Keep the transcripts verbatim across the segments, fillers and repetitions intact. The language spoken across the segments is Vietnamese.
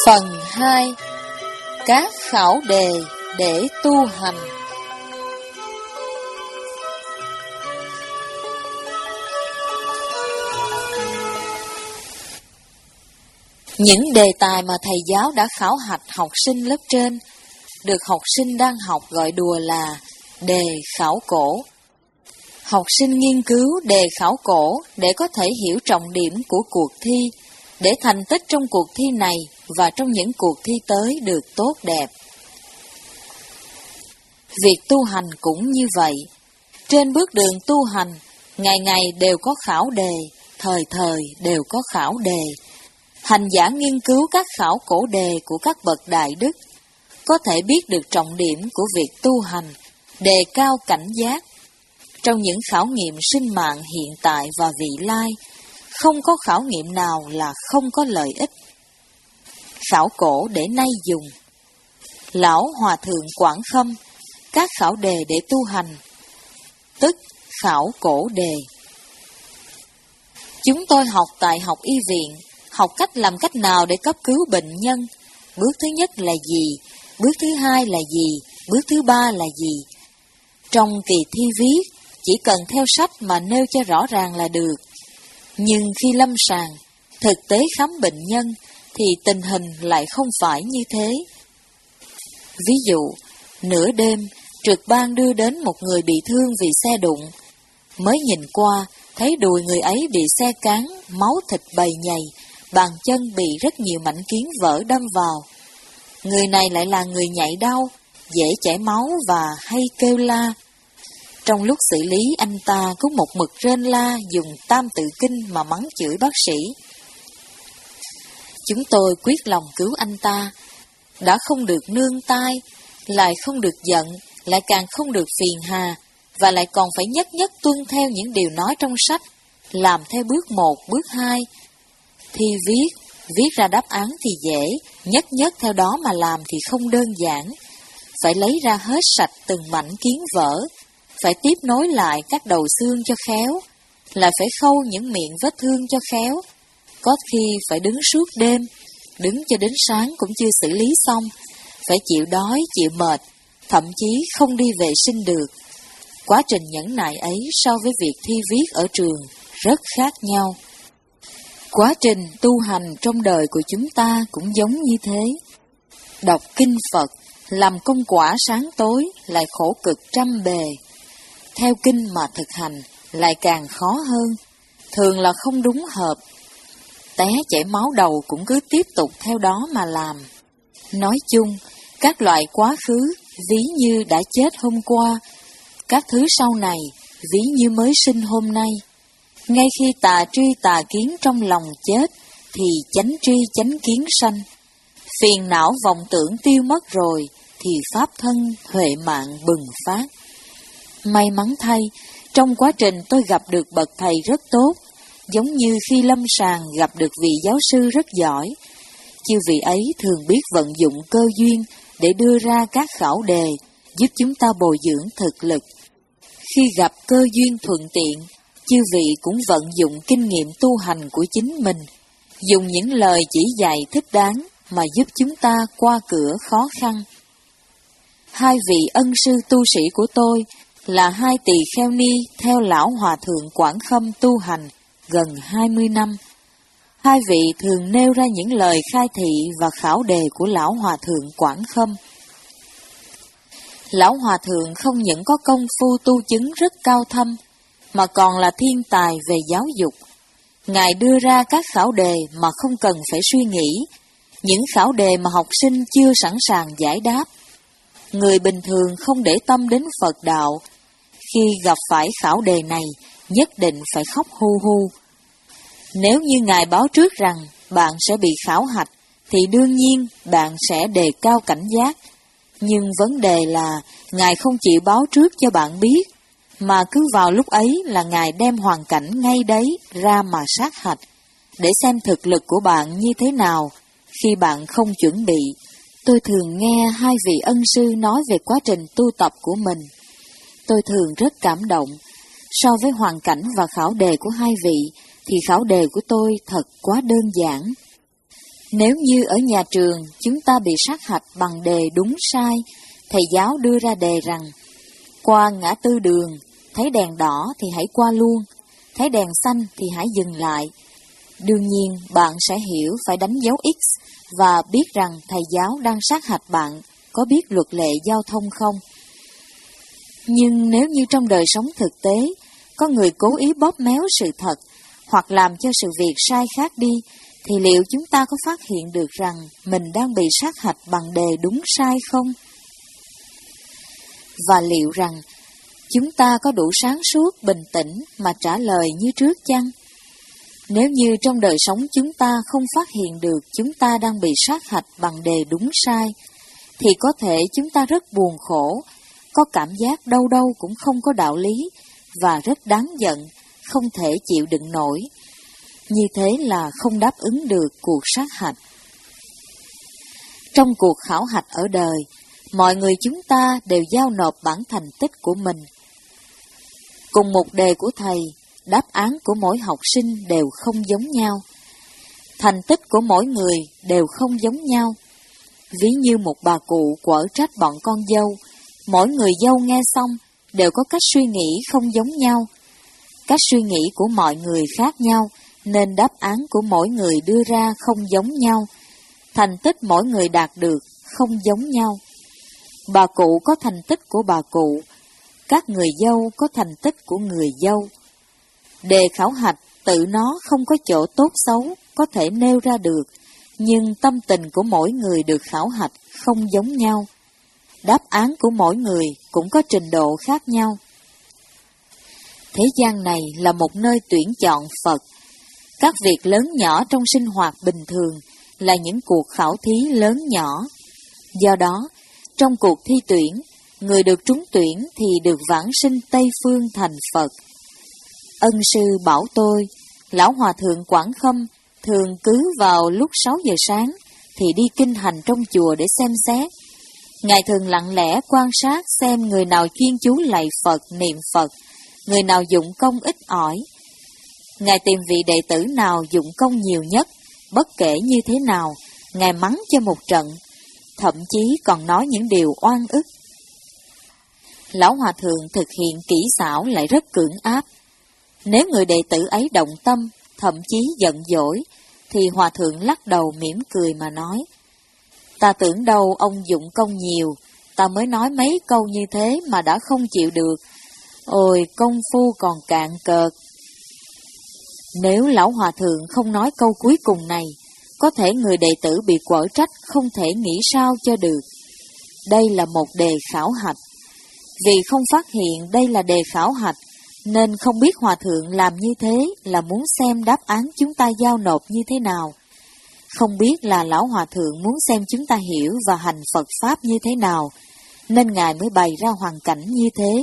Phần hai. Các khảo đề để tu hành. Những đề tài mà thầy giáo đã khảo hạch học sinh lớp trên, được học sinh đang học gọi đùa là đề khảo cổ. Học sinh nghiên cứu đề khảo cổ để có thể hiểu trọng điểm của cuộc thi, để thành tích trong cuộc thi này và trong những cuộc thi tới được tốt đẹp. Việc tu hành cũng như vậy. Trên bước đường tu hành, ngày ngày đều có khảo đề, thời thời đều có khảo đề. Hành giả nghiên cứu các khảo cổ đề của các bậc đại đức, có thể biết được trọng điểm của việc tu hành, đề cao cảnh giác. Trong những khảo nghiệm sinh mạng hiện tại và vị lai, không có khảo nghiệm nào là không có lợi ích. Khảo cổ để nay dùng. Lão Hòa Thượng Quảng Khâm, các khảo đề để tu hành, tức khảo cổ đề. Chúng tôi học tại học y viện, học cách làm cách nào để cấp cứu bệnh nhân. Bước thứ nhất là gì? Bước thứ hai là gì? Bước thứ ba là gì? Trong kỳ thi viết, chỉ cần theo sách mà nêu cho rõ ràng là được. Nhưng khi lâm sàng, thực tế khám bệnh nhân, thì tình hình lại không phải như thế. Ví dụ, nửa đêm, trực ban đưa đến một người bị thương vì xe đụng. Mới nhìn qua, thấy đùi người ấy bị xe cán, máu thịt bầy nhầy, bàn chân bị rất nhiều mảnh kiến vỡ đâm vào. Người này lại là người nhạy đau, dễ chảy máu và hay kêu la. Trong lúc xử lý, anh ta có một mực rên la dùng tam tự kinh mà mắng chửi bác sĩ. Chúng tôi quyết lòng cứu anh ta. Đã không được nương tai, lại không được giận, lại càng không được phiền hà, và lại còn phải nhất nhất tuân theo những điều nói trong sách, làm theo bước một, bước hai. Thi viết, viết ra đáp án thì dễ, nhất nhất theo đó mà làm thì không đơn giản. Phải lấy ra hết sạch từng mảnh kiến vỡ, phải tiếp nối lại các đầu xương cho khéo, lại phải khâu những miệng vết thương cho khéo. Có khi phải đứng suốt đêm, đứng cho đến sáng cũng chưa xử lý xong, phải chịu đói, chịu mệt, thậm chí không đi vệ sinh được. Quá trình nhẫn nại ấy so với việc thi viết ở trường rất khác nhau. Quá trình tu hành trong đời của chúng ta cũng giống như thế. Đọc kinh Phật, làm công quả sáng tối lại khổ cực trăm bề. Theo kinh mà thực hành lại càng khó hơn, thường là không đúng hợp. Té chảy máu đầu cũng cứ tiếp tục theo đó mà làm. Nói chung, các loại quá khứ ví như đã chết hôm qua, các thứ sau này ví như mới sinh hôm nay. Ngay khi tà tri tà kiến trong lòng chết, thì chánh tri chánh kiến sanh. Phiền não vọng tưởng tiêu mất rồi, thì pháp thân huệ mạng bừng phát. May mắn thay, trong quá trình tôi gặp được bậc thầy rất tốt, giống như khi lâm sàng gặp được vị giáo sư rất giỏi. Chư vị ấy thường biết vận dụng cơ duyên để đưa ra các khảo đề, giúp chúng ta bồi dưỡng thực lực. Khi gặp cơ duyên thuận tiện, chư vị cũng vận dụng kinh nghiệm tu hành của chính mình, dùng những lời chỉ dạy thích đáng mà giúp chúng ta qua cửa khó khăn. Hai vị ân sư tu sĩ của tôi là hai tỳ kheo ni theo lão Hòa Thượng Quảng Khâm tu hành gần hai mươi năm. Hai vị thường nêu ra những lời khai thị và khảo đề của lão Hòa Thượng Quảng Khâm. Lão Hòa Thượng không những có công phu tu chứng rất cao thâm, mà còn là thiên tài về giáo dục. Ngài đưa ra các khảo đề mà không cần phải suy nghĩ, những khảo đề mà học sinh chưa sẵn sàng giải đáp. Người bình thường không để tâm đến Phật đạo, khi gặp phải khảo đề này, nhất định phải khóc hu hu. Nếu như Ngài báo trước rằng bạn sẽ bị khảo hạch, thì đương nhiên bạn sẽ đề cao cảnh giác. Nhưng vấn đề là Ngài không chịu báo trước cho bạn biết, mà cứ vào lúc ấy là Ngài đem hoàn cảnh ngay đấy ra mà sát hạch, để xem thực lực của bạn như thế nào khi bạn không chuẩn bị. Tôi thường nghe hai vị ân sư nói về quá trình tu tập của mình. Tôi thường rất cảm động. So với hoàn cảnh và khảo đề của hai vị, thì khảo đề của tôi thật quá đơn giản. Nếu như ở nhà trường chúng ta bị sát hạch bằng đề đúng sai, thầy giáo đưa ra đề rằng, qua ngã tư đường, thấy đèn đỏ thì hãy qua luôn, thấy đèn xanh thì hãy dừng lại. Đương nhiên bạn sẽ hiểu phải đánh dấu X và biết rằng thầy giáo đang sát hạch bạn có biết luật lệ giao thông không. Nhưng nếu như trong đời sống thực tế, có người cố ý bóp méo sự thật hoặc làm cho sự việc sai khác đi, thì liệu chúng ta có phát hiện được rằng mình đang bị sát hạch bằng đề đúng sai không? Và liệu rằng chúng ta có đủ sáng suốt, bình tĩnh mà trả lời như trước chăng? Nếu như trong đời sống chúng ta không phát hiện được chúng ta đang bị sát hạch bằng đề đúng sai, thì có thể chúng ta rất buồn khổ, có cảm giác đâu đâu cũng không có đạo lý và rất đáng giận, không thể chịu đựng nổi. Như thế là không đáp ứng được cuộc sát hạch. Trong cuộc khảo hạch ở đời, mọi người chúng ta đều giao nộp bản thành tích của mình. Cùng một đề của thầy, đáp án của mỗi học sinh đều không giống nhau. Thành tích của mỗi người đều không giống nhau. Ví như một bà cụ quở trách bọn con dâu, mỗi người dâu nghe xong đều có cách suy nghĩ không giống nhau. Cách suy nghĩ của mọi người khác nhau, nên đáp án của mỗi người đưa ra không giống nhau. Thành tích mỗi người đạt được không giống nhau. Bà cụ có thành tích của bà cụ, các người dâu có thành tích của người dâu. Đề khảo hạch tự nó không có chỗ tốt xấu có thể nêu ra được, nhưng tâm tình của mỗi người được khảo hạch không giống nhau. Đáp án của mỗi người cũng có trình độ khác nhau. Thế gian này là một nơi tuyển chọn Phật. Các việc lớn nhỏ trong sinh hoạt bình thường là những cuộc khảo thí lớn nhỏ. Do đó, trong cuộc thi tuyển, người được trúng tuyển thì được vãng sinh Tây Phương thành Phật. Ân sư bảo tôi, Lão Hòa Thượng Quảng Khâm thường cứ vào lúc sáu giờ sáng thì đi kinh hành trong chùa để xem xét. Ngài thường lặng lẽ quan sát xem người nào chuyên chú lạy Phật, niệm Phật, người nào dụng công ít ỏi. Ngài tìm vị đệ tử nào dụng công nhiều nhất, bất kể như thế nào, Ngài mắng cho một trận, thậm chí còn nói những điều oan ức. Lão Hòa Thượng thực hiện kỹ xảo lại rất cưỡng áp. Nếu người đệ tử ấy động tâm, thậm chí giận dỗi, thì Hòa Thượng lắc đầu mỉm cười mà nói, ta tưởng đâu ông dụng công nhiều, ta mới nói mấy câu như thế mà đã không chịu được. Ôi, công phu còn cạn cợt. Nếu Lão Hòa Thượng không nói câu cuối cùng này, có thể người đệ tử bị quở trách không thể nghĩ sao cho được. Đây là một đề khảo hạch. Vì không phát hiện đây là đề khảo hạch, nên không biết Hòa Thượng làm như thế là muốn xem đáp án chúng ta giao nộp như thế nào. Không biết là Lão Hòa Thượng muốn xem chúng ta hiểu và hành Phật Pháp như thế nào, nên Ngài mới bày ra hoàn cảnh như thế.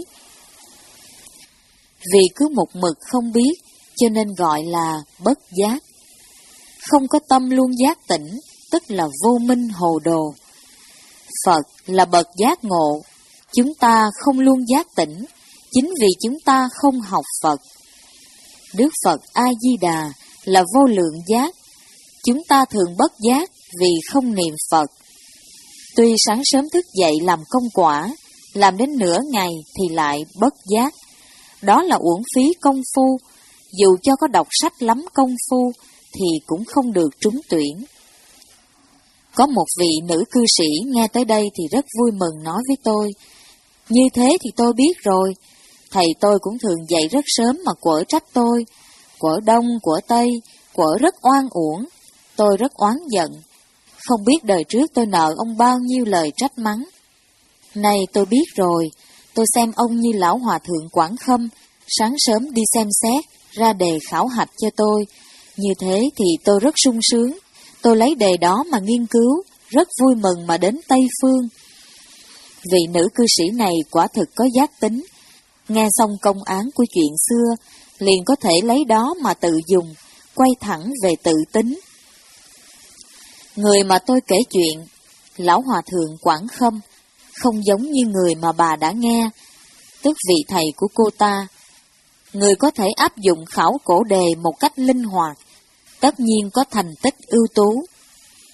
Vì cứ một mực không biết, cho nên gọi là bất giác. Không có tâm luôn giác tỉnh, tức là vô minh hồ đồ. Phật là bậc giác ngộ, chúng ta không luôn giác tỉnh, chính vì chúng ta không học Phật. Đức Phật A-di-đà là vô lượng giác, chúng ta thường bất giác vì không niệm Phật. Tuy sáng sớm thức dậy làm công quả, làm đến nửa ngày thì lại bất giác. Đó là uổng phí công phu, dù cho có đọc sách lắm công phu thì cũng không được trúng tuyển. Có một vị nữ cư sĩ nghe tới đây thì rất vui mừng nói với tôi, như thế thì tôi biết rồi, thầy tôi cũng thường dậy rất sớm mà quở trách tôi, quở đông, quở tây, quở rất oan uổng, tôi rất oán giận, không biết đời trước tôi nợ ông bao nhiêu lời trách mắng. Nay tôi biết rồi, tôi xem ông như Lão Hòa Thượng Quảng Khâm, sáng sớm đi xem xét, ra đề khảo hạch cho tôi, như thế thì tôi rất sung sướng, tôi lấy đề đó mà nghiên cứu, rất vui mừng mà đến Tây Phương. Vị nữ cư sĩ này quả thực có giác tính, nghe xong công án của chuyện xưa, liền có thể lấy đó mà tự dùng, quay thẳng về tự tính. Người mà tôi kể chuyện, Lão Hòa Thượng Quảng Khâm, không giống như người mà bà đã nghe, tức vị thầy của cô ta. Người có thể áp dụng khảo cổ đề một cách linh hoạt, tất nhiên có thành tích ưu tú.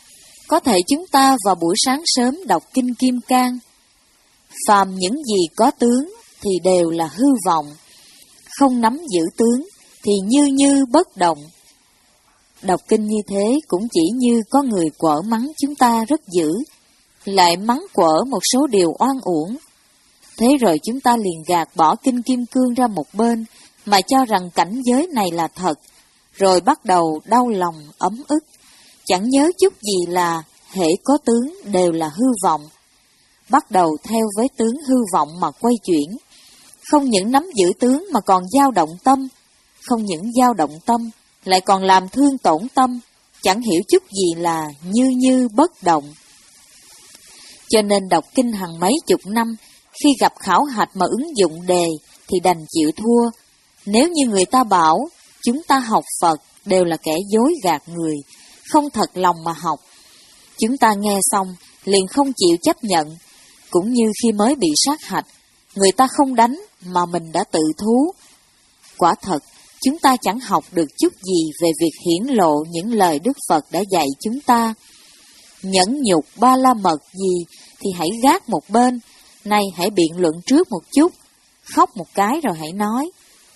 Có thể chúng ta vào buổi sáng sớm đọc Kinh Kim Cang. Phàm những gì có tướng thì đều là hư vọng, không nắm giữ tướng thì như như bất động. Đọc kinh như thế cũng chỉ như có người quở mắng chúng ta rất dữ, lại mắng quở một số điều oan uổng. Thế rồi chúng ta liền gạt bỏ Kinh Kim Cương ra một bên, mà cho rằng cảnh giới này là thật, rồi bắt đầu đau lòng, ấm ức. Chẳng nhớ chút gì là hễ có tướng đều là hư vọng. Bắt đầu theo với tướng hư vọng mà quay chuyển. Không những nắm giữ tướng mà còn dao động tâm. Không những dao động tâm, lại còn làm thương tổn tâm. Chẳng hiểu chút gì là như như bất động. Cho nên đọc kinh hàng mấy chục năm, khi gặp khảo hạch mà ứng dụng đề thì đành chịu thua. Nếu như người ta bảo chúng ta học Phật đều là kẻ dối gạt người, không thật lòng mà học, chúng ta nghe xong liền không chịu chấp nhận. Cũng như khi mới bị sát hạch, người ta không đánh mà mình đã tự thú. Quả thật, chúng ta chẳng học được chút gì về việc hiển lộ những lời Đức Phật đã dạy chúng ta. Nhẫn nhục ba la mật gì thì hãy gác một bên, nay hãy biện luận trước một chút, khóc một cái rồi hãy nói.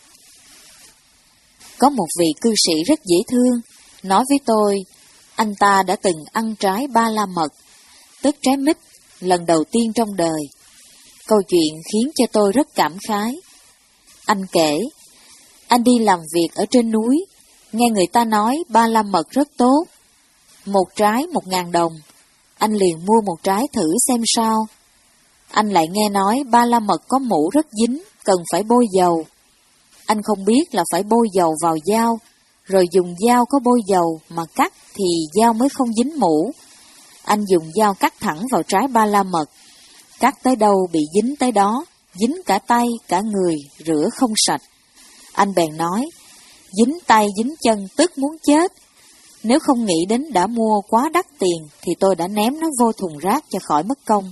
Có một vị cư sĩ rất dễ thương, nói với tôi, anh ta đã từng ăn trái ba la mật, tức trái mít, lần đầu tiên trong đời. Câu chuyện khiến cho tôi rất cảm khái. Anh kể, anh đi làm việc ở trên núi, nghe người ta nói ba la mật rất tốt. Một trái một ngàn đồng, anh liền mua một trái thử xem sao. Anh lại nghe nói ba la mật có mủ rất dính, cần phải bôi dầu. Anh không biết là phải bôi dầu vào dao, rồi dùng dao có bôi dầu mà cắt thì dao mới không dính mủ. Anh dùng dao cắt thẳng vào trái ba la mật, cắt tới đâu bị dính tới đó, dính cả tay, cả người, rửa không sạch. Anh bèn nói, dính tay dính chân tức muốn chết. Nếu không nghĩ đến đã mua quá đắt tiền thì tôi đã ném nó vô thùng rác cho khỏi mất công.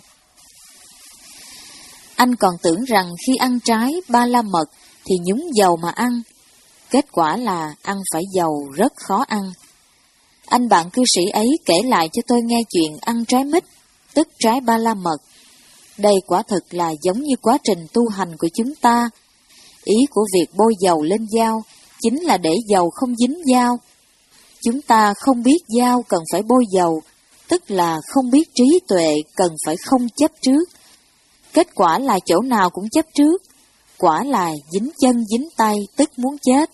Anh còn tưởng rằng khi ăn trái ba la mật thì nhúng dầu mà ăn. Kết quả là ăn phải dầu rất khó ăn. Anh bạn cư sĩ ấy kể lại cho tôi nghe chuyện ăn trái mít, tức trái ba la mật. Đây quả thực là giống như quá trình tu hành của chúng ta. Ý của việc bôi dầu lên dao chính là để dầu không dính dao. Chúng ta không biết dao cần phải bôi dầu, tức là không biết trí tuệ cần phải không chấp trước. Kết quả là chỗ nào cũng chấp trước, quả là dính chân dính tay tức muốn chết.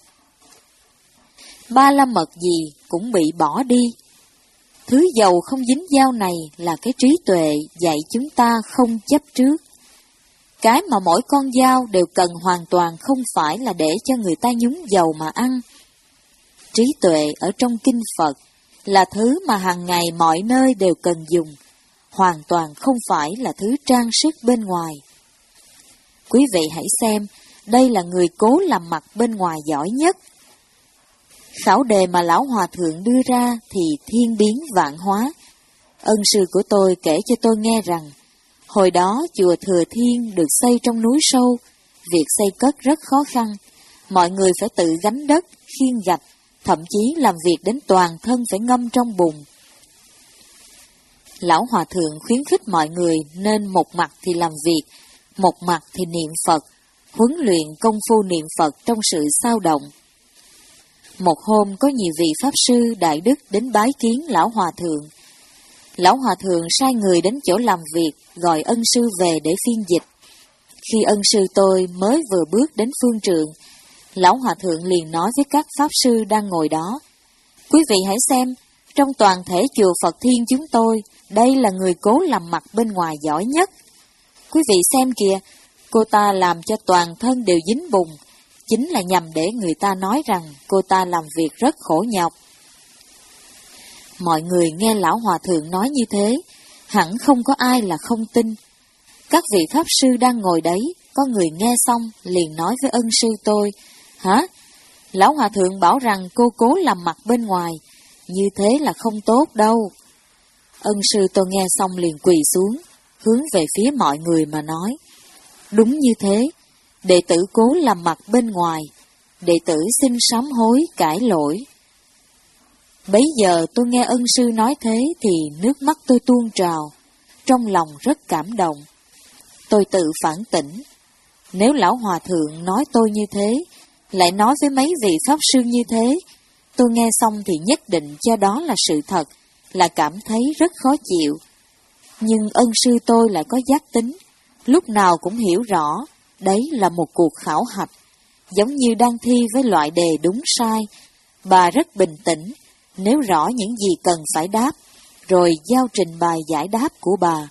Ba la mật gì cũng bị bỏ đi. Thứ dầu không dính dao này là cái trí tuệ dạy chúng ta không chấp trước. Cái mà mỗi con dao đều cần hoàn toàn không phải là để cho người ta nhúng dầu mà ăn. Trí tuệ ở trong kinh Phật là thứ mà hàng ngày mọi nơi đều cần dùng, hoàn toàn không phải là thứ trang sức bên ngoài. Quý vị hãy xem, đây là người cố làm mặt bên ngoài giỏi nhất. Khảo đề mà Lão Hòa Thượng đưa ra thì thiên biến vạn hóa. Ân sư của tôi kể cho tôi nghe rằng, hồi đó chùa Thừa Thiên được xây trong núi sâu, việc xây cất rất khó khăn. Mọi người phải tự gánh đất, khiêng gạch, thậm chí làm việc đến toàn thân phải ngâm trong bùn. Lão Hòa Thượng khuyến khích mọi người nên một mặt thì làm việc, một mặt thì niệm Phật, huấn luyện công phu niệm Phật trong sự sao động. Một hôm có nhiều vị Pháp Sư Đại Đức đến bái kiến Lão Hòa Thượng. Lão Hòa Thượng sai người đến chỗ làm việc, gọi ân sư về để phiên dịch. Khi ân sư tôi mới vừa bước đến phương trượng, Lão Hòa Thượng liền nói với các Pháp Sư đang ngồi đó, quý vị hãy xem, trong toàn thể chùa Phật Thiên chúng tôi, đây là người cố làm mặt bên ngoài giỏi nhất. Quý vị xem kìa, cô ta làm cho toàn thân đều dính bùn, chính là nhằm để người ta nói rằng cô ta làm việc rất khổ nhọc. Mọi người nghe Lão Hòa Thượng nói như thế, hẳn không có ai là không tin. Các vị Pháp Sư đang ngồi đấy, có người nghe xong liền nói với ân sư tôi, hả? Lão Hòa Thượng bảo rằng cô cố làm mặt bên ngoài, như thế là không tốt đâu. Ân sư tôi nghe xong liền quỳ xuống, hướng về phía mọi người mà nói, đúng như thế, đệ tử cố làm mặt bên ngoài, đệ tử xin sám hối cải lỗi. Bấy giờ tôi nghe ân sư nói thế thì nước mắt tôi tuôn trào, trong lòng rất cảm động. Tôi tự phản tỉnh, nếu lão hòa thượng nói tôi như thế, lại nói với mấy vị pháp sư như thế, tôi nghe xong thì nhất định cho đó là sự thật, là cảm thấy rất khó chịu. Nhưng ân sư tôi lại có giác tính, lúc nào cũng hiểu rõ, đấy là một cuộc khảo hạch, giống như đang thi với loại đề đúng sai. Bà rất bình tĩnh, nếu rõ những gì cần phải đáp, rồi giao trình bài giải đáp của bà.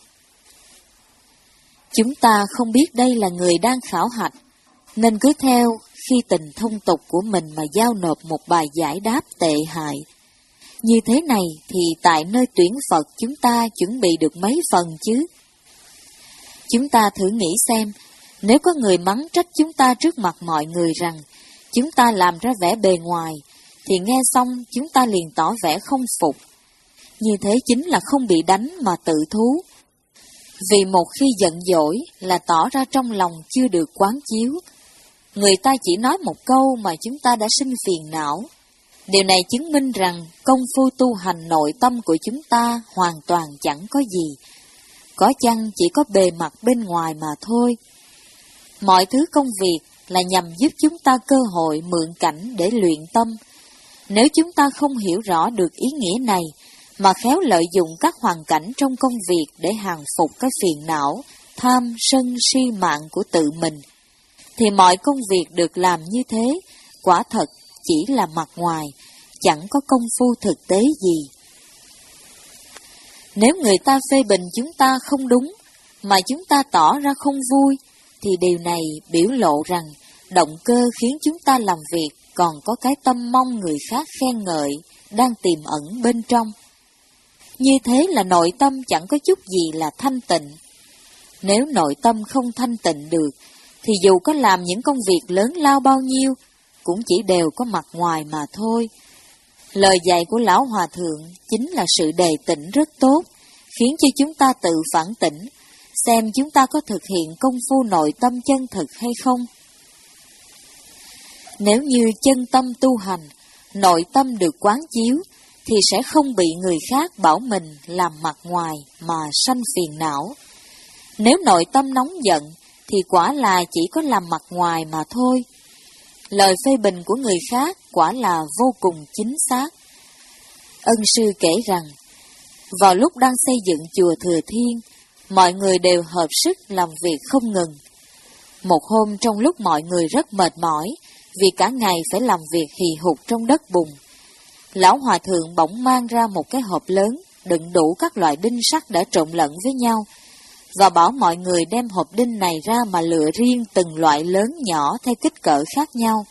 Chúng ta không biết đây là người đang khảo hạch, nên cứ theo khi tình thông tục của mình mà giao nộp một bài giải đáp tệ hại. Như thế này thì tại nơi tuyển Phật chúng ta chuẩn bị được mấy phần chứ? Chúng ta thử nghĩ xem, nếu có người mắng trách chúng ta trước mặt mọi người rằng chúng ta làm ra vẻ bề ngoài, thì nghe xong chúng ta liền tỏ vẻ không phục. Như thế chính là không bị đánh mà tự thú. Vì một khi giận dỗi là tỏ ra trong lòng chưa được quán chiếu. Người ta chỉ nói một câu mà chúng ta đã sinh phiền não. Điều này chứng minh rằng công phu tu hành nội tâm của chúng ta hoàn toàn chẳng có gì. Có chăng chỉ có bề mặt bên ngoài mà thôi. Mọi thứ công việc là nhằm giúp chúng ta cơ hội mượn cảnh để luyện tâm. Nếu chúng ta không hiểu rõ được ý nghĩa này, mà khéo lợi dụng các hoàn cảnh trong công việc để hàng phục cái phiền não, tham, sân, si mạng của tự mình, thì mọi công việc được làm như thế, quả thật chỉ là mặt ngoài, chẳng có công phu thực tế gì. Nếu người ta phê bình chúng ta không đúng, mà chúng ta tỏ ra không vui, thì điều này biểu lộ rằng động cơ khiến chúng ta làm việc còn có cái tâm mong người khác khen ngợi, đang tiềm ẩn bên trong. Như thế là nội tâm chẳng có chút gì là thanh tịnh. Nếu nội tâm không thanh tịnh được, thì dù có làm những công việc lớn lao bao nhiêu, cũng chỉ đều có mặt ngoài mà thôi. Lời dạy của Lão Hòa Thượng chính là sự đề tỉnh rất tốt, khiến cho chúng ta tự phản tỉnh, xem chúng ta có thực hiện công phu nội tâm chân thực hay không. Nếu như chân tâm tu hành, nội tâm được quán chiếu, thì sẽ không bị người khác bảo mình làm mặt ngoài mà sanh phiền não. Nếu nội tâm nóng giận, thì quả là chỉ có làm mặt ngoài mà thôi. Lời phê bình của người khác quả là vô cùng chính xác. Ân sư kể rằng, vào lúc đang xây dựng chùa Thừa Thiên, mọi người đều hợp sức làm việc không ngừng. Một hôm trong lúc mọi người rất mệt mỏi, vì cả ngày phải làm việc hì hục trong đất bùn, Lão Hòa Thượng bỗng mang ra một cái hộp lớn, đựng đủ các loại đinh sắt đã trộn lẫn với nhau, và bảo mọi người đem hộp đinh này ra mà lựa riêng từng loại lớn nhỏ theo kích cỡ khác nhau.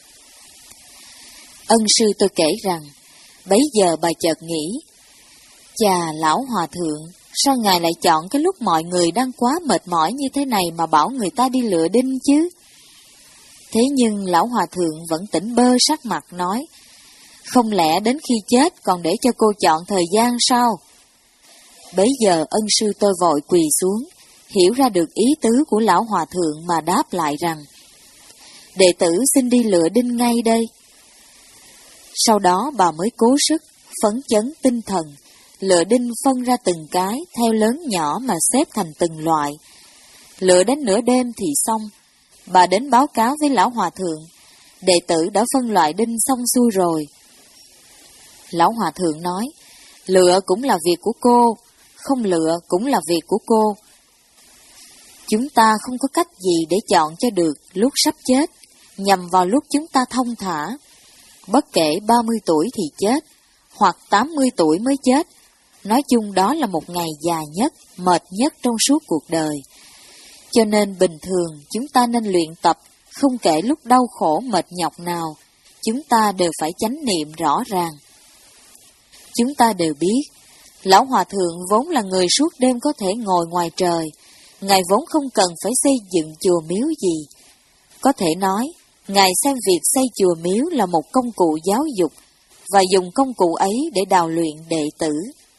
Ân sư tôi kể rằng, bấy giờ bà chợt nghĩ, chà, Lão Hòa Thượng, sao Ngài lại chọn cái lúc mọi người đang quá mệt mỏi như thế này mà bảo người ta đi lựa đinh chứ? Thế nhưng Lão Hòa Thượng vẫn tỉnh bơ sắc mặt nói, không lẽ đến khi chết còn để cho cô chọn thời gian sao? Bấy giờ ân sư tôi vội quỳ xuống, hiểu ra được ý tứ của Lão Hòa Thượng mà đáp lại rằng, đệ tử xin đi lựa đinh ngay đây. Sau đó bà mới cố sức, phấn chấn tinh thần, lựa đinh phân ra từng cái theo lớn nhỏ mà xếp thành từng loại. Lựa đến nửa đêm thì xong, bà đến báo cáo với Lão Hòa Thượng, đệ tử đã phân loại đinh xong xuôi rồi. Lão Hòa Thượng nói, lựa cũng là việc của cô, không lựa cũng là việc của cô. Chúng ta không có cách gì để chọn cho được lúc sắp chết, nhằm vào lúc chúng ta thông thả. Bất kể ba mươi tuổi thì chết, hoặc tám mươi tuổi mới chết, nói chung đó là một ngày dài nhất, mệt nhất trong suốt cuộc đời. Cho nên bình thường chúng ta nên luyện tập, không kể lúc đau khổ mệt nhọc nào, chúng ta đều phải chánh niệm rõ ràng. Chúng ta đều biết, Lão Hòa Thượng vốn là người suốt đêm có thể ngồi ngoài trời, Ngài vốn không cần phải xây dựng chùa miếu gì. Có thể nói, Ngài xem việc xây chùa miếu là một công cụ giáo dục, và dùng công cụ ấy để đào luyện đệ tử.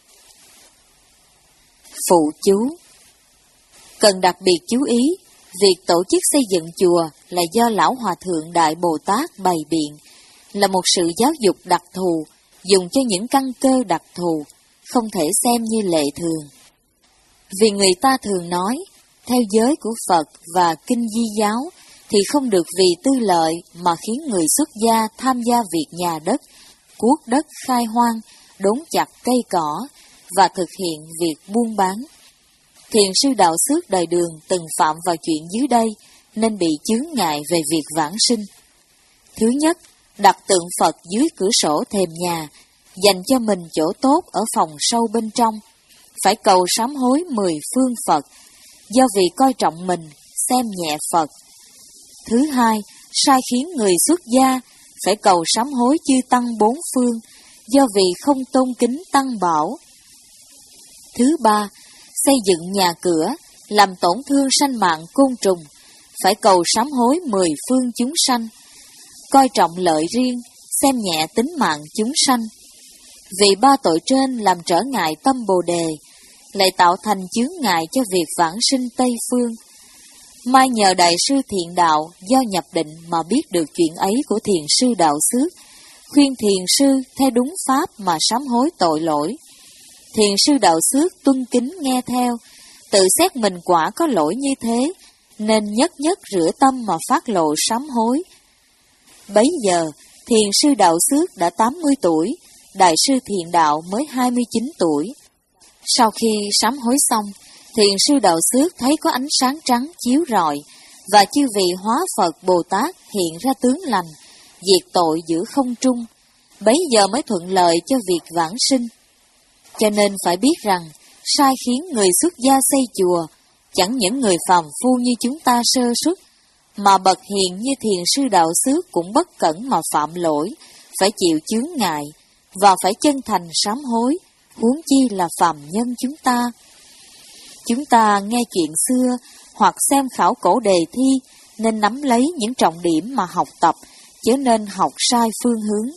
Phụ chú. Cần đặc biệt chú ý, việc tổ chức xây dựng chùa là do Lão Hòa Thượng Đại Bồ Tát bày biện, là một sự giáo dục đặc thù dùng cho những căn cơ đặc thù, không thể xem như lệ thường. Vì người ta thường nói, theo giới của Phật và Kinh Di giáo, thì không được vì tư lợi mà khiến người xuất gia tham gia việc nhà đất, cuốc đất khai hoang, đốn chặt cây cỏ và thực hiện việc buôn bán. Thiền sư Đạo Xước đời Đường từng phạm vào chuyện dưới đây nên bị chướng ngại về việc vãng sinh. Thứ nhất, đặt tượng Phật dưới cửa sổ thềm nhà, dành cho mình chỗ tốt ở phòng sâu bên trong, phải cầu sám hối mười phương Phật, do vì coi trọng mình, xem nhẹ Phật. Thứ hai, sai khiến người xuất gia phải cầu sám hối chư tăng bốn phương, do vì không tôn kính tăng bảo. Thứ ba, xây dựng nhà cửa, làm tổn thương sanh mạng côn trùng, phải cầu sám hối mười phương chúng sanh, coi trọng lợi riêng, xem nhẹ tính mạng chúng sanh. Vì ba tội trên làm trở ngại tâm Bồ Đề, lại tạo thành chướng ngại cho việc vãng sinh Tây Phương. Mai nhờ Đại sư Thiện Đạo do nhập định mà biết được chuyện ấy của Thiền sư Đạo Xước, khuyên Thiền sư theo đúng pháp mà sám hối tội lỗi. Thiền sư Đạo Xước tuân kính nghe theo, tự xét mình quả có lỗi như thế, nên nhất nhất rửa tâm mà phát lộ sám hối. Bấy giờ, Thiền sư Đạo Xước đã tám mươi tuổi, Đại sư Thiện Đạo mới hai mươi chín tuổi. Sau khi sám hối xong, Thiền sư Đạo Xước thấy có ánh sáng trắng chiếu rọi, và chư vị hóa Phật Bồ Tát hiện ra tướng lành, diệt tội giữa không trung, bấy giờ mới thuận lợi cho việc vãng sinh. Cho nên phải biết rằng, sai khiến người xuất gia xây chùa, chẳng những người phàm phu như chúng ta sơ suất, mà bậc hiền như Thiền sư Đạo Xước cũng bất cẩn mà phạm lỗi, phải chịu chướng ngại, và phải chân thành sám hối, huống chi là phàm nhân chúng ta. Chúng ta nghe chuyện xưa, hoặc xem khảo cổ đề thi, nên nắm lấy những trọng điểm mà học tập, chớ nên học sai phương hướng.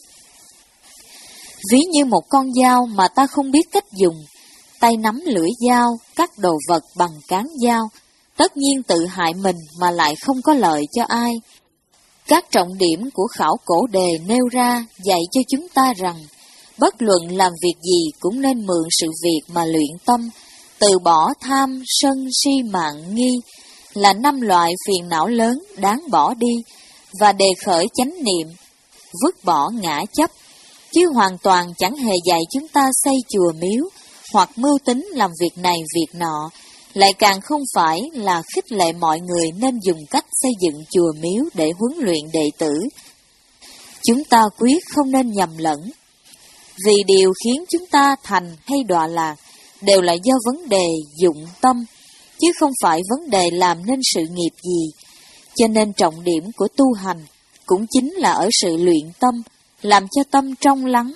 Ví như một con dao mà ta không biết cách dùng, tay nắm lưỡi dao, cắt đồ vật bằng cán dao, tất nhiên tự hại mình mà lại không có lợi cho ai. Các trọng điểm của khảo cổ đề nêu ra dạy cho chúng ta rằng, bất luận làm việc gì cũng nên mượn sự việc mà luyện tâm, từ bỏ tham, sân, si mạng, nghi, là năm loại phiền não lớn đáng bỏ đi, và đề khởi chánh niệm, vứt bỏ ngã chấp, chứ hoàn toàn chẳng hề dạy chúng ta xây chùa miếu, hoặc mưu tính làm việc này việc nọ, lại càng không phải là khích lệ mọi người nên dùng cách xây dựng chùa miếu để huấn luyện đệ tử. Chúng ta quyết không nên nhầm lẫn, vì điều khiến chúng ta thành hay đọa lạc đều là do vấn đề dụng tâm, chứ không phải vấn đề làm nên sự nghiệp gì. Cho nên trọng điểm của tu hành cũng chính là ở sự luyện tâm, làm cho tâm trong lắng.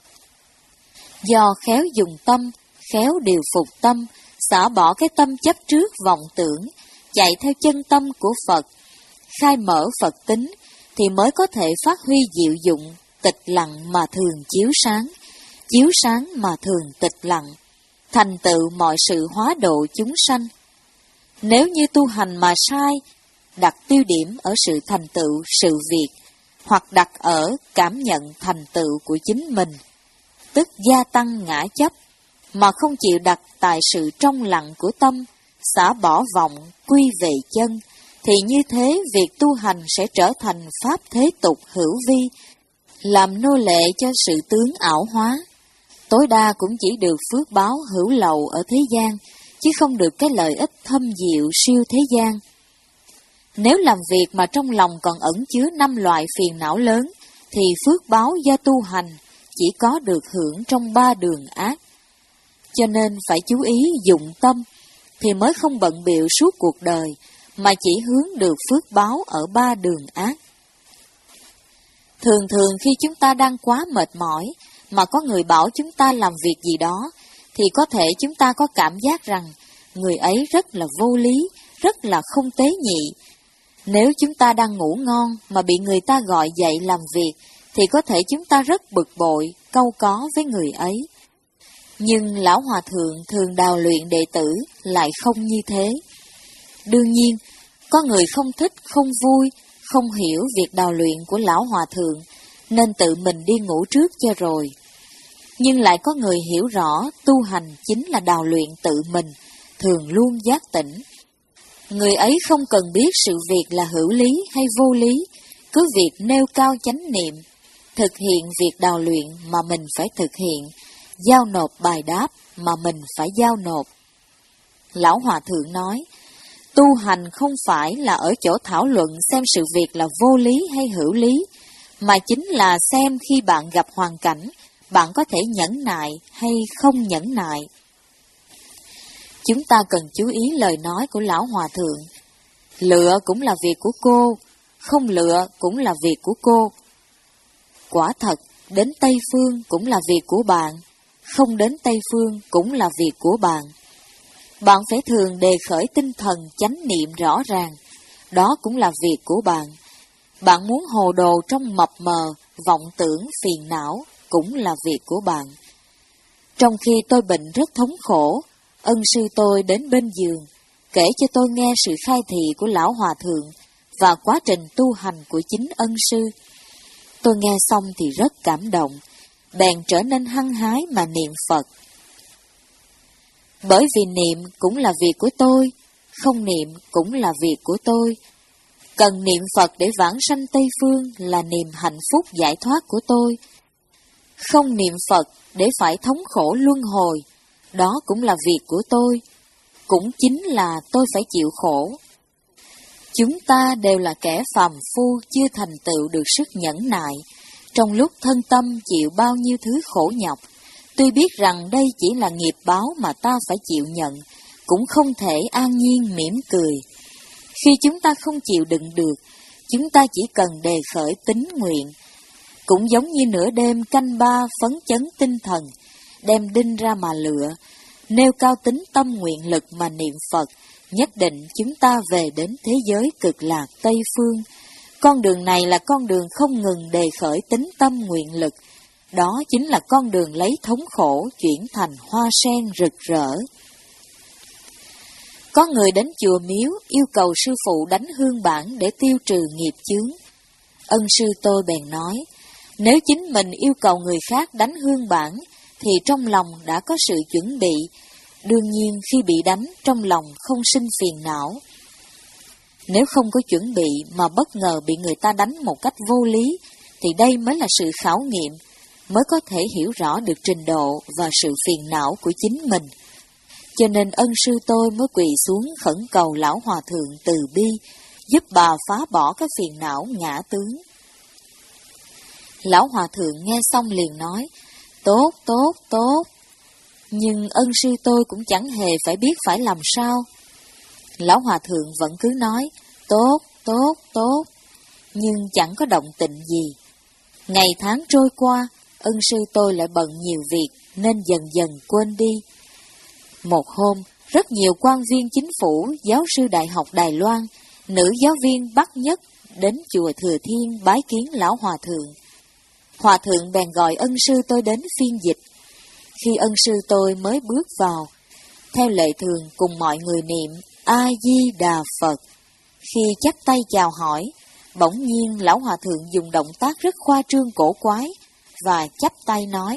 Do khéo dùng tâm, khéo điều phục tâm, xả bỏ cái tâm chấp trước vọng tưởng, chạy theo chân tâm của Phật, khai mở Phật tính, thì mới có thể phát huy diệu dụng, tịch lặng mà thường chiếu sáng, chiếu sáng mà thường tịch lặng, thành tựu mọi sự hóa độ chúng sanh. Nếu như tu hành mà sai, đặt tiêu điểm ở sự thành tựu sự việc, hoặc đặt ở cảm nhận thành tựu của chính mình, tức gia tăng ngã chấp, mà không chịu đặt tại sự trong lặng của tâm, xả bỏ vọng, quy về chân, thì như thế việc tu hành sẽ trở thành pháp thế tục hữu vi, làm nô lệ cho sự tướng ảo hóa. Tối đa cũng chỉ được phước báo hữu lậu ở thế gian, chứ không được cái lợi ích thâm diệu siêu thế gian. Nếu làm việc mà trong lòng còn ẩn chứa năm loại phiền não lớn, thì phước báo do tu hành chỉ có được hưởng trong ba đường ác. Cho nên phải chú ý dụng tâm, thì mới không bận bịu suốt cuộc đời, mà chỉ hướng được phước báo ở ba đường ác. Thường thường khi chúng ta đang quá mệt mỏi, mà có người bảo chúng ta làm việc gì đó, thì có thể chúng ta có cảm giác rằng người ấy rất là vô lý, rất là không tế nhị. Nếu chúng ta đang ngủ ngon mà bị người ta gọi dậy làm việc, thì có thể chúng ta rất bực bội, cau có với người ấy. Nhưng Lão Hòa Thượng thường đào luyện đệ tử lại không như thế. Đương nhiên, có người không thích, không vui, không hiểu việc đào luyện của Lão Hòa Thượng, nên tự mình đi ngủ trước cho rồi. Nhưng lại có người hiểu rõ tu hành chính là đào luyện tự mình, thường luôn giác tỉnh. Người ấy không cần biết sự việc là hữu lý hay vô lý, cứ việc nêu cao chánh niệm, thực hiện việc đào luyện mà mình phải thực hiện, giao nộp bài đáp mà mình phải giao nộp. Lão Hòa Thượng nói, tu hành không phải là ở chỗ thảo luận xem sự việc là vô lý hay hữu lý, mà chính là xem khi bạn gặp hoàn cảnh, bạn có thể nhẫn nại hay không nhẫn nại. Chúng ta cần chú ý lời nói của Lão Hòa Thượng. Lựa cũng là việc của cô, không lựa cũng là việc của cô. Quả thật, đến Tây Phương cũng là việc của bạn, không đến Tây Phương cũng là việc của bạn. Bạn phải thường đề khởi tinh thần chánh niệm rõ ràng, đó cũng là việc của bạn. Bạn muốn hồ đồ trong mập mờ, vọng tưởng, phiền não, cũng là việc của bạn. Trong khi tôi bệnh rất thống khổ, ân sư tôi đến bên giường, kể cho tôi nghe sự khai thị của Lão Hòa Thượng và quá trình tu hành của chính ân sư. Tôi nghe xong thì rất cảm động, bèn trở nên hăng hái mà niệm Phật. Bởi vì niệm cũng là việc của tôi, không niệm cũng là việc của tôi. Cần niệm Phật để vãng sanh Tây Phương là niềm hạnh phúc giải thoát của tôi. Không niệm Phật để phải thống khổ luân hồi, đó cũng là việc của tôi. Cũng chính là tôi phải chịu khổ. Chúng ta đều là kẻ phàm phu chưa thành tựu được sức nhẫn nại, trong lúc thân tâm chịu bao nhiêu thứ khổ nhọc. Tuy biết rằng đây chỉ là nghiệp báo mà ta phải chịu nhận, cũng không thể an nhiên mỉm cười. Khi chúng ta không chịu đựng được, chúng ta chỉ cần đề khởi tín nguyện. Cũng giống như nửa đêm canh ba phấn chấn tinh thần, đem đinh ra mà lựa, nêu cao tính tâm nguyện lực mà niệm Phật, nhất định chúng ta về đến thế giới cực lạc Tây Phương. Con đường này là con đường không ngừng đề khởi tính tâm nguyện lực, đó chính là con đường lấy thống khổ chuyển thành hoa sen rực rỡ. Có người đến chùa miếu yêu cầu sư phụ đánh hương bản để tiêu trừ nghiệp chướng. Ân sư tôi bèn nói, nếu chính mình yêu cầu người khác đánh hương bản, thì trong lòng đã có sự chuẩn bị, đương nhiên khi bị đánh trong lòng không sinh phiền não. Nếu không có chuẩn bị mà bất ngờ bị người ta đánh một cách vô lý, thì đây mới là sự khảo nghiệm, mới có thể hiểu rõ được trình độ và sự phiền não của chính mình. Cho nên ân sư tôi mới quỳ xuống khẩn cầu Lão Hòa Thượng từ bi, giúp bà phá bỏ cái phiền não ngã tướng. Lão Hòa Thượng nghe xong liền nói, tốt, tốt, tốt. Nhưng ân sư tôi cũng chẳng hề phải biết phải làm sao. Lão Hòa Thượng vẫn cứ nói, tốt, tốt, tốt, nhưng chẳng có động tĩnh gì. Ngày tháng trôi qua, ân sư tôi lại bận nhiều việc, nên dần dần quên đi. Một hôm, rất nhiều quan viên chính phủ, giáo sư Đại học Đài Loan, nữ giáo viên Bắc Nhất đến chùa Thừa Thiên bái kiến Lão Hòa Thượng. Hòa Thượng bèn gọi ân sư tôi đến phiên dịch. Khi ân sư tôi mới bước vào, theo lệ thường cùng mọi người niệm A-di-đà Phật. Khi chắp tay chào hỏi, bỗng nhiên Lão Hòa Thượng dùng động tác rất khoa trương cổ quái và chắp tay nói,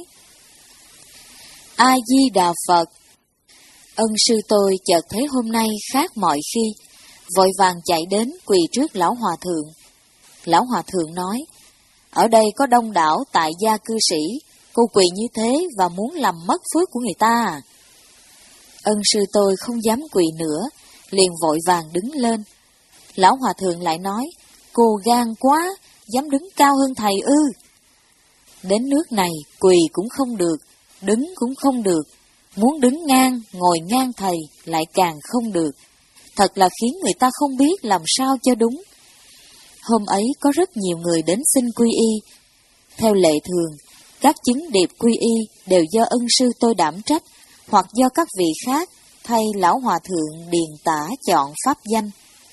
A-di-đà Phật. Ân sư tôi chợt thấy hôm nay khác mọi khi, vội vàng chạy đến quỳ trước Lão Hòa Thượng. Lão Hòa Thượng nói, ở đây có đông đảo tại gia cư sĩ, cô quỳ như thế và muốn làm mất phước của người ta à? Ân sư tôi không dám quỳ nữa, liền vội vàng đứng lên. Lão Hòa Thượng lại nói, cô gan quá, dám đứng cao hơn thầy ư? Đến nước này, quỳ cũng không được, đứng cũng không được, muốn đứng ngang, ngồi ngang thầy lại càng không được. Thật là khiến người ta không biết làm sao cho đúng. Hôm ấy có rất nhiều người đến xin quy y. Theo lệ thường, các chứng điệp quy y đều do ân sư tôi đảm trách, hoặc do các vị khác thay Lão Hòa Thượng điền tả chọn pháp danh.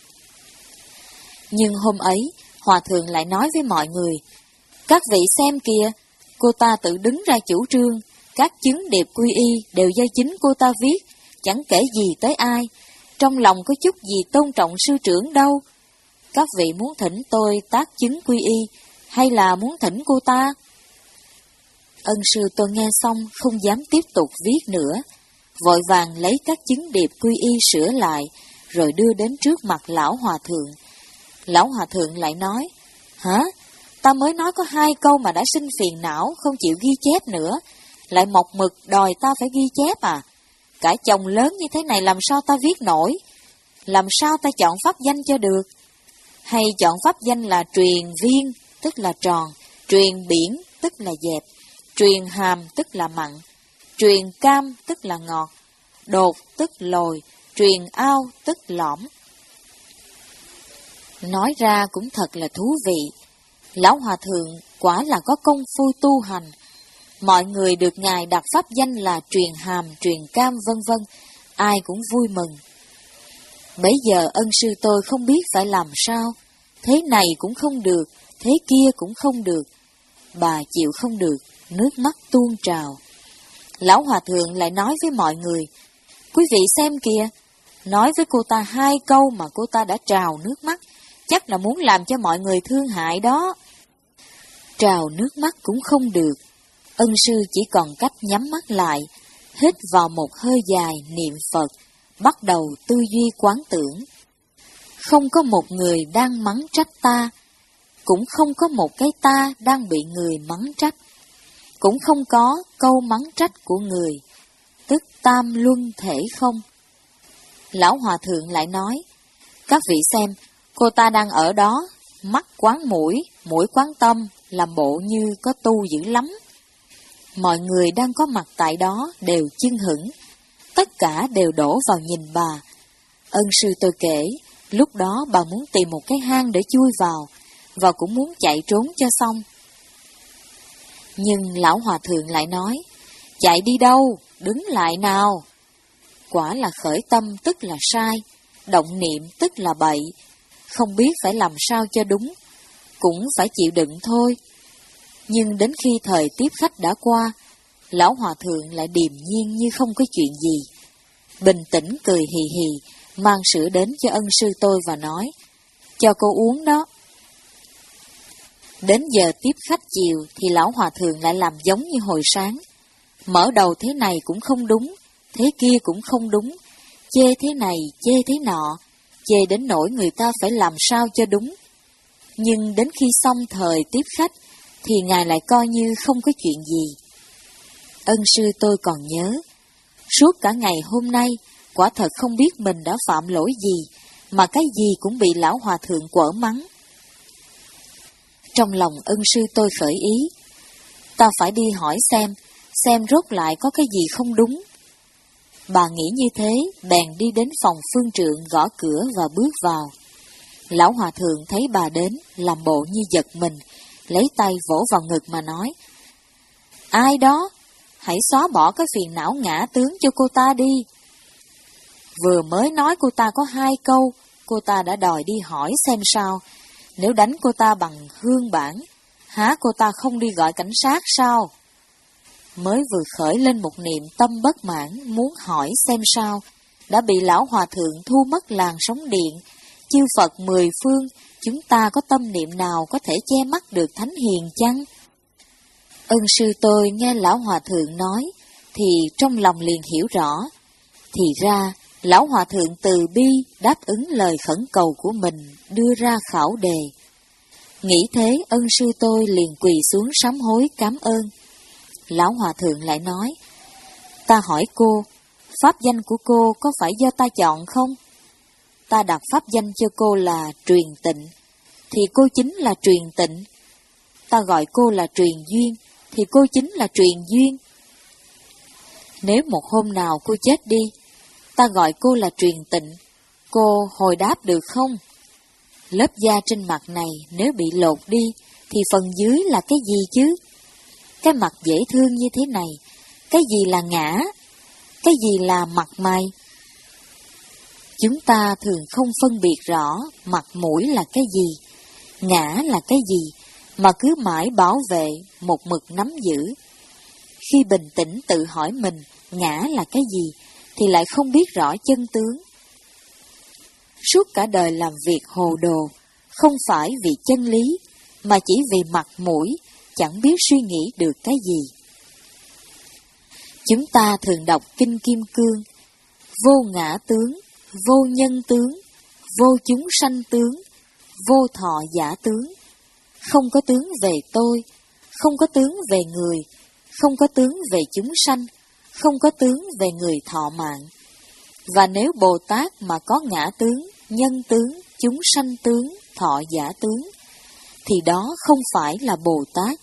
Nhưng hôm ấy, Hòa Thượng lại nói với mọi người, các vị xem kìa, cô ta tự đứng ra chủ trương, các chứng điệp quy y đều do chính cô ta viết, chẳng kể gì tới ai, trong lòng có chút gì tôn trọng sư trưởng đâu. Các vị muốn thỉnh tôi tác chứng quy y, hay là muốn thỉnh cô ta? Ân sư tôi nghe xong không dám tiếp tục viết nữa, vội vàng lấy các chứng điệp quy y sửa lại, rồi đưa đến trước mặt lão hòa thượng. Lão hòa thượng lại nói, hả? Ta mới nói có hai câu mà đã sinh phiền não, không chịu ghi chép nữa, lại mộc mực đòi ta phải ghi chép à? Cả chồng lớn như thế này làm sao ta viết nổi? Làm sao ta chọn pháp danh cho được? Hay chọn pháp danh là truyền viên, tức là tròn, truyền biển, tức là dẹp, truyền hàm, tức là mặn, truyền cam, tức là ngọt, đột, tức lồi, truyền ao, tức lõm. Nói ra cũng thật là thú vị. Lão hòa thượng quả là có công phu tu hành. Mọi người được Ngài đặt pháp danh là truyền hàm, truyền cam vân vân, ai cũng vui mừng. Bấy giờ ân sư tôi không biết phải làm sao, thế này cũng không được, thế kia cũng không được. Bà chịu không được, nước mắt tuôn trào. Lão hòa thượng lại nói với mọi người, quý vị xem kìa, nói với cô ta hai câu mà cô ta đã trào nước mắt, chắc là muốn làm cho mọi người thương hại đó. Trào nước mắt cũng không được, ân sư chỉ còn cách nhắm mắt lại, hít vào một hơi dài niệm Phật, bắt đầu tư duy quán tưởng. Không có một người đang mắng trách ta, cũng không có một cái ta đang bị người mắng trách, cũng không có câu mắng trách của người, tức tam luân thể không. Lão hòa thượng lại nói, các vị xem, cô ta đang ở đó, mắt quán mũi, mũi quán tâm, làm bộ như có tu dữ lắm. Mọi người đang có mặt tại đó đều chưng hửng, tất cả đều đổ vào nhìn bà. Ân sư tôi kể, lúc đó bà muốn tìm một cái hang để chui vào, và cũng muốn chạy trốn cho xong. Nhưng lão hòa thượng lại nói, chạy đi đâu, đứng lại nào. Quả là khởi tâm tức là sai, động niệm tức là bậy, không biết phải làm sao cho đúng, cũng phải chịu đựng thôi. Nhưng đến khi thời tiếp khách đã qua, lão hòa thượng lại điềm nhiên như không có chuyện gì. Bình tĩnh cười hì hì, mang sữa đến cho ân sư tôi và nói, cho cô uống đó. Đến giờ tiếp khách chiều thì lão hòa thượng lại làm giống như hồi sáng. Mở đầu thế này cũng không đúng, thế kia cũng không đúng, chê thế này, chê thế nọ, chê đến nỗi người ta phải làm sao cho đúng. Nhưng đến khi xong thời tiếp khách, thì Ngài lại coi như không có chuyện gì. Ân sư tôi còn nhớ, suốt cả ngày hôm nay, quả thật không biết mình đã phạm lỗi gì, mà cái gì cũng bị lão hòa thượng quở mắng. Trong lòng ân sư tôi khởi ý, ta phải đi hỏi xem, xem rốt lại có cái gì không đúng. Bà nghĩ như thế, bèn đi đến phòng phương trượng gõ cửa và bước vào. Lão hòa thượng thấy bà đến, làm bộ như giật mình, lấy tay vỗ vào ngực mà nói, ai đó, hãy xóa bỏ cái phiền não ngã tướng cho cô ta đi. Vừa mới nói cô ta có hai câu, cô ta đã đòi đi hỏi xem sao, nếu đánh cô ta bằng hương bản, há cô ta không đi gọi cảnh sát sao? Mới vừa khởi lên một niệm tâm bất mãn muốn hỏi xem sao, đã bị lão hòa thượng thu mất làn sóng điện. Chư Phật mười phương, chúng ta có tâm niệm nào có thể che mắt được thánh hiền chăng? Ân sư tôi nghe lão hòa thượng nói, thì trong lòng liền hiểu rõ. Thì ra, lão hòa thượng từ bi đáp ứng lời khẩn cầu của mình, đưa ra khảo đề. Nghĩ thế, ân sư tôi liền quỳ xuống sám hối cảm ơn. Lão hòa thượng lại nói, ta hỏi cô, pháp danh của cô có phải do ta chọn không? Ta đặt pháp danh cho cô là Truyền Tịnh, thì cô chính là Truyền Tịnh. Ta gọi cô là Truyền Duyên, thì cô chính là Truyền Duyên. Nếu một hôm nào cô chết đi, ta gọi cô là Truyền Tịnh, cô hồi đáp được không? Lớp da trên mặt này nếu bị lột đi, thì phần dưới là cái gì chứ? Cái mặt dễ thương như thế này, cái gì là ngã? Cái gì là mặt mày? Chúng ta thường không phân biệt rõ mặt mũi là cái gì, ngã là cái gì, mà cứ mãi bảo vệ, một mực nắm giữ. Khi bình tĩnh tự hỏi mình ngã là cái gì, thì lại không biết rõ chân tướng. Suốt cả đời làm việc hồ đồ, không phải vì chân lý, mà chỉ vì mặt mũi, chẳng biết suy nghĩ được cái gì. Chúng ta thường đọc Kinh Kim Cương: vô ngã tướng, vô nhân tướng, vô chúng sanh tướng, vô thọ giả tướng. Không có tướng về tôi, không có tướng về người, không có tướng về chúng sanh, không có tướng về người thọ mạng. Và nếu Bồ Tát mà có ngã tướng, nhân tướng, chúng sanh tướng, thọ giả tướng, thì đó không phải là Bồ Tát.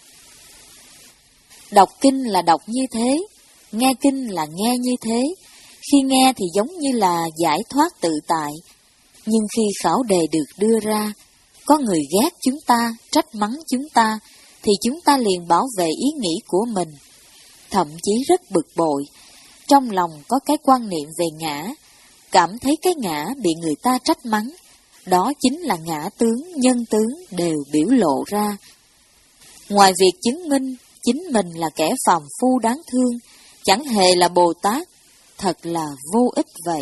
Đọc kinh là đọc như thế, nghe kinh là nghe như thế. Khi nghe thì giống như là giải thoát tự tại, nhưng khi khảo đề được đưa ra, có người ghét chúng ta, trách mắng chúng ta, thì chúng ta liền bảo vệ ý nghĩ của mình, thậm chí rất bực bội. Trong lòng có cái quan niệm về ngã, cảm thấy cái ngã bị người ta trách mắng, đó chính là ngã tướng, nhân tướng đều biểu lộ ra. Ngoài việc chứng minh chính mình là kẻ phàm phu đáng thương, chẳng hề là Bồ Tát, thật là vô ích vậy.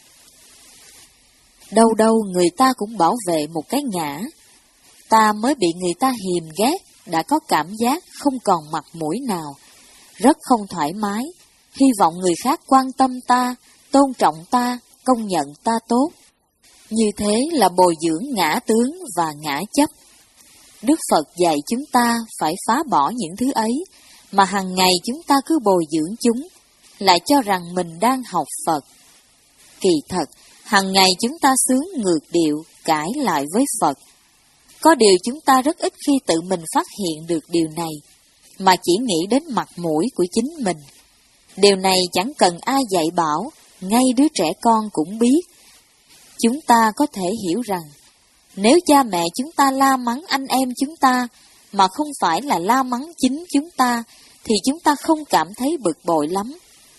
Đâu đâu người ta cũng bảo vệ một cái ngã. Ta mới bị người ta hiềm ghét, đã có cảm giác không còn mặt mũi nào, rất không thoải mái, hy vọng người khác quan tâm ta, tôn trọng ta, công nhận ta tốt. Như thế là bồi dưỡng ngã tướng và ngã chấp. Đức Phật dạy chúng ta phải phá bỏ những thứ ấy, mà hàng ngày chúng ta cứ bồi dưỡng chúng, lại cho rằng mình đang học Phật. Kỳ thật, hàng ngày chúng ta xướng ngược điệu, cãi lại với Phật. Có điều chúng ta rất ít khi tự mình phát hiện được điều này, mà chỉ nghĩ đến mặt mũi của chính mình. Điều này chẳng cần ai dạy bảo, ngay đứa trẻ con cũng biết. Chúng ta có thể hiểu rằng, nếu cha mẹ chúng ta la mắng anh em chúng ta, mà không phải là la mắng chính chúng ta, thì chúng ta không cảm thấy bực bội lắm.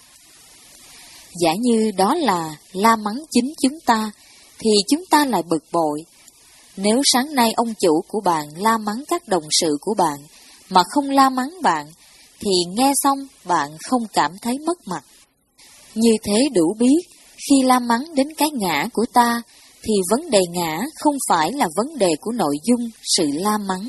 Giả như đó là la mắng chính chúng ta, thì chúng ta lại bực bội. Nếu sáng nay ông chủ của bạn la mắng các đồng sự của bạn, mà không la mắng bạn, thì nghe xong bạn không cảm thấy mất mặt. Như thế đủ biết, khi la mắng đến cái ngã của ta, thì vấn đề ngã không phải là vấn đề của nội dung sự la mắng.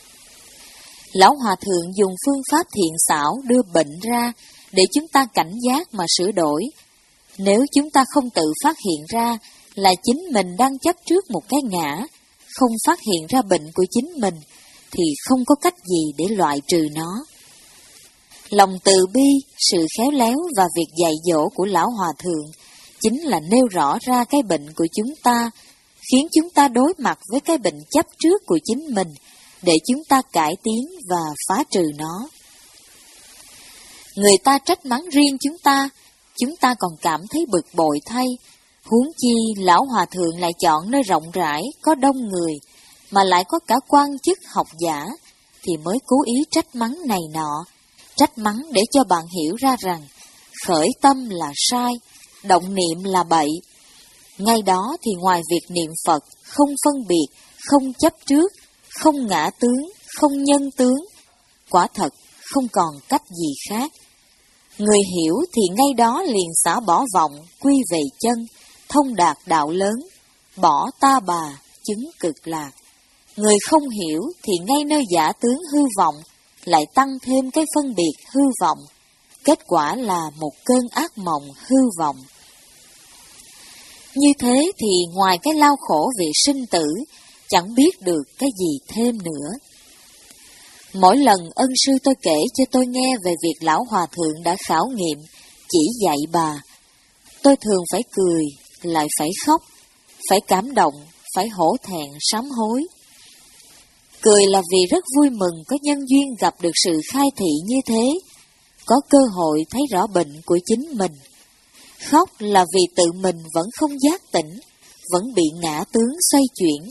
Lão Hòa Thượng dùng phương pháp thiện xảo đưa bệnh ra để chúng ta cảnh giác mà sửa đổi. Nếu chúng ta không tự phát hiện ra là chính mình đang chấp trước một cái ngã, không phát hiện ra bệnh của chính mình, thì không có cách gì để loại trừ nó. Lòng từ bi, sự khéo léo và việc dạy dỗ của Lão Hòa Thượng chính là nêu rõ ra cái bệnh của chúng ta, khiến chúng ta đối mặt với cái bệnh chấp trước của chính mình, để chúng ta cải tiến và phá trừ nó. Người ta trách mắng riêng chúng ta, chúng ta còn cảm thấy bực bội thay. Huống chi Lão Hòa Thượng lại chọn nơi rộng rãi, có đông người, mà lại có cả quan chức học giả, thì mới cố ý trách mắng này nọ, trách mắng để cho bạn hiểu ra rằng khởi tâm là sai, động niệm là bậy. Ngay đó thì ngoài việc niệm Phật, không phân biệt, không chấp trước, không ngã tướng, không nhân tướng, quả thật không còn cách gì khác. Người hiểu thì ngay đó liền xả bỏ vọng, quy về chân, thông đạt đạo lớn, bỏ ta bà, chứng cực lạc. Người không hiểu thì ngay nơi giả tướng hư vọng, lại tăng thêm cái phân biệt hư vọng, kết quả là một cơn ác mộng hư vọng. Như thế thì ngoài cái lao khổ vì sinh tử, chẳng biết được cái gì thêm nữa. Mỗi lần ân sư tôi kể cho tôi nghe về việc Lão Hòa Thượng đã khảo nghiệm, chỉ dạy bà, tôi thường phải cười, lại phải khóc, phải cảm động, phải hổ thẹn sám hối. Cười là vì rất vui mừng có nhân duyên gặp được sự khai thị như thế, có cơ hội thấy rõ bệnh của chính mình. Khóc là vì tự mình vẫn không giác tỉnh, vẫn bị ngã tướng xoay chuyển.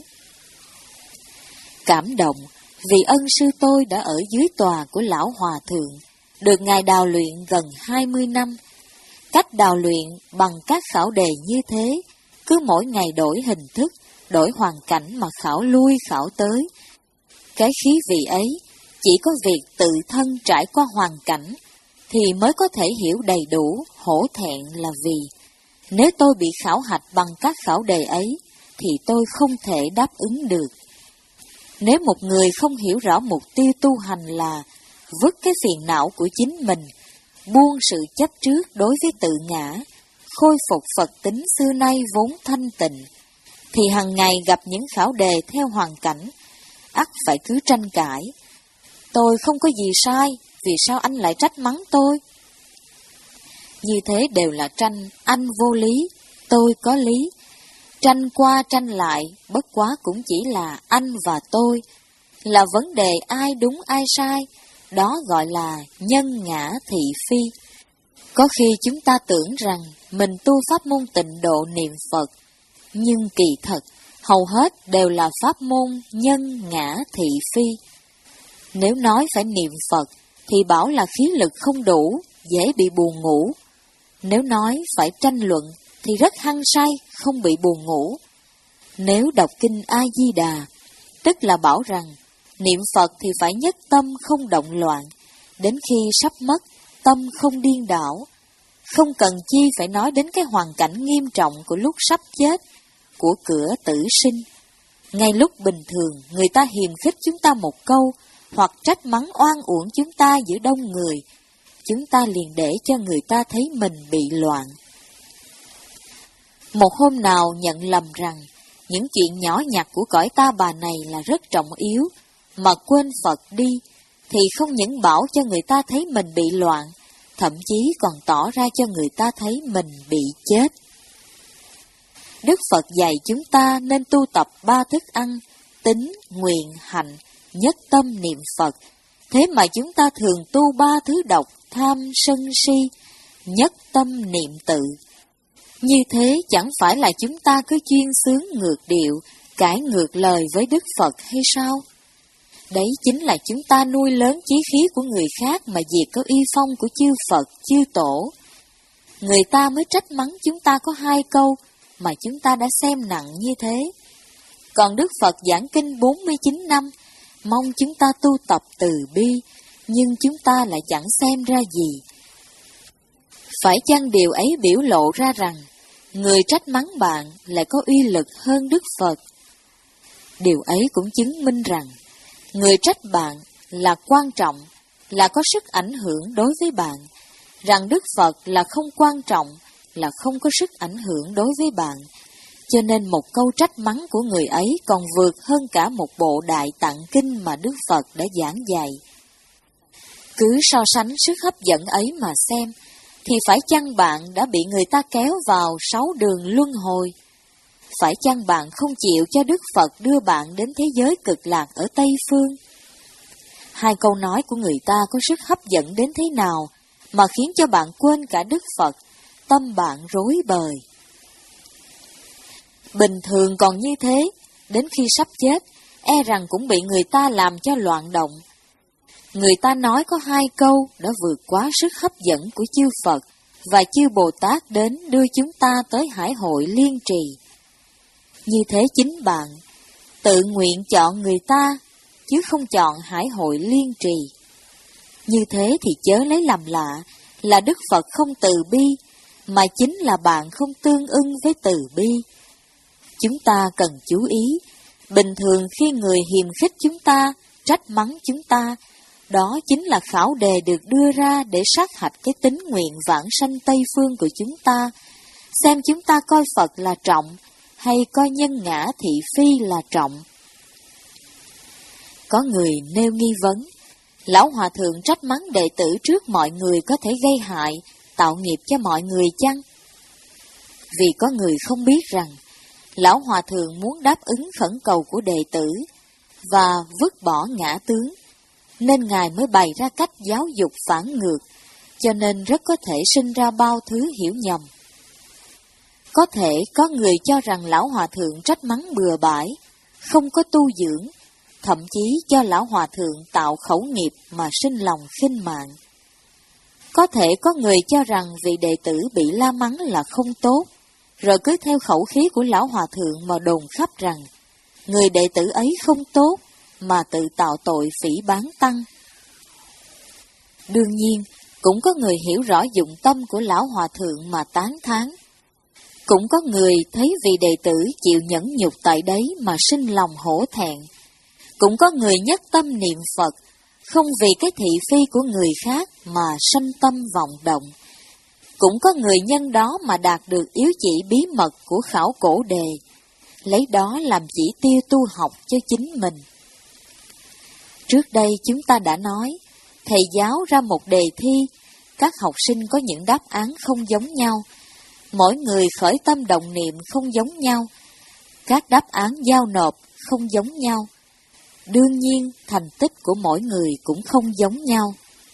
Cảm động vì ân sư tôi đã ở dưới tòa của Lão Hòa Thượng, được Ngài đào luyện gần hai mươi năm. Cách đào luyện bằng các khảo đề như thế, cứ mỗi ngày đổi hình thức, đổi hoàn cảnh mà khảo lui khảo tới. Cái khí vị ấy, chỉ có việc tự thân trải qua hoàn cảnh, thì mới có thể hiểu đầy đủ hổ thẹn là vì, nếu tôi bị khảo hạch bằng các khảo đề ấy, thì tôi không thể đáp ứng được. Nếu một người không hiểu rõ mục tiêu tu hành là vứt cái phiền não của chính mình, buông sự chấp trước đối với tự ngã, khôi phục Phật tính xưa nay vốn thanh tịnh, thì hằng ngày gặp những khảo đề theo hoàn cảnh, ắt phải cứ tranh cãi. Tôi không có gì sai, vì sao anh lại trách mắng tôi? Như thế đều là tranh anh vô lý, tôi có lý. Tranh qua tranh lại, bất quá cũng chỉ là anh và tôi, là vấn đề ai đúng ai sai, đó gọi là nhân ngã thị phi. Có khi chúng ta tưởng rằng mình tu pháp môn tịnh độ niệm Phật, nhưng kỳ thật, hầu hết đều là pháp môn nhân ngã thị phi. Nếu nói phải niệm Phật, thì bảo là khí lực không đủ, dễ bị buồn ngủ. Nếu nói phải tranh luận, thì rất hăng say, không bị buồn ngủ. Nếu đọc kinh A-di-đà, tức là bảo rằng, niệm Phật thì phải nhất tâm không động loạn, đến khi sắp mất, tâm không điên đảo. Không cần chi phải nói đến cái hoàn cảnh nghiêm trọng của lúc sắp chết, của cửa tử sinh. Ngay lúc bình thường, người ta hiềm khích chúng ta một câu, hoặc trách mắng oan uổng chúng ta giữa đông người, chúng ta liền để cho người ta thấy mình bị loạn. Một hôm nào nhận lầm rằng, những chuyện nhỏ nhặt của cõi ta bà này là rất trọng yếu, mà quên Phật đi, thì không những bảo cho người ta thấy mình bị loạn, thậm chí còn tỏ ra cho người ta thấy mình bị chết. Đức Phật dạy chúng ta nên tu tập ba thức ăn, tín, nguyện, hạnh, nhất tâm niệm Phật. Thế mà chúng ta thường tu ba thứ độc, tham, sân, si, nhất tâm niệm tự. Như thế chẳng phải là chúng ta cứ chuyên xướng ngược điệu, cãi ngược lời với Đức Phật hay sao? Đấy chính là chúng ta nuôi lớn chí khí của người khác mà diệt có uy phong của chư Phật, chư Tổ. Người ta mới trách mắng chúng ta có hai câu, mà chúng ta đã xem nặng như thế. Còn Đức Phật giảng kinh bốn mươi chín năm, mong chúng ta tu tập từ bi, nhưng chúng ta lại chẳng xem ra gì. Phải chăng điều ấy biểu lộ ra rằng, người trách mắng bạn lại có uy lực hơn Đức Phật? Điều ấy cũng chứng minh rằng, người trách bạn là quan trọng, là có sức ảnh hưởng đối với bạn, rằng Đức Phật là không quan trọng, là không có sức ảnh hưởng đối với bạn. Cho nên một câu trách mắng của người ấy còn vượt hơn cả một bộ đại tạng kinh mà Đức Phật đã giảng dạy. Cứ so sánh sức hấp dẫn ấy mà xem, thì phải chăng bạn đã bị người ta kéo vào sáu đường luân hồi? Phải chăng bạn không chịu cho Đức Phật đưa bạn đến thế giới cực lạc ở Tây Phương? Hai câu nói của người ta có sức hấp dẫn đến thế nào mà khiến cho bạn quên cả Đức Phật, tâm bạn rối bời. Bình thường còn như thế, đến khi sắp chết, e rằng cũng bị người ta làm cho loạn động. Người ta nói có hai câu đã vượt quá sức hấp dẫn của chư Phật và chư Bồ Tát đến đưa chúng ta tới hải hội liên trì. Như thế chính bạn tự nguyện chọn người ta, chứ không chọn hải hội liên trì. Như thế thì chớ lấy làm lạ là Đức Phật không từ bi, mà chính là bạn không tương ưng với từ bi. Chúng ta cần chú ý, bình thường khi người hiềm khích chúng ta, trách mắng chúng ta, đó chính là khảo đề được đưa ra để sát hạch cái tính nguyện vãng sanh Tây Phương của chúng ta, xem chúng ta coi Phật là trọng, hay coi nhân ngã thị phi là trọng. Có người nêu nghi vấn, Lão Hòa Thượng trách mắng đệ tử trước mọi người có thể gây hại, tạo nghiệp cho mọi người chăng? Vì có người không biết rằng, Lão Hòa Thượng muốn đáp ứng khẩn cầu của đệ tử, và vứt bỏ ngã tướng, nên Ngài mới bày ra cách giáo dục phản ngược, cho nên rất có thể sinh ra bao thứ hiểu nhầm. Có thể có người cho rằng Lão Hòa Thượng trách mắng bừa bãi, không có tu dưỡng, thậm chí cho Lão Hòa Thượng tạo khẩu nghiệp mà sinh lòng khinh mạng. Có thể có người cho rằng vị đệ tử bị la mắng là không tốt, rồi cứ theo khẩu khí của Lão Hòa Thượng mà đồn khắp rằng người đệ tử ấy không tốt, mà tự tạo tội phỉ báng tăng. Đương nhiên, cũng có người hiểu rõ dụng tâm của Lão Hòa Thượng mà tán thán. Cũng có người thấy vị đệ tử chịu nhẫn nhục tại đấy mà sinh lòng hổ thẹn. Cũng có người nhất tâm niệm Phật, không vì cái thị phi của người khác mà sanh tâm vọng động. Cũng có người nhân đó mà đạt được yếu chỉ bí mật của khảo cổ đề, lấy đó làm chỉ tiêu tu học cho chính mình. Trước đây chúng ta đã nói, thầy giáo ra một đề thi, các học sinh có những đáp án không giống nhau, mỗi người khởi tâm động niệm không giống nhau, các đáp án giao nộp không giống nhau. Đương nhiên, thành tích của mỗi người cũng không giống nhau.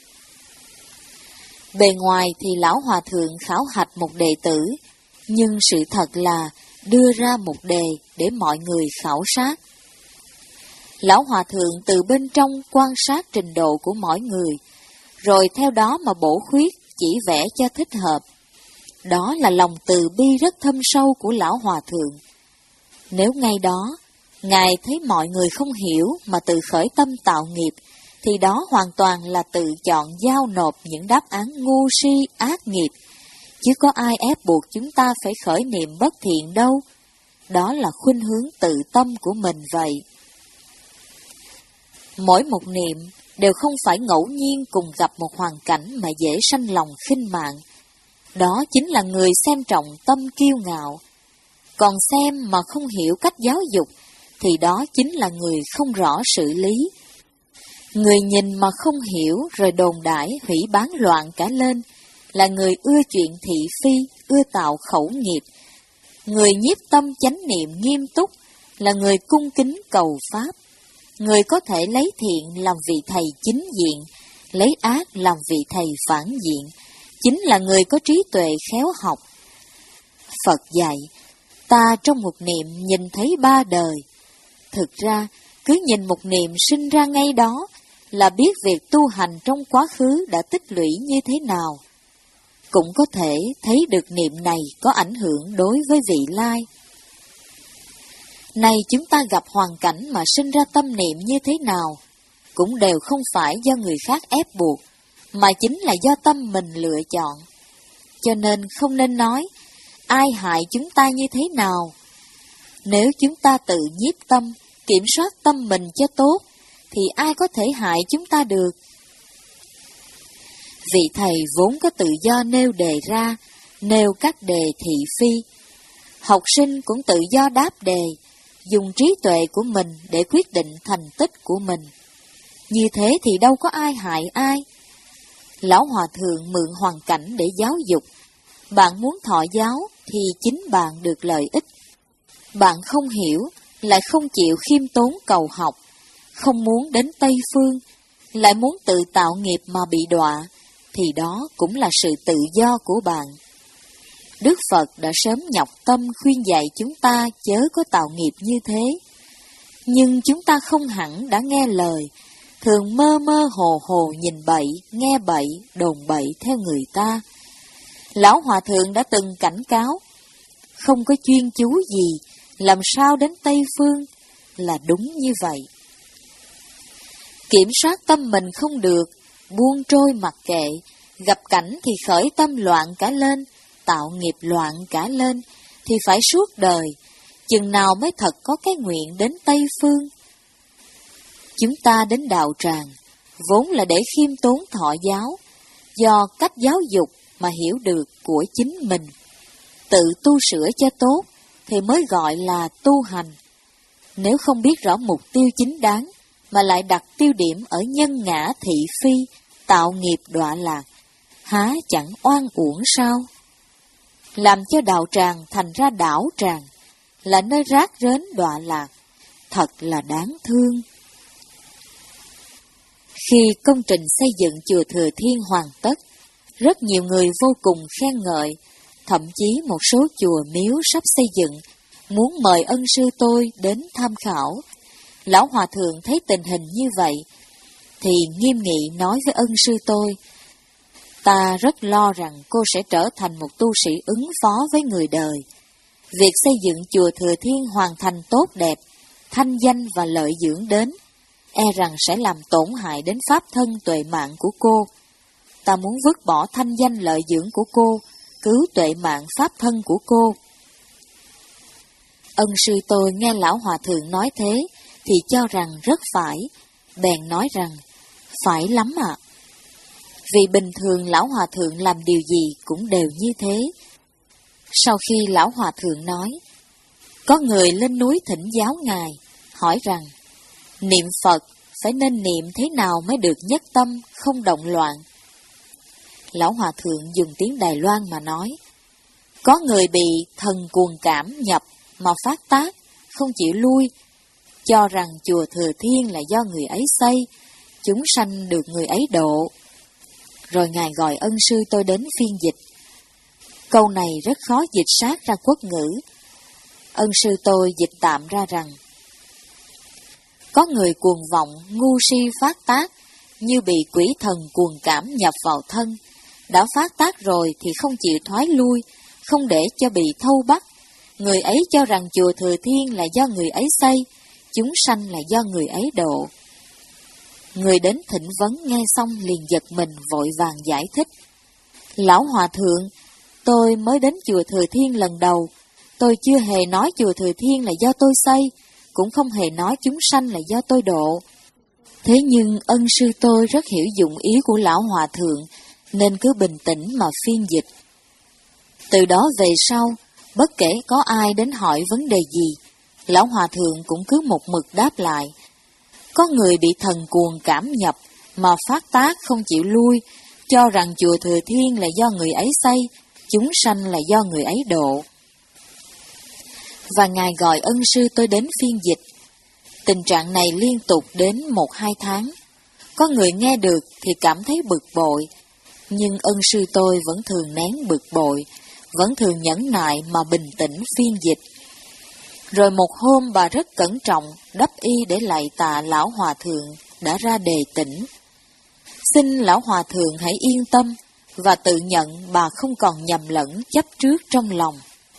Bề ngoài thì Lão Hòa Thượng khảo hạch một đệ tử, nhưng sự thật là đưa ra một đề để mọi người khảo sát. Lão Hòa Thượng từ bên trong quan sát trình độ của mỗi người, rồi theo đó mà bổ khuyết, chỉ vẽ cho thích hợp. Đó là lòng từ bi rất thâm sâu của Lão Hòa Thượng. Nếu ngay đó, Ngài thấy mọi người không hiểu mà tự khởi tâm tạo nghiệp, thì đó hoàn toàn là tự chọn giao nộp những đáp án ngu si ác nghiệp, chứ có ai ép buộc chúng ta phải khởi niệm bất thiện đâu. Đó là khuynh hướng tự tâm của mình vậy. Mỗi một niệm đều không phải ngẫu nhiên cùng gặp một hoàn cảnh mà dễ sanh lòng khinh mạng. Đó chính là người xem trọng tâm kiêu ngạo. Còn xem mà không hiểu cách giáo dục, thì đó chính là người không rõ sự lý. Người nhìn mà không hiểu rồi đồn đãi hủy bán loạn cả lên, là người ưa chuyện thị phi, ưa tạo khẩu nghiệp. Người nhiếp tâm chánh niệm nghiêm túc, là người cung kính cầu pháp. Người có thể lấy thiện làm vị thầy chính diện, lấy ác làm vị thầy phản diện, chính là người có trí tuệ khéo học. Phật dạy, ta trong một niệm nhìn thấy ba đời. Thực ra, cứ nhìn một niệm sinh ra ngay đó, là biết việc tu hành trong quá khứ đã tích lũy như thế nào. Cũng có thể thấy được niệm này có ảnh hưởng đối với vị lai. Này chúng ta gặp hoàn cảnh mà sinh ra tâm niệm như thế nào, cũng đều không phải do người khác ép buộc, mà chính là do tâm mình lựa chọn. Cho nên không nên nói, ai hại chúng ta như thế nào. Nếu chúng ta tự nhiếp tâm, kiểm soát tâm mình cho tốt, thì ai có thể hại chúng ta được. Vị thầy vốn có tự do nêu đề ra, nêu các đề thị phi. Học sinh cũng tự do đáp đề, dùng trí tuệ của mình để quyết định thành tích của mình. Như thế thì đâu có ai hại ai. Lão Hòa Thượng mượn hoàn cảnh để giáo dục. Bạn muốn thọ giáo thì chính bạn được lợi ích. Bạn không hiểu, lại không chịu khiêm tốn cầu học, không muốn đến Tây Phương, lại muốn tự tạo nghiệp mà bị đọa, thì đó cũng là sự tự do của bạn. Đức Phật đã sớm nhọc tâm khuyên dạy chúng ta chớ có tạo nghiệp như thế. Nhưng chúng ta không hẳn đã nghe lời, thường mơ mơ hồ hồ nhìn bậy, nghe bậy, đồn bậy theo người ta. Lão Hòa Thượng đã từng cảnh cáo, không có chuyên chú gì, làm sao đến Tây Phương, là đúng như vậy. Kiểm soát tâm mình không được, buông trôi mặc kệ, gặp cảnh thì khởi tâm loạn cả lên, tạo nghiệp loạn cả lên, thì phải suốt đời, chừng nào mới thật có cái nguyện đến Tây Phương. Chúng ta đến đạo tràng, vốn là để khiêm tốn thọ giáo, do cách giáo dục mà hiểu được của chính mình. Tự tu sửa cho tốt, thì mới gọi là tu hành. Nếu không biết rõ mục tiêu chính đáng, mà lại đặt tiêu điểm ở nhân ngã thị phi, tạo nghiệp đọa lạc, há chẳng oan uổng sao? Làm cho đạo tràng thành ra đảo tràng, là nơi rác rến đọa lạc, thật là đáng thương. Khi công trình xây dựng chùa Thừa Thiên hoàn tất, rất nhiều người vô cùng khen ngợi, thậm chí một số chùa miếu sắp xây dựng, muốn mời ân sư tôi đến tham khảo. Lão Hòa Thượng thấy tình hình như vậy, thì nghiêm nghị nói với ân sư tôi, ta rất lo rằng cô sẽ trở thành một tu sĩ ứng phó với người đời. Việc xây dựng chùa Thừa Thiên hoàn thành tốt đẹp, thanh danh và lợi dưỡng đến, e rằng sẽ làm tổn hại đến pháp thân tuệ mạng của cô. Ta muốn vứt bỏ thanh danh lợi dưỡng của cô, cứu tuệ mạng pháp thân của cô. Ân sư tôi nghe Lão Hòa Thượng nói thế, thì cho rằng rất phải, bèn nói rằng, Phải lắm ạ. Vì bình thường lão hòa thượng làm điều gì cũng đều như thế. Sau khi lão hòa thượng nói, có người lên núi thỉnh giáo ngài, hỏi rằng, niệm Phật phải nên niệm thế nào mới được nhất tâm, không động loạn? Lão hòa thượng dùng tiếng Đài Loan mà nói, có người bị thần cuồng cảm nhập mà phát tác, không chịu lui, cho rằng chùa Thừa Thiên là do người ấy xây, chúng sanh được người ấy độ. Rồi ngài gọi ân sư tôi đến phiên dịch. Câu này rất khó dịch sát ra quốc ngữ. Ân sư tôi dịch tạm ra rằng, có người cuồng vọng, ngu si phát tác, như bị quỷ thần cuồng cảm nhập vào thân. Đã phát tác rồi thì không chịu thoái lui, không để cho bị thâu bắt. Người ấy cho rằng chùa Thừa Thiên là do người ấy xây, chúng sanh là do người ấy độ. Người đến thỉnh vấn nghe xong liền giật mình, vội vàng giải thích. Lão hòa thượng, tôi mới đến chùa Thừa Thiên lần đầu, tôi chưa hề nói chùa Thừa Thiên là do tôi xây, cũng không hề nói chúng sanh là do tôi độ. Thế nhưng ân sư tôi rất hiểu dụng ý của lão hòa thượng, nên cứ bình tĩnh mà phiên dịch. Từ đó về sau, bất kể có ai đến hỏi vấn đề gì, lão hòa thượng cũng cứ một mực đáp lại. Có người bị thần cuồng cảm nhập mà phát tác không chịu lui, cho rằng chùa Thừa Thiên là do người ấy xây, chúng sanh là do người ấy độ. Và ngài gọi ân sư tôi đến phiên dịch. Tình trạng này liên tục đến một hai tháng. Có người nghe được thì cảm thấy bực bội, nhưng ân sư tôi vẫn thường nén bực bội, vẫn thường nhẫn nại mà bình tĩnh phiên dịch. Rồi một hôm bà rất cẩn trọng đắp y để lạy tạ lão hòa thượng đã ra đề tỉnh. Xin lão hòa thượng hãy yên tâm và tự nhận bà không còn nhầm lẫn chấp trước trong lòng.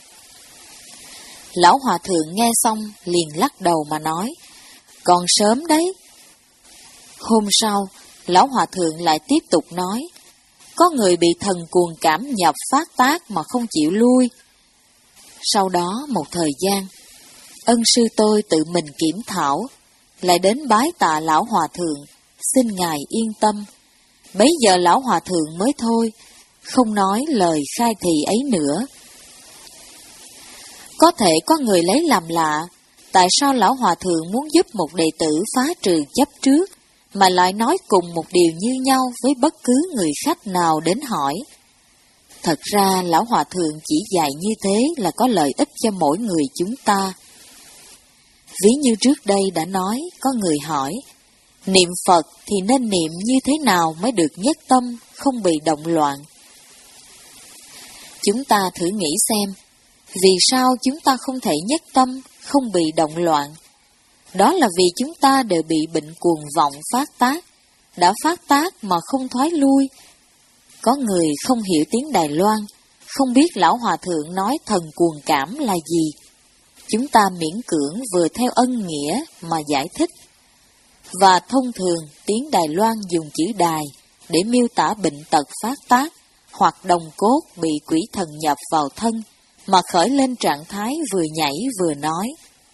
Lão hòa thượng nghe xong liền lắc đầu mà nói, còn sớm đấy. Hôm sau, lão hòa thượng lại tiếp tục nói, có người bị thần cuồng cảm nhập phát tác mà không chịu lui. Sau đó một thời gian, ân sư tôi tự mình kiểm thảo, lại đến bái tạ lão hòa thượng, xin ngài yên tâm. Bấy giờ lão hòa thượng mới thôi, không nói lời khai thị ấy nữa. Có thể có người lấy làm lạ, tại sao lão hòa thượng muốn giúp một đệ tử phá trừ chấp trước, mà lại nói cùng một điều như nhau với bất cứ người khách nào đến hỏi. Thật ra lão hòa thượng chỉ dạy như thế là có lợi ích cho mỗi người chúng ta. Ví như trước đây đã nói, có người hỏi, niệm Phật thì nên niệm như thế nào mới được nhất tâm, không bị động loạn? Chúng ta thử nghĩ xem, vì sao chúng ta không thể nhất tâm, không bị động loạn? Đó là vì chúng ta đều bị bệnh cuồng vọng phát tác, đã phát tác mà không thoái lui. Có người không hiểu tiếng Đài Loan, không biết lão hòa thượng nói thần cuồng cảm là gì. Chúng ta miễn cưỡng vừa theo ân nghĩa mà giải thích. Và thông thường tiếng Đài Loan dùng chữ đài để miêu tả bệnh tật phát tác, hoặc đồng cốt bị quỷ thần nhập vào thân, mà khởi lên trạng thái vừa nhảy vừa nói.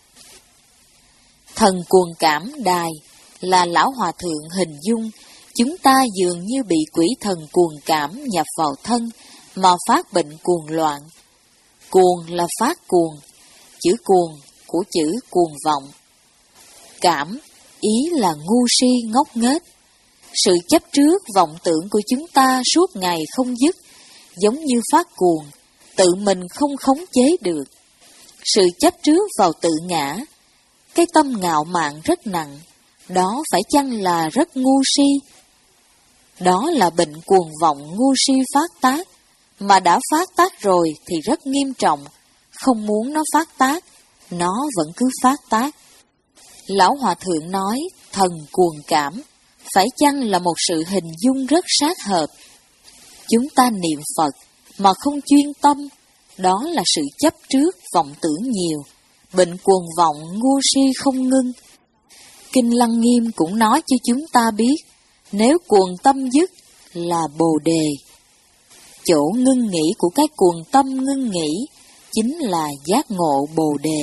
Thần cuồng cảm đài là lão hòa thượng hình dung chúng ta dường như bị quỷ thần cuồng cảm nhập vào thân mà phát bệnh cuồng loạn. Cuồng là phát cuồng, chữ cuồng của chữ cuồng vọng. Cảm, ý là ngu si ngốc nghếch. Sự chấp trước vọng tưởng của chúng ta suốt ngày không dứt, giống như phát cuồng, tự mình không khống chế được. Sự chấp trước vào tự ngã, cái tâm ngạo mạn rất nặng, đó phải chăng là rất ngu si? Đó là bệnh cuồng vọng ngu si phát tác, mà đã phát tác rồi thì rất nghiêm trọng, không muốn nó phát tác, nó vẫn cứ phát tác. Lão hòa thượng nói thần cuồng cảm, phải chăng là một sự hình dung rất sát hợp? Chúng ta niệm Phật mà không chuyên tâm, đó là sự chấp trước vọng tưởng nhiều, bệnh cuồng vọng ngu si không ngưng. Kinh Lăng Nghiêm cũng nói cho chúng ta biết, nếu cuồng tâm dứt là Bồ Đề. Chỗ ngưng nghĩ của cái cuồng tâm ngưng nghĩ chính là giác ngộ Bồ Đề.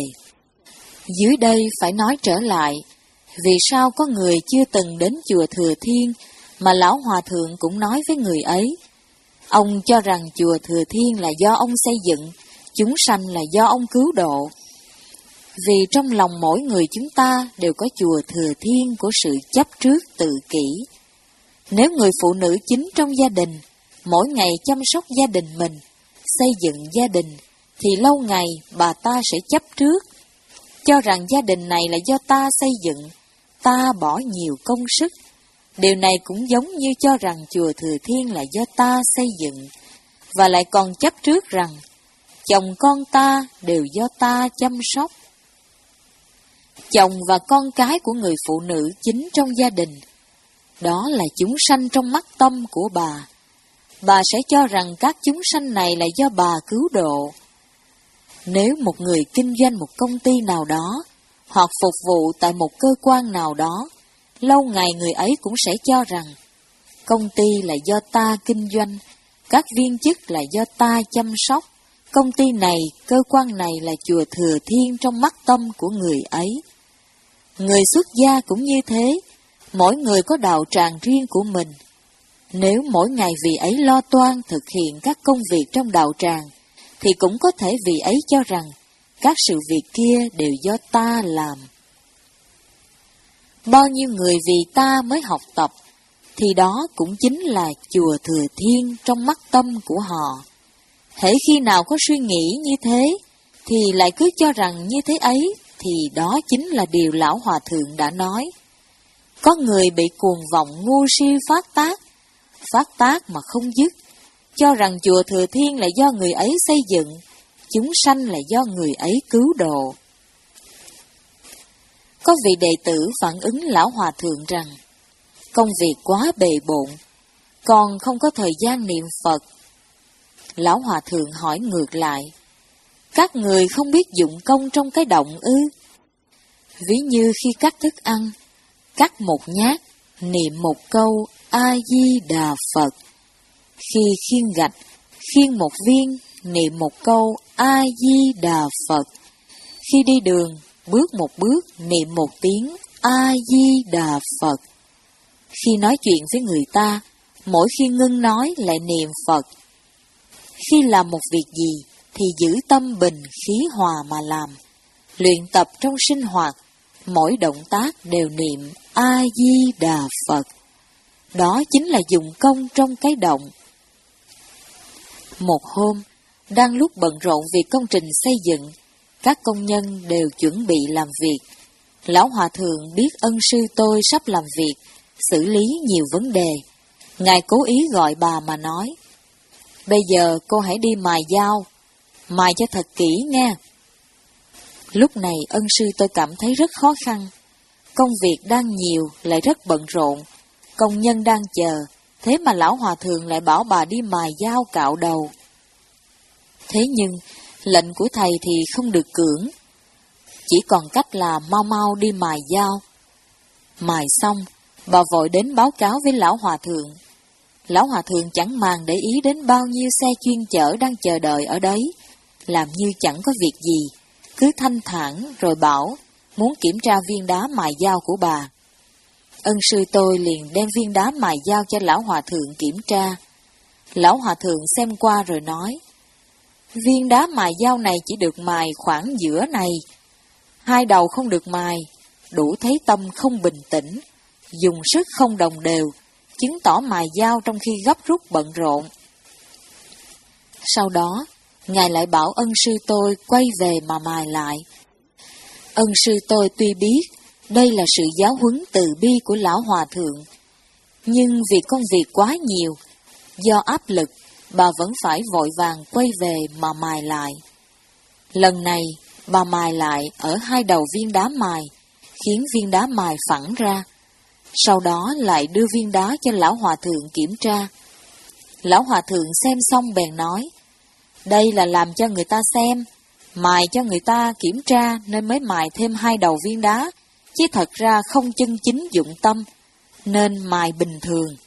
Dưới đây phải nói trở lại, vì sao có người chưa từng đến chùa Thừa Thiên mà lão hòa thượng cũng nói với người ấy. Ông cho rằng chùa Thừa Thiên là do ông xây dựng, chúng sanh là do ông cứu độ. Vì trong lòng mỗi người chúng ta đều có chùa Thừa Thiên của sự chấp trước tự kỷ. Nếu người phụ nữ chính trong gia đình, mỗi ngày chăm sóc gia đình mình, xây dựng gia đình, thì lâu ngày bà ta sẽ chấp trước, cho rằng gia đình này là do ta xây dựng, ta bỏ nhiều công sức. Điều này cũng giống như cho rằng chùa Thừa Thiên là do ta xây dựng, và lại còn chấp trước rằng chồng con ta đều do ta chăm sóc. Chồng và con cái của người phụ nữ chính trong gia đình, đó là chúng sanh trong mắt tâm của bà. Bà sẽ cho rằng các chúng sanh này là do bà cứu độ. Nếu một người kinh doanh một công ty nào đó, hoặc phục vụ tại một cơ quan nào đó, lâu ngày người ấy cũng sẽ cho rằng công ty là do ta kinh doanh, các viên chức là do ta chăm sóc, công ty này, cơ quan này là chùa Thừa Thiên trong mắt tâm của người ấy. Người xuất gia cũng như thế, mỗi người có đạo tràng riêng của mình. Nếu mỗi ngày vị ấy lo toan thực hiện các công việc trong đạo tràng, thì cũng có thể vị ấy cho rằng các sự việc kia đều do ta làm. Bao nhiêu người vì ta mới học tập, thì đó cũng chính là chùa Thừa Thiên trong mắt tâm của họ. Hễ khi nào có suy nghĩ như thế, thì lại cứ cho rằng như thế ấy, thì đó chính là điều lão hòa thượng đã nói. Có người bị cuồng vọng ngu si phát tác, phát tác mà không dứt, cho rằng chùa Thừa Thiên là do người ấy xây dựng, chúng sanh là do người ấy cứu độ. Có vị đệ tử phản ứng lão hòa thượng rằng, công việc quá bề bộn, còn không có thời gian niệm Phật. Lão hòa thượng hỏi ngược lại, các người không biết dụng công trong cái động ư? Ví như khi cắt thức ăn, cắt một nhát, niệm một câu A-di-đà Phật. Khi khiêng gạch, khiêng một viên, niệm một câu A-di-đà Phật. Khi đi đường, bước một bước, niệm một tiếng A-di-đà Phật. Khi nói chuyện với người ta, mỗi khi ngưng nói lại niệm Phật. Khi làm một việc gì, thì giữ tâm bình khí hòa mà làm. Luyện tập trong sinh hoạt, mỗi động tác đều niệm A-di-đà Phật. Đó chính là dụng công trong cái động. Một hôm, đang lúc bận rộn vì công trình xây dựng, các công nhân đều chuẩn bị làm việc. Lão hòa thượng biết ân sư tôi sắp làm việc, xử lý nhiều vấn đề. Ngài cố ý gọi bà mà nói, bây giờ cô hãy đi mài dao, mài cho thật kỹ nghe. Lúc này ân sư tôi cảm thấy rất khó khăn. Công việc đang nhiều, lại rất bận rộn. Công nhân đang chờ, thế mà lão hòa thượng lại bảo bà đi mài dao cạo đầu. Thế nhưng, lệnh của thầy thì không được cưỡng. Chỉ còn cách là mau mau đi mài dao. Mài xong, bà vội đến báo cáo với lão hòa thượng. Lão hòa thượng chẳng màng để ý đến bao nhiêu xe chuyên chở đang chờ đợi ở đấy, làm như chẳng có việc gì, cứ thanh thản rồi bảo muốn kiểm tra viên đá mài dao của bà. Ân sư tôi liền đem viên đá mài dao cho lão hòa thượng kiểm tra. Lão hòa thượng xem qua rồi nói, viên đá mài dao này chỉ được mài khoảng giữa này, hai đầu không được mài, đủ thấy tâm không bình tĩnh, dùng sức không đồng đều, chứng tỏ mài dao trong khi gấp rút bận rộn. Sau đó, Ngài lại bảo ân sư tôi quay về mà mài lại. Ân sư tôi tuy biết đây là sự giáo huấn từ bi của lão hòa thượng, nhưng vì công việc quá nhiều, do áp lực, bà vẫn phải vội vàng quay về mà mài lại. Lần này, bà mài lại ở hai đầu viên đá mài, khiến viên đá mài phẳng ra. Sau đó lại đưa viên đá cho lão hòa thượng kiểm tra. Lão hòa thượng xem xong bèn nói, đây là làm cho người ta xem, mài cho người ta kiểm tra nên mới mài thêm hai đầu viên đá, chứ thật ra không chân chính dụng tâm, nên mài bình thường.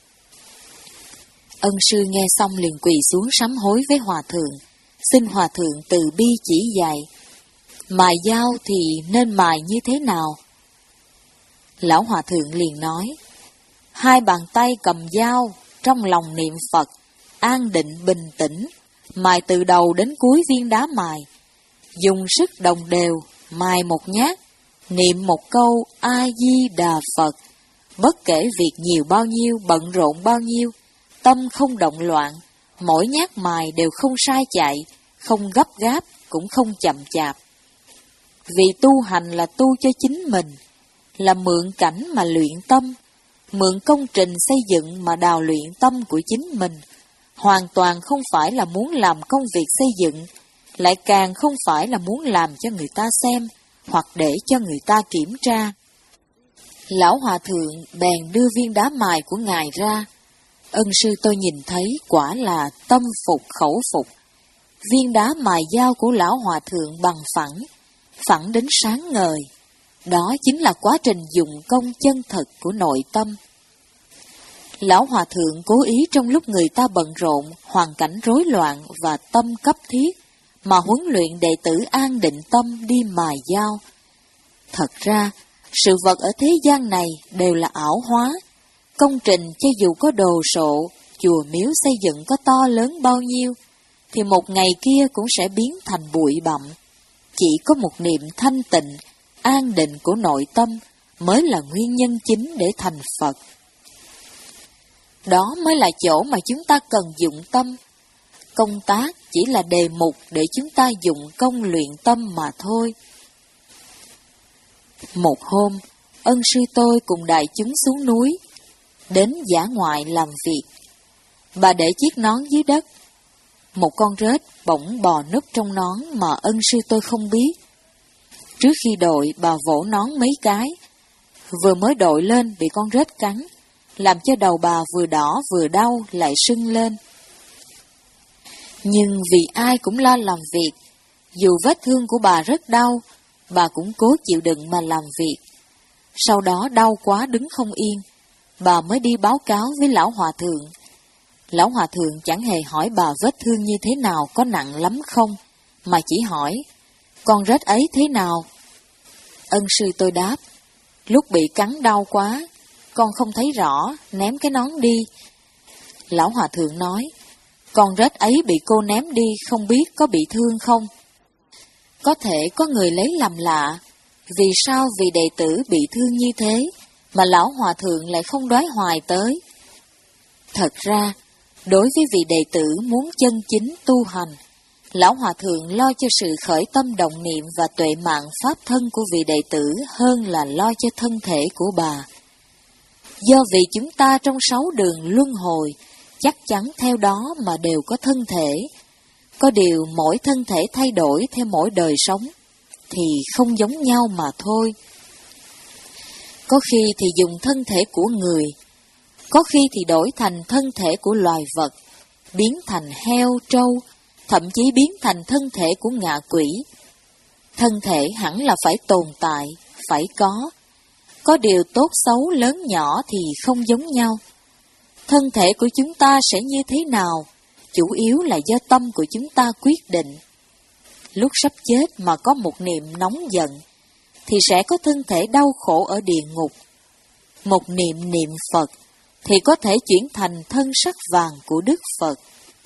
Ân sư nghe xong liền quỳ xuống sám hối với hòa thượng, xin hòa thượng từ bi chỉ dạy, mài dao thì nên mài như thế nào? Lão hòa thượng liền nói, Hai bàn tay cầm dao, trong lòng niệm Phật, an định bình tĩnh, mài từ đầu đến cuối viên đá mài. Dùng sức đồng đều, mài một nhát, niệm một câu A-di-đà Phật. Bất kể việc nhiều bao nhiêu, bận rộn bao nhiêu, tâm không động loạn, mỗi nhát mài đều không sai chạy, không gấp gáp, cũng không chậm chạp. Vì tu hành là tu cho chính mình, là mượn cảnh mà luyện tâm, mượn công trình xây dựng mà đào luyện tâm của chính mình, hoàn toàn không phải là muốn làm công việc xây dựng, lại càng không phải là muốn làm cho người ta xem, hoặc để cho người ta kiểm tra. Lão Hòa Thượng bèn đưa viên đá mài của Ngài ra. Ân sư tôi nhìn thấy quả là tâm phục khẩu phục. Viên đá mài dao của Lão Hòa Thượng bằng phẳng, phẳng đến sáng ngời. Đó chính là quá trình dụng công chân thực của nội tâm. Lão Hòa Thượng cố ý trong lúc người ta bận rộn, hoàn cảnh rối loạn và tâm cấp thiết, mà huấn luyện đệ tử an định tâm đi mài dao. Thật ra, sự vật ở thế gian này đều là ảo hóa. Công trình cho dù có đồ sộ, chùa miếu xây dựng có to lớn bao nhiêu, thì một ngày kia cũng sẽ biến thành bụi bặm. Chỉ có một niệm thanh tịnh, an định của nội tâm mới là nguyên nhân chính để thành Phật. Đó mới là chỗ mà chúng ta cần dụng tâm. Công tác chỉ là đề mục để chúng ta dụng công luyện tâm mà thôi. Một hôm, ân sư tôi cùng đại chúng xuống núi, đến dã ngoại làm việc. Bà để chiếc nón dưới đất. Một con rết bỗng bò núp trong nón mà ân sư tôi không biết. Trước khi đội, bà vỗ nón mấy cái. Vừa mới đội lên bị con rết cắn, làm cho đầu bà vừa đỏ vừa đau lại sưng lên. Nhưng vì ai cũng lo làm việc, dù vết thương của bà rất đau, bà cũng cố chịu đựng mà làm việc. Sau đó đau quá đứng không yên, bà mới đi báo cáo với Lão Hòa Thượng. Lão Hòa Thượng chẳng hề hỏi bà vết thương như thế nào, có nặng lắm không, mà chỉ hỏi, con rết ấy thế nào? Ân sư tôi đáp, lúc bị cắn đau quá, con không thấy rõ, ném cái nón đi. Lão Hòa Thượng nói, con rết ấy bị cô ném đi, không biết có bị thương không? Có thể có người lấy làm lạ, vì sao vì đệ tử bị thương như thế, mà Lão Hòa Thượng lại không đoái hoài tới? Thật ra, đối với vị đệ tử muốn chân chính tu hành, Lão Hòa Thượng lo cho sự khởi tâm động niệm và tuệ mạng pháp thân của vị đệ tử hơn là lo cho thân thể của bà. Do vì chúng ta trong sáu đường luân hồi, chắc chắn theo đó mà đều có thân thể. Có điều mỗi thân thể thay đổi theo mỗi đời sống, thì không giống nhau mà thôi. Có khi thì dùng thân thể của người, có khi thì đổi thành thân thể của loài vật, biến thành heo, trâu, thậm chí biến thành thân thể của ngạ quỷ. Thân thể hẳn là phải tồn tại, phải có. Có điều tốt xấu lớn nhỏ thì không giống nhau. Thân thể của chúng ta sẽ như thế nào, chủ yếu là do tâm của chúng ta quyết định. Lúc sắp chết mà có một niệm nóng giận, thì sẽ có thân thể đau khổ ở địa ngục. Một niệm niệm Phật, thì có thể chuyển thành thân sắc vàng của Đức Phật.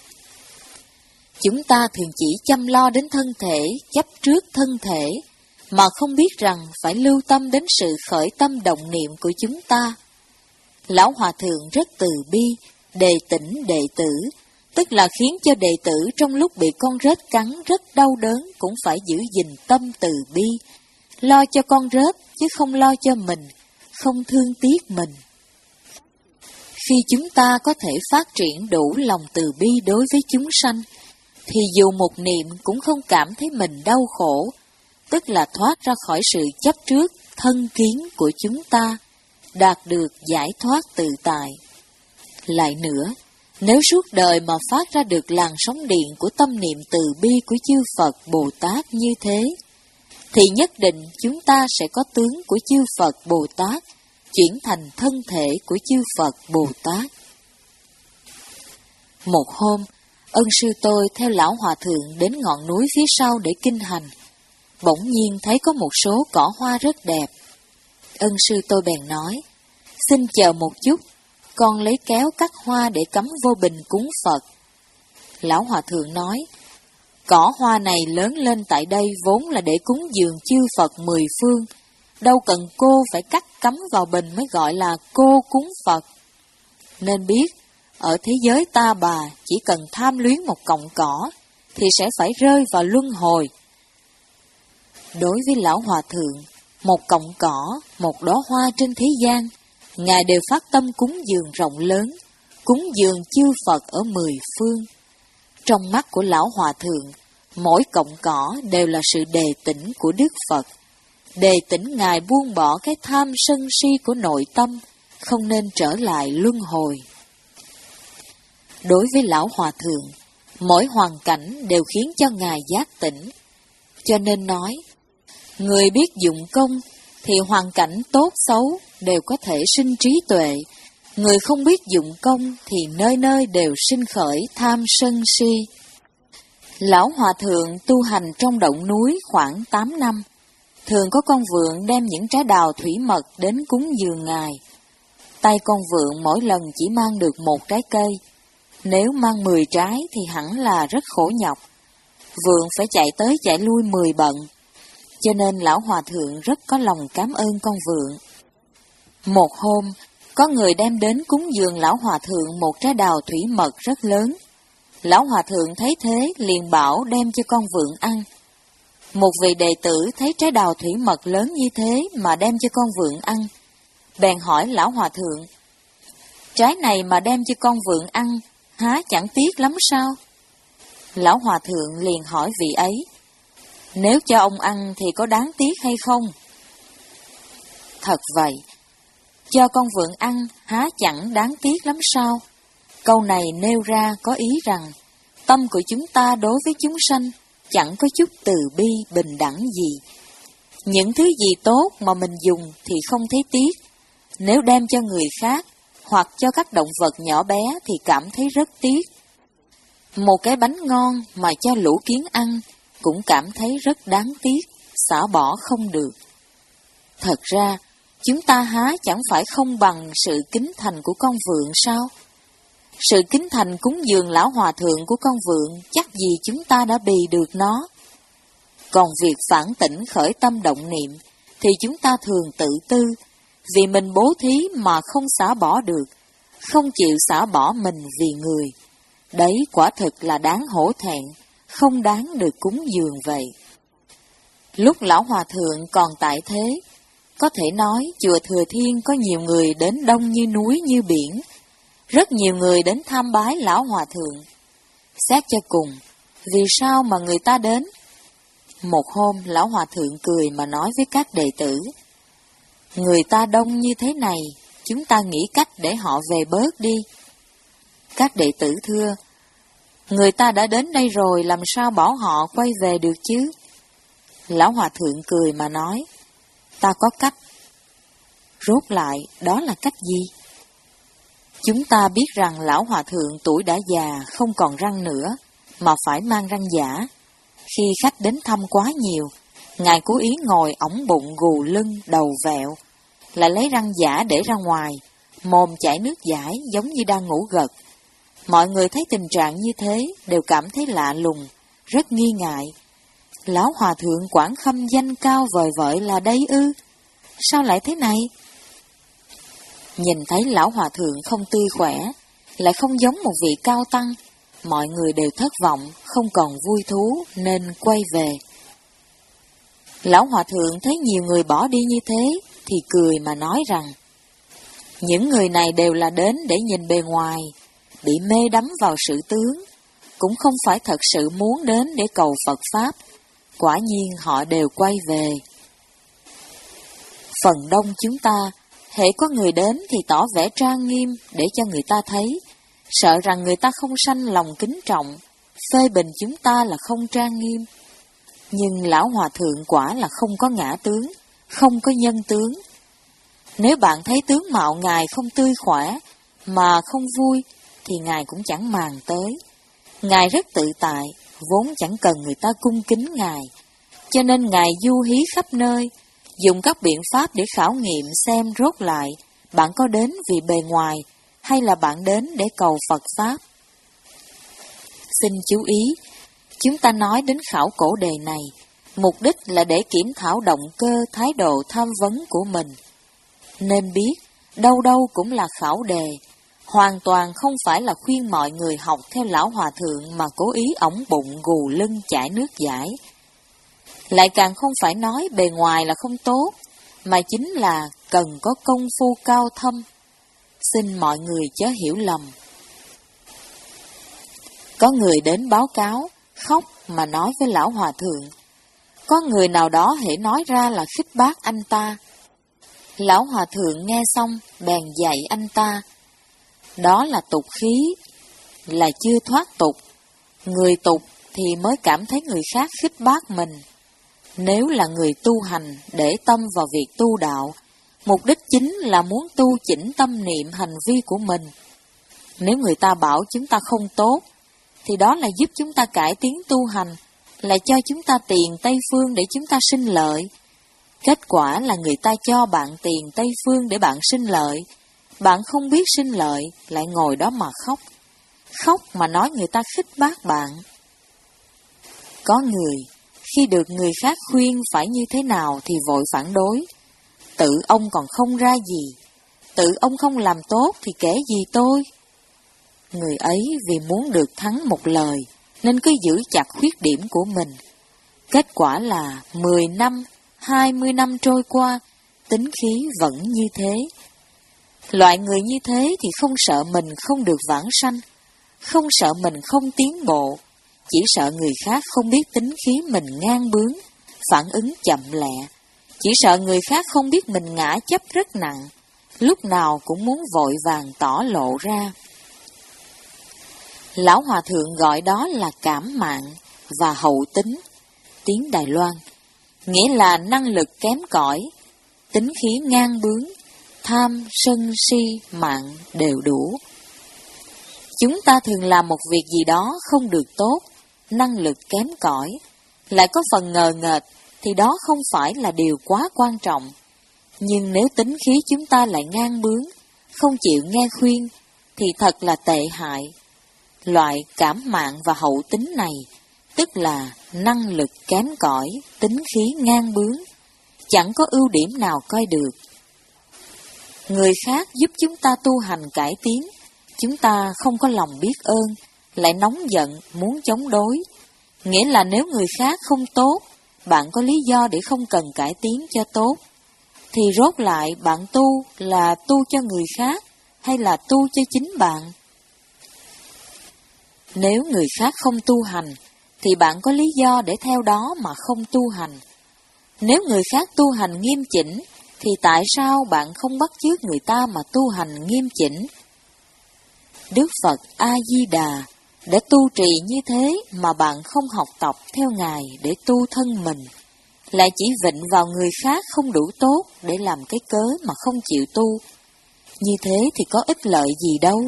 Chúng ta thường chỉ chăm lo đến thân thể, chấp trước thân thể, mà không biết rằng phải lưu tâm đến sự khởi tâm động niệm của chúng ta. Lão Hòa Thượng rất từ bi, đề tỉnh đệ tử, tức là khiến cho đệ tử trong lúc bị con rết cắn rất đau đớn cũng phải giữ gìn tâm từ bi, lo cho con rết chứ không lo cho mình, không thương tiếc mình. Khi chúng ta có thể phát triển đủ lòng từ bi đối với chúng sanh, thì dù một niệm cũng không cảm thấy mình đau khổ, tức là thoát ra khỏi sự chấp trước, thân kiến của chúng ta, đạt được giải thoát tự tại. Lại nữa, nếu suốt đời mà phát ra được làn sóng điện của tâm niệm từ bi của chư Phật Bồ Tát như thế, thì nhất định chúng ta sẽ có tướng của chư Phật Bồ Tát, chuyển thành thân thể của chư Phật Bồ Tát. Một hôm, ân sư tôi theo Lão Hòa Thượng đến ngọn núi phía sau để kinh hành. Bỗng nhiên thấy có một số cỏ hoa rất đẹp. Ân sư tôi bèn nói, xin chờ một chút, con lấy kéo cắt hoa để cắm vô bình cúng Phật. Lão Hòa Thượng nói, cỏ hoa này lớn lên tại đây vốn là để cúng dường chư Phật mười phương, đâu cần cô phải cắt cắm vào bình mới gọi là cô cúng Phật. Nên biết, ở thế giới ta bà chỉ cần tham luyến một cọng cỏ, thì sẽ phải rơi vào luân hồi. Đối với Lão Hòa Thượng, một cọng cỏ, một đóa hoa trên thế gian, Ngài đều phát tâm cúng dường rộng lớn, cúng dường chư Phật ở mười phương. Trong mắt của Lão Hòa Thượng, mỗi cọng cỏ đều là sự đề tỉnh của Đức Phật, đề tỉnh Ngài buông bỏ cái tham sân si của nội tâm, không nên trở lại luân hồi. Đối với Lão Hòa Thượng, mỗi hoàn cảnh đều khiến cho Ngài giác tỉnh, cho nên nói, người biết dụng công thì hoàn cảnh tốt xấu đều có thể sinh trí tuệ, người không biết dụng công thì nơi nơi đều sinh khởi tham sân si. Lão Hòa Thượng tu hành trong động núi khoảng tám năm, thường có con vượn đem những trái đào thủy mật đến cúng dường Ngài. Tay con vượn mỗi lần chỉ mang được một trái cây, nếu mang mười trái thì hẳn là rất khổ nhọc. Vượn phải chạy tới chạy lui mười bận, cho nên Lão Hòa Thượng rất có lòng cảm ơn con vượn. Một hôm, có người đem đến cúng dường Lão Hòa Thượng một trái đào thủy mật rất lớn. Lão Hòa Thượng thấy thế liền bảo đem cho con vượn ăn. Một vị đệ tử thấy trái đào thủy mật lớn như thế mà đem cho con vượn ăn, bèn hỏi Lão Hòa Thượng, trái này mà đem cho con vượn ăn, há chẳng tiếc lắm sao? Lão Hòa Thượng liền hỏi vị ấy, nếu cho ông ăn thì có đáng tiếc hay không? Thật vậy, cho con vượn ăn há chẳng đáng tiếc lắm sao? Câu này nêu ra có ý rằng, tâm của chúng ta đối với chúng sanh chẳng có chút từ bi bình đẳng gì. Những thứ gì tốt mà mình dùng thì không thấy tiếc, nếu đem cho người khác hoặc cho các động vật nhỏ bé thì cảm thấy rất tiếc. Một cái bánh ngon mà cho lũ kiến ăn cũng cảm thấy rất đáng tiếc, xả bỏ không được. Thật ra, chúng ta há chẳng phải không bằng sự kính thành của con vượn sao? Sự kính thành cúng dường Lão Hòa Thượng của con vượn chắc gì chúng ta đã bì được nó. Còn việc phản tỉnh khởi tâm động niệm thì chúng ta thường tự tư, vì mình bố thí mà không xả bỏ được, không chịu xả bỏ mình vì người. Đấy quả thực là đáng hổ thẹn, không đáng được cúng dường vậy. Lúc Lão Hòa Thượng còn tại thế, có thể nói chùa Thừa Thiên có nhiều người đến đông như núi như biển, rất nhiều người đến tham bái Lão Hòa Thượng. Xét cho cùng, vì sao mà người ta đến? Một hôm, Lão Hòa Thượng cười mà nói với các đệ tử, người ta đông như thế này, chúng ta nghĩ cách để họ về bớt đi. Các đệ tử thưa, người ta đã đến đây rồi, làm sao bảo họ quay về được chứ? Lão Hòa Thượng cười mà nói, ta có cách. Rốt lại, đó là cách gì? Chúng ta biết rằng Lão Hòa Thượng tuổi đã già, không còn răng nữa, mà phải mang răng giả. Khi khách đến thăm quá nhiều, Ngài cố ý ngồi ổng bụng gù lưng, đầu vẹo, lại lấy răng giả để ra ngoài, mồm chảy nước dãi giống như đang ngủ gật. Mọi người thấy tình trạng như thế đều cảm thấy lạ lùng, rất nghi ngại. Lão Hòa Thượng Quảng Khâm danh cao vời vợi là đây ư? Sao lại thế này? Nhìn thấy Lão Hòa Thượng không tươi khỏe, lại không giống một vị cao tăng, mọi người đều thất vọng, không còn vui thú nên quay về. Lão Hòa Thượng thấy nhiều người bỏ đi như thế thì cười mà nói rằng, những người này đều là đến để nhìn bề ngoài, bị mê đắm vào sự tướng, cũng không phải thật sự muốn đến để cầu Phật Pháp. Quả nhiên họ đều quay về. Phần đông chúng ta, hễ có người đến thì tỏ vẻ trang nghiêm để cho người ta thấy, sợ rằng người ta không sanh lòng kính trọng, phê bình chúng ta là không trang nghiêm. Nhưng Lão Hòa Thượng quả là không có ngã tướng, không có nhân tướng. Nếu bạn thấy tướng mạo Ngài không tươi khỏe, mà không vui, thì Ngài cũng chẳng màng tới. Ngài rất tự tại, vốn chẳng cần người ta cung kính Ngài, cho nên Ngài du hí khắp nơi, dùng các biện pháp để khảo nghiệm xem rốt lại bạn có đến vì bề ngoài hay là bạn đến để cầu Phật Pháp? Xin chú ý, chúng ta nói đến khảo cổ đề này, mục đích là để kiểm thảo động cơ, thái độ tham vấn của mình. Nên biết, đâu đâu cũng là khảo đề, hoàn toàn không phải là khuyên mọi người học theo lão hòa thượng mà cố ý ổng bụng gù lưng chảy nước giải. Lại càng không phải nói bề ngoài là không tốt, mà chính là cần có công phu cao thâm. Xin mọi người chớ hiểu lầm. Có người đến báo cáo, khóc mà nói với lão hòa thượng. Có người nào đó hễ nói ra là khích bác anh ta. Lão hòa thượng nghe xong, bèn dạy anh ta. Đó là tục khí, là chưa thoát tục. Người tục thì mới cảm thấy người khác khích bác mình. Nếu là người tu hành để tâm vào việc tu đạo, mục đích chính là muốn tu chỉnh tâm niệm hành vi của mình. Nếu người ta bảo chúng ta không tốt, thì đó là giúp chúng ta cải tiến tu hành, là cho chúng ta tiền Tây Phương để chúng ta sinh lợi. Kết quả là người ta cho bạn tiền Tây Phương để bạn sinh lợi. Bạn không biết sinh lợi, lại ngồi đó mà khóc. Khóc mà nói người ta khích bác bạn. Có người, khi được người khác khuyên phải như thế nào thì vội phản đối. Tự ông còn không ra gì. Tự ông không làm tốt thì kể gì tôi. Người ấy vì muốn được thắng một lời, nên cứ giữ chặt khuyết điểm của mình. Kết quả là mười năm, hai mươi năm trôi qua, tính khí vẫn như thế. Loại người như thế thì không sợ mình không được vãng sanh, không sợ mình không tiến bộ, chỉ sợ người khác không biết tính khí mình ngang bướng, phản ứng chậm lẹ. Chỉ sợ người khác không biết mình ngã chấp rất nặng, lúc nào cũng muốn vội vàng tỏ lộ ra. Lão hòa thượng gọi đó là cảm mạn và hậu tính, tiếng Đài Loan, nghĩa là năng lực kém cỏi, tính khí ngang bướng, tham, sân, si, mạn đều đủ. Chúng ta thường làm một việc gì đó không được tốt, năng lực kém cỏi, lại có phần ngờ nghệch, thì đó không phải là điều quá quan trọng. Nhưng nếu tính khí chúng ta lại ngang bướng, không chịu nghe khuyên, thì thật là tệ hại. Loại cảm mạn và hậu tính này, tức là năng lực kém cỏi, tính khí ngang bướng, chẳng có ưu điểm nào coi được. Người khác giúp chúng ta tu hành cải tiến, chúng ta không có lòng biết ơn, lại nóng giận, muốn chống đối. Nghĩa là nếu người khác không tốt, bạn có lý do để không cần cải tiến cho tốt. Thì rốt lại bạn tu là tu cho người khác, hay là tu cho chính bạn? Nếu người khác không tu hành, thì bạn có lý do để theo đó mà không tu hành. Nếu người khác tu hành nghiêm chỉnh, thì tại sao bạn không bắt chước người ta mà tu hành nghiêm chỉnh? Đức Phật A-di-đà đã tu trì như thế mà bạn không học tập theo Ngài để tu thân mình, lại chỉ vịnh vào người khác không đủ tốt để làm cái cớ mà không chịu tu. Như thế thì có ích lợi gì đâu.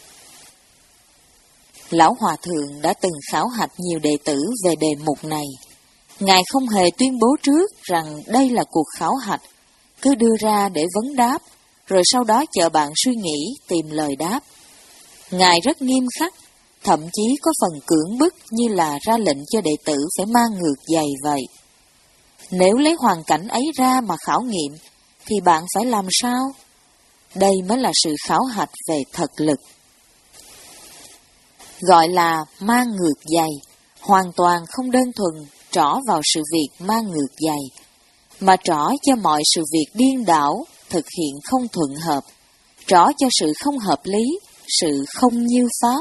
Lão Hòa Thượng đã từng khảo hạch nhiều đệ tử về đề mục này. Ngài không hề tuyên bố trước rằng đây là cuộc khảo hạch, cứ đưa ra để vấn đáp, rồi sau đó chờ bạn suy nghĩ tìm lời đáp. Ngài rất nghiêm khắc, thậm chí có phần cưỡng bức như là ra lệnh cho đệ tử phải mang ngược giày vậy. Nếu lấy hoàn cảnh ấy ra mà khảo nghiệm, thì bạn phải làm sao? Đây mới là sự khảo hạch về thật lực. Gọi là mang ngược giày, hoàn toàn không đơn thuần trỏ vào sự việc mang ngược giày, mà trỏ cho mọi sự việc điên đảo, thực hiện không thuận hợp, trỏ cho sự không hợp lý, sự không như pháp.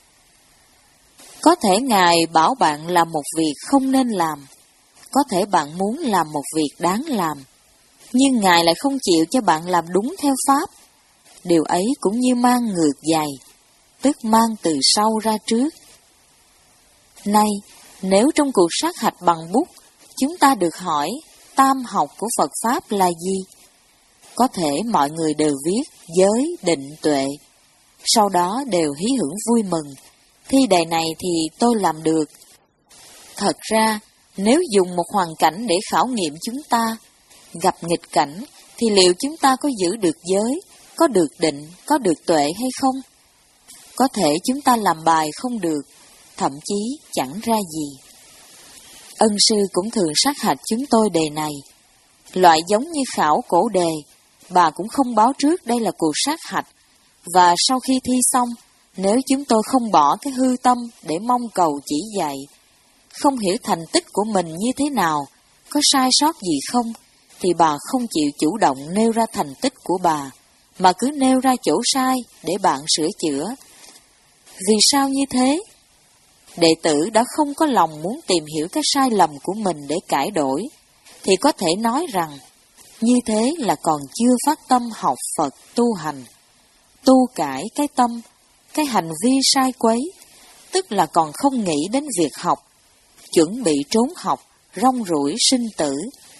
Có thể Ngài bảo bạn làm một việc không nên làm, có thể bạn muốn làm một việc đáng làm, nhưng Ngài lại không chịu cho bạn làm đúng theo pháp. Điều ấy cũng như mang ngược giày, tức mang từ sau ra trước. Nay, nếu trong cuộc sát hạch bằng bút, chúng ta được hỏi tam học của Phật Pháp là gì? Có thể mọi người đều viết giới, định, tuệ, sau đó đều hí hưởng vui mừng. Thi đề này thì tôi làm được. Thật ra, nếu dùng một hoàn cảnh để khảo nghiệm chúng ta, gặp nghịch cảnh, thì liệu chúng ta có giữ được giới, có được định, có được tuệ hay không? Có thể chúng ta làm bài không được, thậm chí chẳng ra gì. Ân sư cũng thường sát hạch chúng tôi đề này. Loại giống như khảo cổ đề, bà cũng không báo trước đây là cuộc sát hạch, và sau khi thi xong, nếu chúng tôi không bỏ cái hư tâm để mong cầu chỉ dạy, không hiểu thành tích của mình như thế nào, có sai sót gì không, thì bà không chịu chủ động nêu ra thành tích của bà, mà cứ nêu ra chỗ sai để bạn sửa chữa. Vì sao như thế? Đệ tử đã không có lòng muốn tìm hiểu cái sai lầm của mình để cải đổi, thì có thể nói rằng, như thế là còn chưa phát tâm học Phật tu hành. Tu cải cái tâm, cái hành vi sai quấy, tức là còn không nghĩ đến việc học, chuẩn bị trốn học, rong ruổi sinh tử.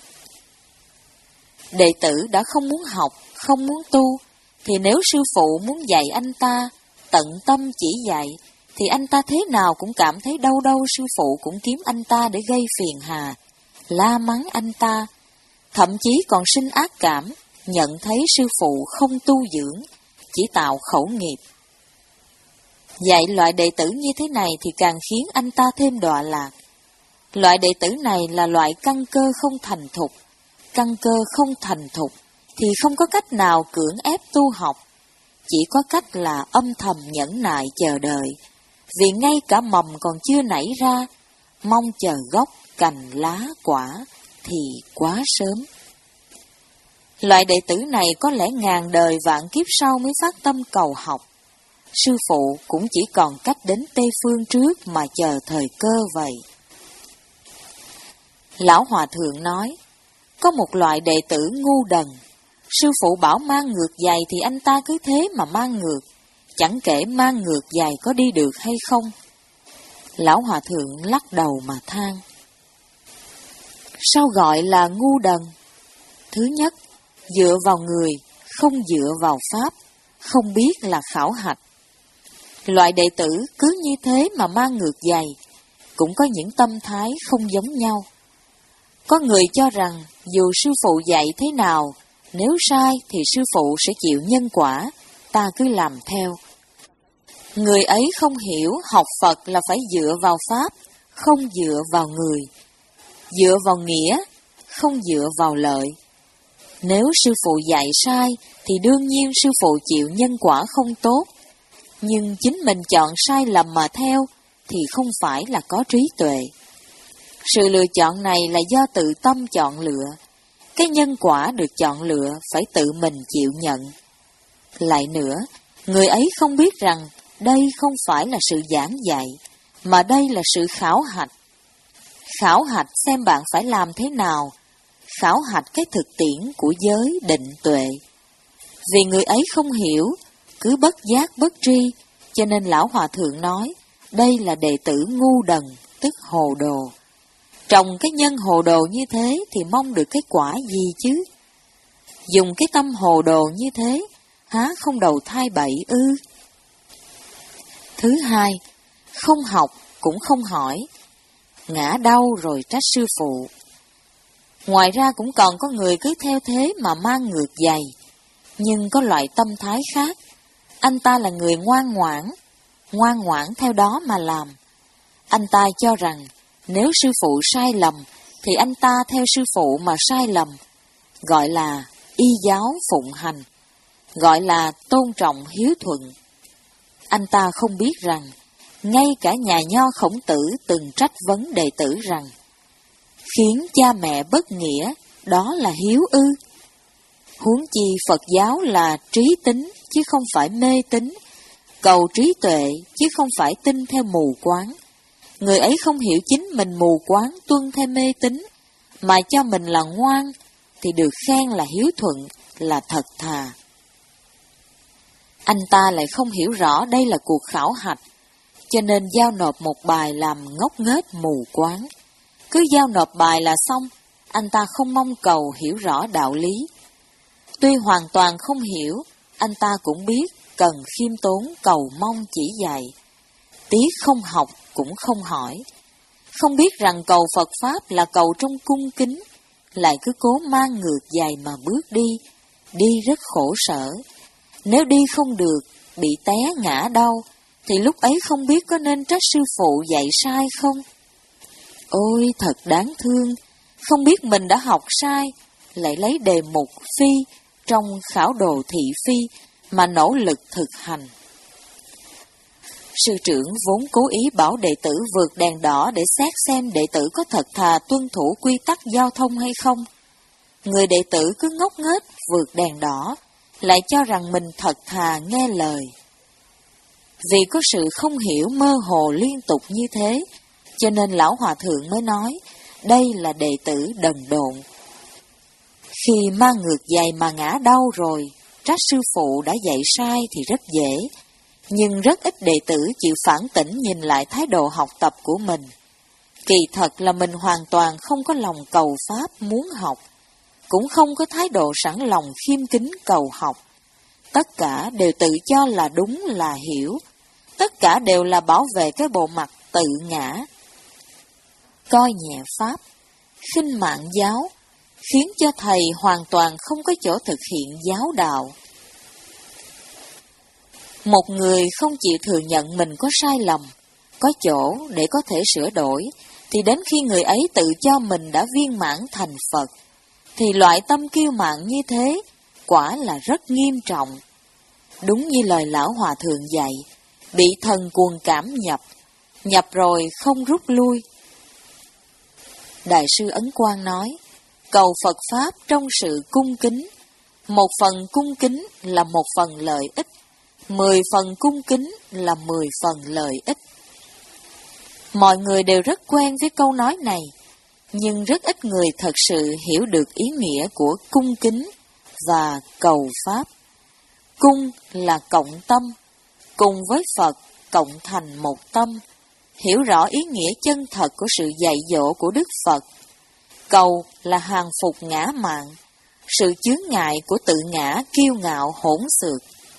Đệ tử đã không muốn học, không muốn tu, thì nếu sư phụ muốn dạy anh ta, tận tâm chỉ dạy, thì anh ta thế nào cũng cảm thấy đâu đâu sư phụ cũng kiếm anh ta để gây phiền hà, la mắng anh ta, thậm chí còn sinh ác cảm, nhận thấy sư phụ không tu dưỡng, chỉ tạo khẩu nghiệp. Dạy loại đệ tử như thế này thì càng khiến anh ta thêm đọa lạc. Loại đệ tử này là loại căn cơ không thành thục. Căn cơ không thành thục thì không có cách nào cưỡng ép tu học, chỉ có cách là âm thầm nhẫn nại chờ đợi, vì ngay cả mầm còn chưa nảy ra, mong chờ gốc, cành, lá, quả thì quá sớm. Loại đệ tử này có lẽ ngàn đời vạn kiếp sau mới phát tâm cầu học. Sư phụ cũng chỉ còn cách đến Tây Phương trước mà chờ thời cơ vậy. Lão Hòa Thượng nói, có một loại đệ tử ngu đần. Sư phụ bảo mang ngược giày thì anh ta cứ thế mà mang ngược, chẳng kể mang ngược giày có đi được hay không. Lão Hòa Thượng lắc đầu mà than. Sao gọi là ngu đần? Thứ nhất, dựa vào người, không dựa vào pháp, không biết là khảo hạch. Loại đệ tử cứ như thế mà mang ngược giày, cũng có những tâm thái không giống nhau. Có người cho rằng dù sư phụ dạy thế nào, nếu sai thì sư phụ sẽ chịu nhân quả, ta cứ làm theo. Người ấy không hiểu học Phật là phải dựa vào pháp, không dựa vào người, dựa vào nghĩa, không dựa vào lợi. Nếu sư phụ dạy sai thì đương nhiên sư phụ chịu nhân quả không tốt, nhưng chính mình chọn sai lầm mà theo thì không phải là có trí tuệ. Sự lựa chọn này là do tự tâm chọn lựa, cái nhân quả được chọn lựa phải tự mình chịu nhận. Lại nữa, người ấy không biết rằng đây không phải là sự giảng dạy, mà đây là sự khảo hạch. Khảo hạch xem bạn phải làm thế nào, khảo hạch cái thực tiễn của giới định tuệ. Vì người ấy không hiểu, cứ bất giác bất tri, cho nên Lão Hòa Thượng nói, đây là đệ tử ngu đần, tức hồ đồ. Trồng cái nhân hồ đồ như thế thì mong được cái quả gì chứ? Dùng cái tâm hồ đồ như thế, há không đầu thai bậy ư? Thứ hai, không học cũng không hỏi, ngã đau rồi trách sư phụ. Ngoài ra cũng còn có người cứ theo thế mà mang ngược giày, nhưng có loại tâm thái khác. Anh ta là người ngoan ngoãn, ngoan ngoãn theo đó mà làm. Anh ta cho rằng nếu sư phụ sai lầm thì anh ta theo sư phụ mà sai lầm, gọi là y giáo phụng hành, gọi là tôn trọng hiếu thuận. Anh ta không biết rằng ngay cả nhà nho Khổng Tử từng trách vấn đệ tử rằng khiến cha mẹ bất nghĩa, đó là hiếu ư? Huống chi Phật giáo là trí tính chứ không phải mê tín, cầu trí tuệ chứ không phải tin theo mù quáng. Người ấy không hiểu chính mình mù quáng tuân theo mê tín, mà cho mình là ngoan, thì được khen là hiếu thuận, là thật thà. Anh ta lại không hiểu rõ đây là cuộc khảo hạch, cho nên giao nộp một bài làm ngốc nghếch mù quáng. Cứ giao nộp bài là xong, anh ta không mong cầu hiểu rõ đạo lý. Tuy hoàn toàn không hiểu, anh ta cũng biết cần khiêm tốn cầu mong chỉ dạy. Tiếc không học cũng không hỏi. Không biết rằng cầu Phật Pháp là cầu trong cung kính, lại cứ cố mang ngược giày mà bước đi, đi rất khổ sở. Nếu đi không được, bị té ngã đau, thì lúc ấy không biết có nên trách sư phụ dạy sai không? Ôi thật đáng thương, không biết mình đã học sai, lại lấy đề mục phi trong khảo đồ thị phi mà nỗ lực thực hành. Sư trưởng vốn cố ý bảo đệ tử vượt đèn đỏ để xét xem đệ tử có thật thà tuân thủ quy tắc giao thông hay không. Người đệ tử cứ ngốc nghếch vượt đèn đỏ, lại cho rằng mình thật thà nghe lời. Vì có sự không hiểu mơ hồ liên tục như thế, cho nên lão hòa thượng mới nói, đây là đệ tử đần độn. Khi mang ngược giày mà ngã đau rồi, trách sư phụ đã dạy sai thì rất dễ, nhưng rất ít đệ tử chịu phản tỉnh nhìn lại thái độ học tập của mình. Kỳ thật là mình hoàn toàn không có lòng cầu pháp muốn học, cũng không có thái độ sẵn lòng khiêm kính cầu học. Tất cả đều tự cho là đúng là hiểu, tất cả đều là bảo vệ cái bộ mặt tự ngã. Coi nhẹ pháp, khinh mạng giáo, khiến cho thầy hoàn toàn không có chỗ thực hiện giáo đạo. Một người không chịu thừa nhận mình có sai lầm, có chỗ để có thể sửa đổi, thì đến khi người ấy tự cho mình đã viên mãn thành Phật, thì loại tâm kiêu mạn như thế quả là rất nghiêm trọng. Đúng như lời lão hòa thượng dạy, bị thần cuồng cảm nhập, nhập rồi không rút lui. Đại sư Ấn Quang nói, cầu Phật Pháp trong sự cung kính, một phần cung kính là một phần lợi ích, mười phần cung kính là mười phần lợi ích. Mọi người đều rất quen với câu nói này, nhưng rất ít người thật sự hiểu được ý nghĩa của cung kính và cầu Pháp. Cung là cộng tâm, cùng với Phật cộng thành một tâm, hiểu rõ ý nghĩa chân thật của sự dạy dỗ của Đức Phật. Cầu là hàng phục ngã mạn, sự chướng ngại của tự ngã kiêu ngạo hỗn xược.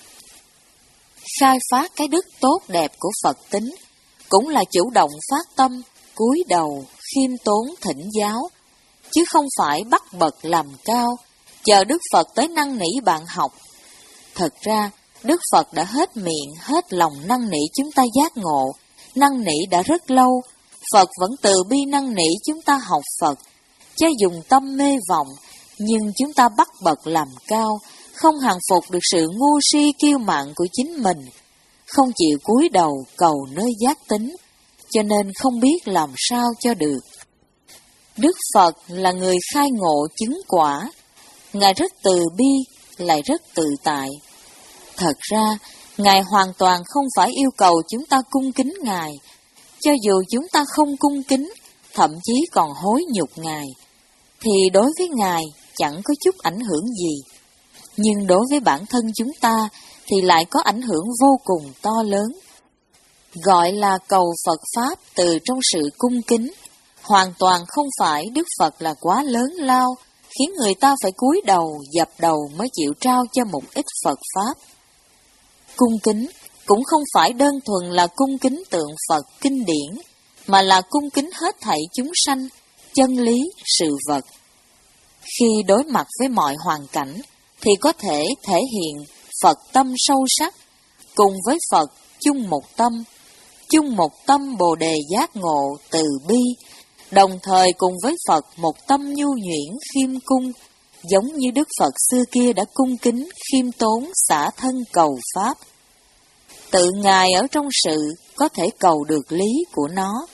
Khai phát cái đức tốt đẹp của Phật tính, cũng là chủ động phát tâm, cúi đầu, khiêm tốn thỉnh giáo, chứ không phải bắt bật làm cao, chờ Đức Phật tới năn nỉ bạn học. Thật ra, Đức Phật đã hết miệng, hết lòng năn nỉ chúng ta giác ngộ, năn nỉ đã rất lâu, Phật vẫn từ bi năn nỉ chúng ta học Phật, cho dùng tâm mê vọng, nhưng chúng ta bắt bật làm cao, không hàng phục được sự ngu si kiêu mạn của chính mình, không chịu cúi đầu cầu nơi giác tính, cho nên không biết làm sao cho được. Đức Phật là người khai ngộ chứng quả, Ngài rất từ bi, lại rất tự tại. Thật ra, Ngài hoàn toàn không phải yêu cầu chúng ta cung kính Ngài, cho dù chúng ta không cung kính, thậm chí còn hối nhục Ngài, thì đối với Ngài chẳng có chút ảnh hưởng gì. Nhưng đối với bản thân chúng ta thì lại có ảnh hưởng vô cùng to lớn. Gọi là cầu Phật Pháp từ trong sự cung kính, hoàn toàn không phải Đức Phật là quá lớn lao, khiến người ta phải cúi đầu, dập đầu mới chịu trao cho một ít Phật Pháp. Cung kính cũng không phải đơn thuần là cung kính tượng Phật kinh điển, mà là cung kính hết thảy chúng sanh, chân lý, sự vật. Khi đối mặt với mọi hoàn cảnh, thì có thể thể hiện Phật tâm sâu sắc, cùng với Phật chung một tâm, chung một tâm Bồ Đề giác ngộ từ bi, đồng thời cùng với Phật một tâm nhu nhuyễn khiêm cung, giống như Đức Phật xưa kia đã cung kính khiêm tốn xả thân cầu Pháp. Tự Ngài ở trong sự có thể cầu được lý của nó.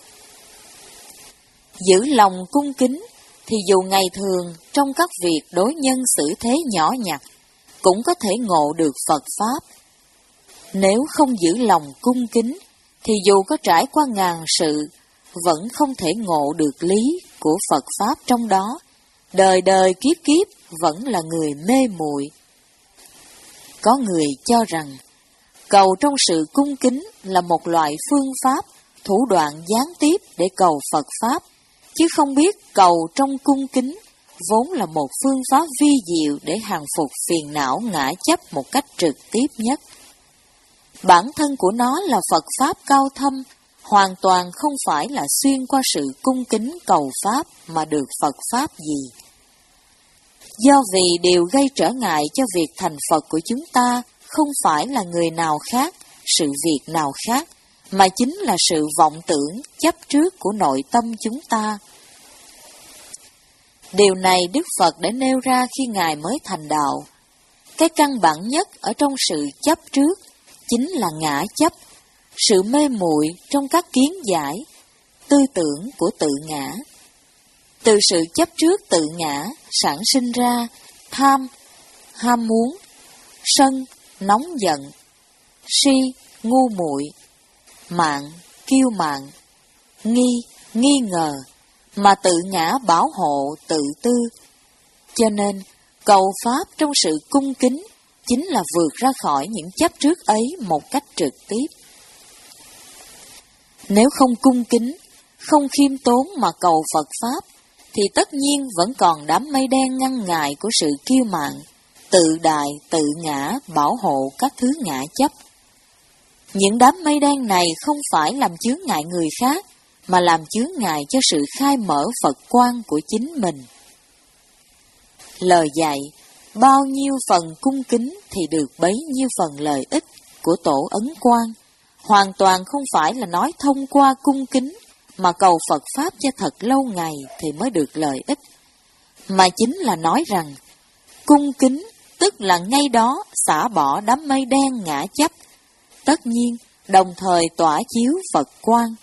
Giữ lòng cung kính thì dù ngày thường trong các việc đối nhân xử thế nhỏ nhặt cũng có thể ngộ được Phật Pháp. Nếu không giữ lòng cung kính thì dù có trải qua ngàn sự vẫn không thể ngộ được lý của Phật Pháp trong đó, đời đời kiếp kiếp vẫn là người mê muội. Có người cho rằng cầu trong sự cung kính là một loại phương pháp, thủ đoạn gián tiếp để cầu Phật Pháp, chứ không biết cầu trong cung kính vốn là một phương pháp vi diệu để hàng phục phiền não ngã chấp một cách trực tiếp nhất. Bản thân của nó là Phật Pháp cao thâm, hoàn toàn không phải là xuyên qua sự cung kính cầu Pháp mà được Phật Pháp gì. Do vì điều gây trở ngại cho việc thành Phật của chúng ta không phải là người nào khác, sự việc nào khác, mà chính là sự vọng tưởng, chấp trước của nội tâm chúng ta. Điều này Đức Phật đã nêu ra khi Ngài mới thành đạo. Cái căn bản nhất ở trong sự chấp trước chính là ngã chấp, sự mê muội trong các kiến giải, tư tưởng của tự ngã. Từ sự chấp trước tự ngã sản sinh ra tham, ham muốn, sân, nóng giận, si, ngu muội, mạn, kiêu mạn, nghi, nghi ngờ, mà tự ngã bảo hộ, tự tư. Cho nên, cầu Pháp trong sự cung kính chính là vượt ra khỏi những chấp trước ấy một cách trực tiếp. Nếu không cung kính, không khiêm tốn mà cầu Phật Pháp, thì tất nhiên vẫn còn đám mây đen ngăn ngại của sự kiêu mạn, tự đại, tự ngã, bảo hộ các thứ ngã chấp. Những đám mây đen này không phải làm chướng ngại người khác, mà làm chướng ngại cho sự khai mở Phật quang của chính mình. Lời dạy, bao nhiêu phần cung kính thì được bấy nhiêu phần lợi ích của Tổ Ấn Quang, hoàn toàn không phải là nói thông qua cung kính mà cầu Phật Pháp cho thật lâu ngày thì mới được lợi ích, mà chính là nói rằng cung kính tức là ngay đó xả bỏ đám mây đen ngã chấp, tất nhiên đồng thời tỏa chiếu Phật quang.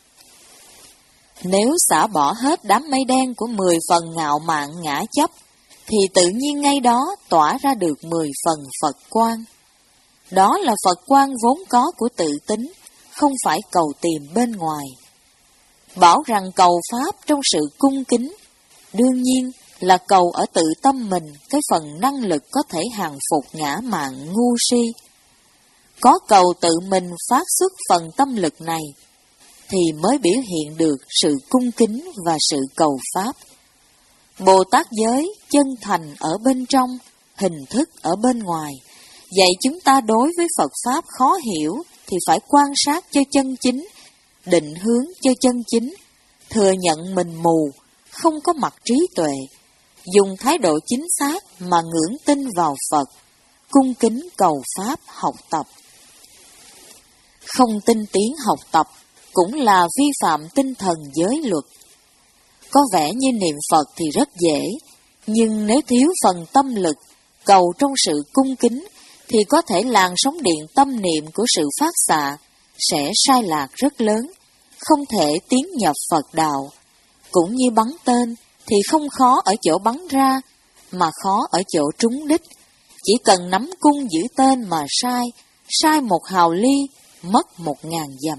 Nếu xả bỏ hết đám mây đen của mười phần ngạo mạn ngã chấp, thì tự nhiên ngay đó tỏa ra được mười phần Phật quang. Đó là Phật quang vốn có của tự tính, không phải cầu tìm bên ngoài. Bảo rằng cầu Pháp trong sự cung kính, đương nhiên là cầu ở tự tâm mình cái phần năng lực có thể hàng phục ngã mạn ngu si. Có cầu tự mình phát xuất phần tâm lực này, thì mới biểu hiện được sự cung kính và sự cầu Pháp. Bồ Tát giới chân thành ở bên trong, hình thức ở bên ngoài, dạy chúng ta đối với Phật Pháp khó hiểu thì phải quan sát cho chân chính, định hướng cho chân chính, thừa nhận mình mù, không có mặt trí tuệ, dùng thái độ chính xác mà ngưỡng tin vào Phật, cung kính cầu Pháp học tập. Không tinh tiến học tập cũng là vi phạm tinh thần giới luật. Có vẻ như niệm Phật thì rất dễ, nhưng nếu thiếu phần tâm lực, cầu trong sự cung kính, thì có thể làn sóng điện tâm niệm của sự phát xạ sẽ sai lạc rất lớn, không thể tiến nhập Phật đạo. Cũng như bắn tên thì không khó ở chỗ bắn ra, mà khó ở chỗ trúng đích. Chỉ cần nắm cung giữ tên mà sai, sai một hào ly, mất một ngàn dặm.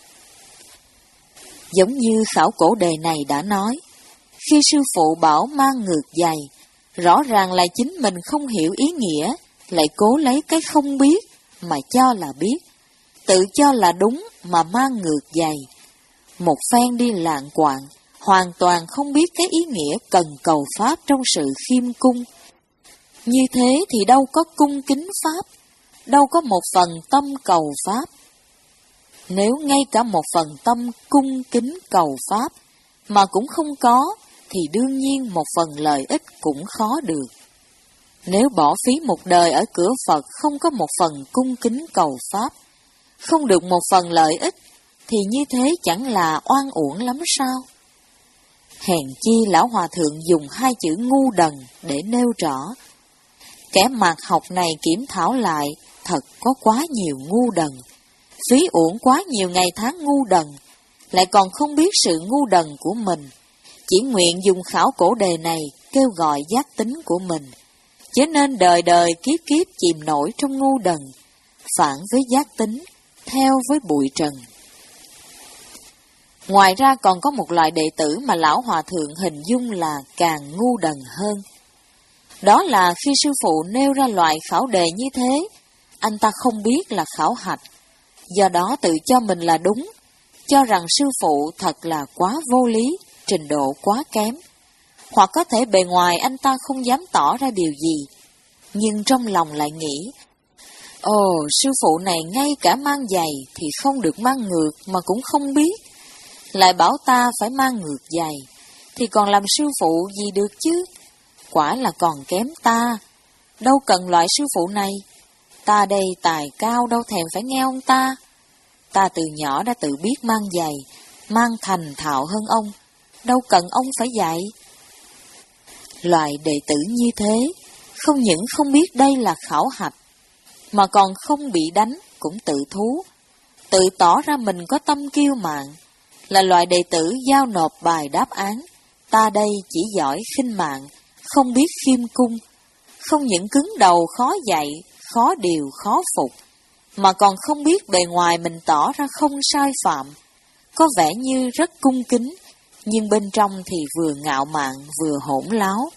Giống như khảo cổ đề này đã nói, khi sư phụ bảo mang ngược giày, rõ ràng là chính mình không hiểu ý nghĩa, lại cố lấy cái không biết mà cho là biết, tự cho là đúng mà mang ngược giày. Một phen đi lạng quạng, hoàn toàn không biết cái ý nghĩa cần cầu Pháp trong sự khiêm cung. Như thế thì đâu có cung kính Pháp, đâu có một phần tâm cầu Pháp. Nếu ngay cả một phần tâm cung kính cầu Pháp mà cũng không có, thì đương nhiên một phần lợi ích cũng khó được. Nếu bỏ phí một đời ở cửa Phật không có một phần cung kính cầu Pháp, không được một phần lợi ích, thì như thế chẳng là oan uổng lắm sao? Hèn chi Lão Hòa Thượng dùng hai chữ ngu đần để nêu rõ. Kẻ mạt học này kiểm thảo lại, thật có quá nhiều ngu đần, phí uổng quá nhiều ngày tháng ngu đần, lại còn không biết sự ngu đần của mình, chỉ nguyện dùng khảo cổ đề này kêu gọi giác tính của mình, cho nên đời đời kiếp kiếp chìm nổi trong ngu đần, phản với giác tính, theo với bụi trần. Ngoài ra còn có một loại đệ tử mà Lão Hòa Thượng hình dung là càng ngu đần hơn. Đó là khi sư phụ nêu ra loại khảo đề như thế, anh ta không biết là khảo hạch, do đó tự cho mình là đúng, cho rằng sư phụ thật là quá vô lý, trình độ quá kém. Hoặc có thể bề ngoài anh ta không dám tỏ ra điều gì, nhưng trong lòng lại nghĩ, ồ, sư phụ này ngay cả mang giày thì không được mang ngược mà cũng không biết, lại bảo ta phải mang ngược giày, thì còn làm sư phụ gì được chứ? Quả là còn kém ta, đâu cần loại sư phụ này. Ta đây tài cao đâu thèm phải nghe ông ta. Ta từ nhỏ đã tự biết mang giày, mang thành thạo hơn ông, đâu cần ông phải dạy. Loại đệ tử như thế, không những không biết đây là khảo hạch, mà còn không bị đánh cũng tự thú, tự tỏ ra mình có tâm kiêu mạn, là loại đệ tử giao nộp bài đáp án. Ta đây chỉ giỏi khinh mạng, không biết khiêm cung, không những cứng đầu khó dạy, khó điều khó phục, mà còn không biết bề ngoài mình tỏ ra không sai phạm, có vẻ như rất cung kính, nhưng bên trong thì vừa ngạo mạn vừa hỗn láo.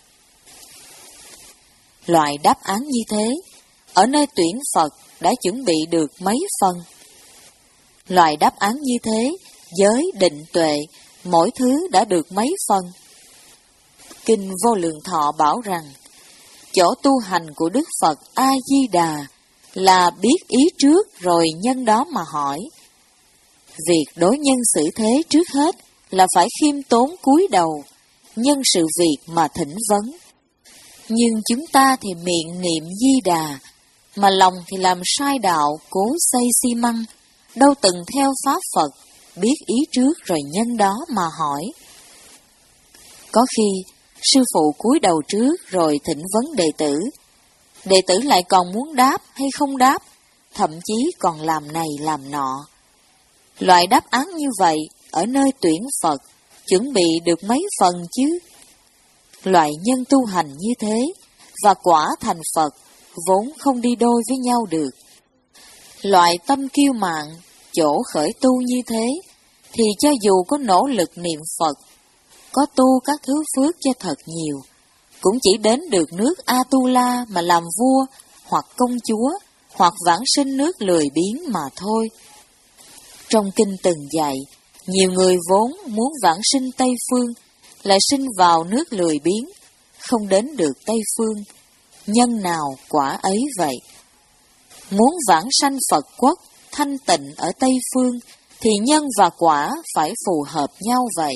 Loại đáp án như thế, ở nơi tuyển Phật đã chuẩn bị được mấy phần. Loại đáp án như thế, giới, định, tuệ, mỗi thứ đã được mấy phần. Kinh Vô Lượng Thọ bảo rằng, chỗ tu hành của Đức Phật A-di-đà là biết ý trước rồi nhân đó mà hỏi. Việc đối nhân xử thế trước hết là phải khiêm tốn cúi đầu, nhân sự việc mà thỉnh vấn. Nhưng chúng ta thì miệng niệm Di Đà, mà lòng thì làm sai đạo, cố xây xi măng, đâu từng theo pháp Phật, biết ý trước rồi nhân đó mà hỏi. Có khi, sư phụ cúi đầu trước rồi thỉnh vấn đệ tử, đệ tử lại còn muốn đáp hay không đáp, thậm chí còn làm này làm nọ. Loại đáp án như vậy, ở nơi tuyển Phật, chuẩn bị được mấy phần chứ? Loại nhân tu hành như thế, và quả thành Phật, vốn không đi đôi với nhau được. Loại tâm kiêu mạn, chỗ khởi tu như thế, thì cho dù có nỗ lực niệm Phật, có tu các thứ phước cho thật nhiều, cũng chỉ đến được nước Atula mà làm vua, hoặc công chúa, hoặc vãng sinh nước lười biếng mà thôi. Trong kinh từng dạy, nhiều người vốn muốn vãng sinh Tây Phương, lại sinh vào nước lười biếng, không đến được Tây Phương. Nhân nào quả ấy vậy. Muốn vãng sanh Phật quốc, thanh tịnh ở Tây Phương, thì nhân và quả phải phù hợp nhau vậy.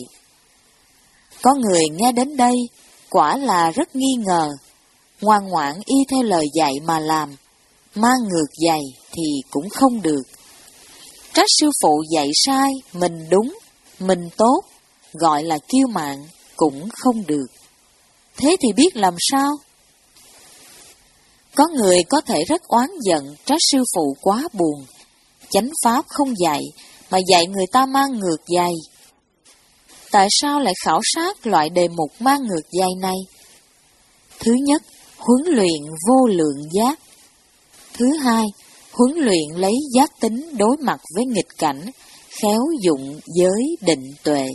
Có người nghe đến đây, quả là rất nghi ngờ, ngoan ngoãn y theo lời dạy mà làm, mang ngược giày thì cũng không được. Trách sư phụ dạy sai, mình đúng, mình tốt, gọi là kiêu mạn, cũng không được. Thế thì biết làm sao? Có người có thể rất oán giận trách sư phụ quá buồn, chánh pháp không dạy, mà dạy người ta mang ngược giày. Tại sao lại khảo sát loại đề mục mang ngược giày này? Thứ nhất, huấn luyện vô lượng giác. Thứ hai, huấn luyện lấy giác tính đối mặt với nghịch cảnh, khéo dụng giới định tuệ.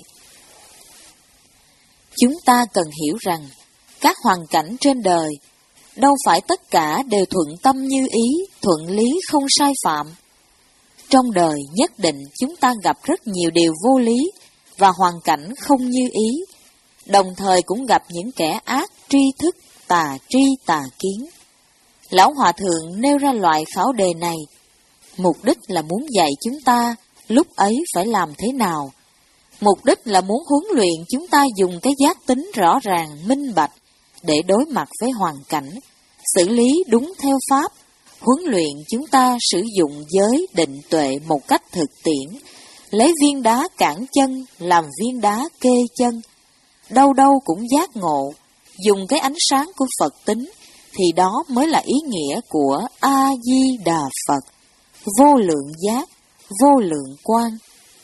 Chúng ta cần hiểu rằng, các hoàn cảnh trên đời, đâu phải tất cả đều thuận tâm như ý, thuận lý không sai phạm. Trong đời nhất định chúng ta gặp rất nhiều điều vô lý và hoàn cảnh không như ý, đồng thời cũng gặp những kẻ ác tri thức, tà tri tà kiến. Lão Hòa Thượng nêu ra loại khảo đề này, mục đích là muốn dạy chúng ta lúc ấy phải làm thế nào. Mục đích là muốn huấn luyện chúng ta dùng cái giác tính rõ ràng, minh bạch, để đối mặt với hoàn cảnh, xử lý đúng theo pháp, huấn luyện chúng ta sử dụng giới định tuệ một cách thực tiễn, lấy viên đá cản chân làm viên đá kê chân, đâu đâu cũng giác ngộ, dùng cái ánh sáng của Phật tính, thì đó mới là ý nghĩa của A-di-đà Phật, vô lượng giác, vô lượng quang.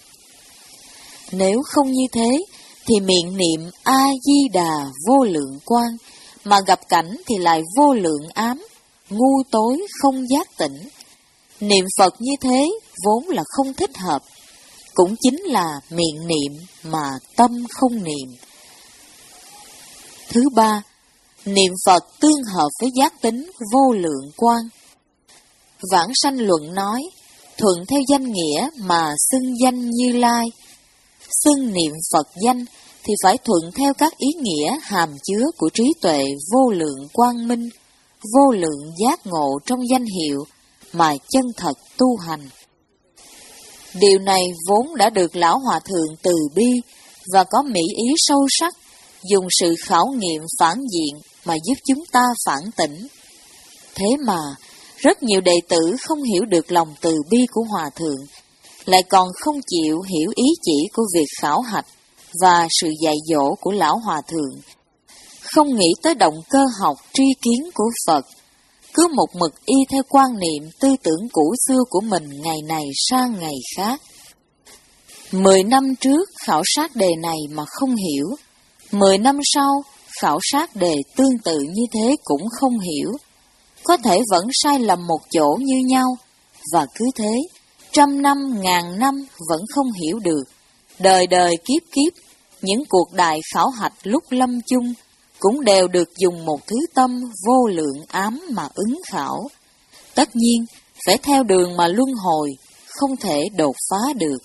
Nếu không như thế, thì miệng niệm A-di-đà vô lượng quang, mà gặp cảnh thì lại vô lượng ám, ngu tối không giác tỉnh. Niệm Phật như thế vốn là không thích hợp, cũng chính là miệng niệm mà tâm không niệm. Thứ ba, niệm Phật tương hợp với giác tính vô lượng quang. Vãng Sanh Luận nói, thuận theo danh nghĩa mà xưng danh Như Lai. Xưng niệm Phật danh thì phải thuận theo các ý nghĩa hàm chứa của trí tuệ vô lượng quang minh, vô lượng giác ngộ trong danh hiệu mà chân thật tu hành. Điều này vốn đã được Lão Hòa Thượng từ bi và có mỹ ý sâu sắc, dùng sự khảo nghiệm phản diện mà giúp chúng ta phản tỉnh. Thế mà, Rất nhiều đệ tử không hiểu được lòng từ bi của Hòa Thượng, lại còn không chịu hiểu ý chỉ của việc khảo hạch và sự dạy dỗ của Lão Hòa Thượng, không nghĩ tới động cơ học tri kiến của Phật, cứ một mực y theo quan niệm tư tưởng cũ xưa của mình ngày này sang ngày khác. Mười năm trước khảo sát đề này mà không hiểu, mười năm sau khảo sát đề tương tự như thế cũng không hiểu, có thể vẫn sai lầm một chỗ như nhau, và cứ thế, trăm năm, ngàn năm vẫn không hiểu được. Đời đời kiếp kiếp, những cuộc đại khảo hạch lúc lâm chung cũng đều được dùng một thứ tâm vô lượng ám mà ứng khảo. Tất nhiên, phải theo đường mà luân hồi, không thể đột phá được.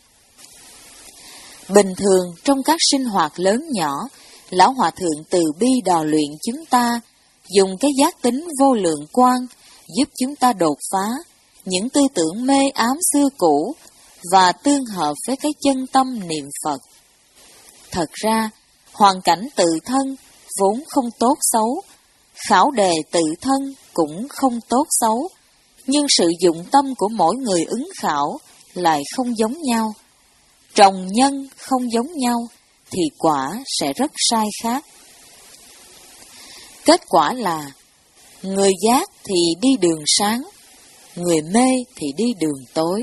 Bình thường, trong các sinh hoạt lớn nhỏ, Lão Hòa Thượng từ bi đò luyện chúng ta, dùng cái giác tính vô lượng quan, giúp chúng ta đột phá những tư tưởng mê ám xưa cũ và tương hợp với cái chân tâm niệm Phật. Thật ra, hoàn cảnh tự thân vốn không tốt xấu, khảo đề tự thân cũng không tốt xấu, nhưng sự dụng tâm của mỗi người ứng khảo lại không giống nhau. Trồng nhân không giống nhau thì quả sẽ rất sai khác. Kết quả là người giác thì đi đường sáng, người mê thì đi đường tối.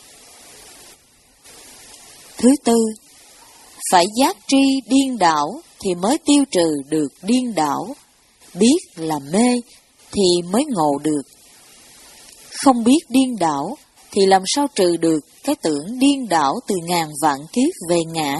Thứ tư, phải giác tri điên đảo thì mới tiêu trừ được điên đảo, biết là mê thì mới ngộ được. Không biết điên đảo thì làm sao trừ được cái tưởng điên đảo từ ngàn vạn kiếp về ngã.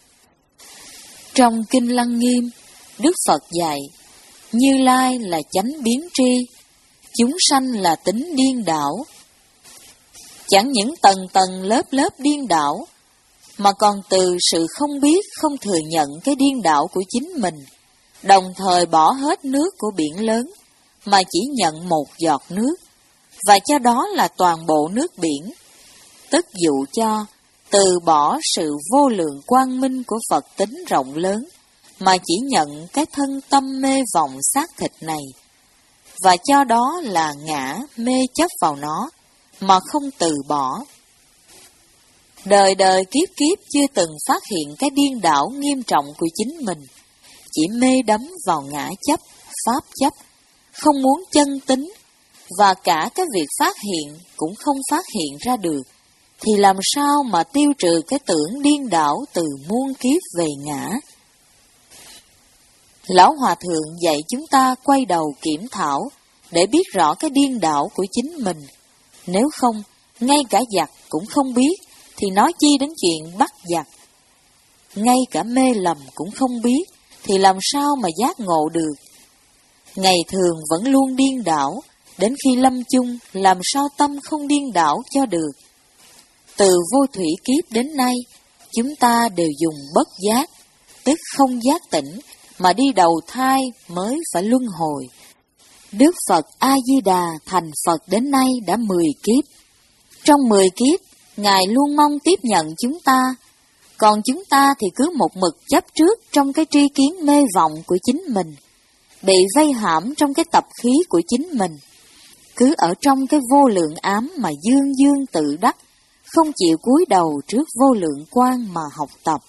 Trong Kinh Lăng Nghiêm, Đức Phật dạy, Như Lai là chánh biến tri, chúng sanh là tính điên đảo. Chẳng những tầng tầng lớp lớp điên đảo, mà còn từ sự không biết, không thừa nhận cái điên đảo của chính mình, đồng thời bỏ hết nước của biển lớn, mà chỉ nhận một giọt nước, và cho đó là toàn bộ nước biển. Tức dụ cho từ bỏ sự vô lượng quang minh của Phật tính rộng lớn, mà chỉ nhận cái thân tâm mê vọng xác thịt này, và cho đó là ngã mê chấp vào nó, mà không từ bỏ. Đời đời kiếp kiếp chưa từng phát hiện cái điên đảo nghiêm trọng của chính mình, chỉ mê đắm vào ngã chấp, pháp chấp, không muốn chân tính, và cả cái việc phát hiện cũng không phát hiện ra được, thì làm sao mà tiêu trừ cái tưởng điên đảo từ muôn kiếp về ngã. Lão Hòa Thượng dạy chúng ta quay đầu kiểm thảo để biết rõ cái điên đảo của chính mình. Nếu không, ngay cả giặc cũng không biết, thì nói chi đến chuyện bắt giặc. Ngay cả mê lầm cũng không biết, thì làm sao mà giác ngộ được. Ngày thường vẫn luôn điên đảo, đến khi lâm chung làm sao tâm không điên đảo cho được. Từ vô thủy kiếp đến nay, chúng ta đều dùng bất giác, tức không giác tỉnh, mà đi đầu thai mới phải luân hồi. Đức Phật A-di-đà thành Phật đến nay đã mười kiếp. Trong mười kiếp, Ngài luôn mong tiếp nhận chúng ta, còn chúng ta thì cứ một mực chấp trước trong cái tri kiến mê vọng của chính mình, bị vây hãm trong cái tập khí của chính mình, cứ ở trong cái vô lượng ám mà dương dương tự đắc, không chịu cúi đầu trước vô lượng quan mà học tập.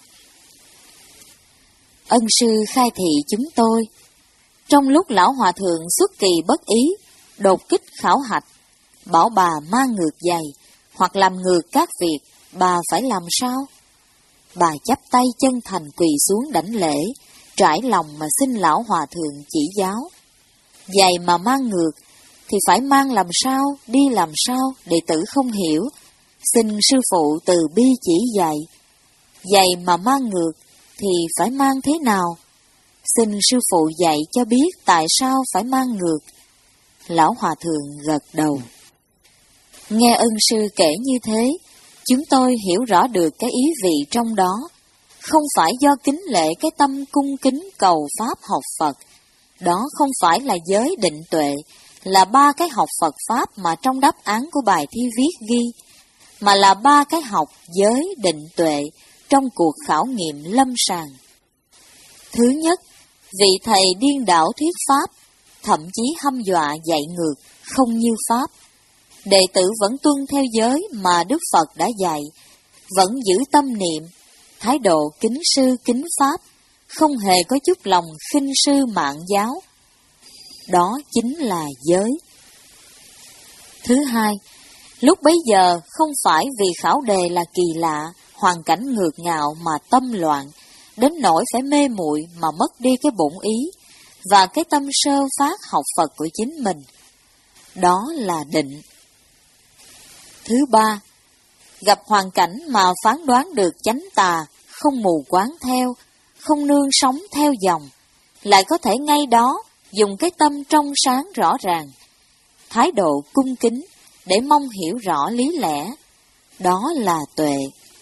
Ân sư khai thị chúng tôi, trong lúc Lão Hòa Thượng xuất kỳ bất ý, đột kích khảo hạch, bảo bà mang ngược giày, hoặc làm ngược các việc, bà phải làm sao? Bà chắp tay chân thành quỳ xuống đảnh lễ, trải lòng mà xin Lão Hòa Thượng chỉ giáo. Giày mà mang ngược, thì phải mang làm sao, đi làm sao, đệ tử không hiểu. Xin sư phụ từ bi chỉ dạy. Giày mà mang ngược, thì phải mang thế nào? Xin sư phụ dạy cho biết tại sao phải mang ngược. Lão Hòa Thượng gật đầu. Nghe ân sư kể như thế, chúng tôi hiểu rõ được cái ý vị trong đó. Không phải do kính lệ cái tâm cung kính cầu Pháp học Phật. Đó không phải là giới định tuệ, là ba cái học Phật Pháp mà trong đáp án của bài thi viết ghi, mà là ba cái học giới định tuệ trong cuộc khảo nghiệm lâm sàng. Thứ nhất, vị thầy điên đảo thuyết Pháp, thậm chí hăm dọa dạy ngược, không như Pháp. Đệ tử vẫn tuân theo giới mà Đức Phật đã dạy, vẫn giữ tâm niệm, thái độ kính sư kính Pháp, không hề có chút lòng khinh sư mạn giáo. Đó chính là giới. Thứ hai, lúc bấy giờ không phải vì khảo đề là kỳ lạ, hoàn cảnh ngược ngạo mà tâm loạn, đến nỗi phải mê muội mà mất đi cái bổn ý và cái tâm sơ phát học Phật của chính mình. Đó là định. Thứ ba, gặp hoàn cảnh mà phán đoán được chánh tà, không mù quáng theo, không nương sống theo dòng, lại có thể ngay đó dùng cái tâm trong sáng rõ ràng, thái độ cung kính để mong hiểu rõ lý lẽ. Đó là tuệ.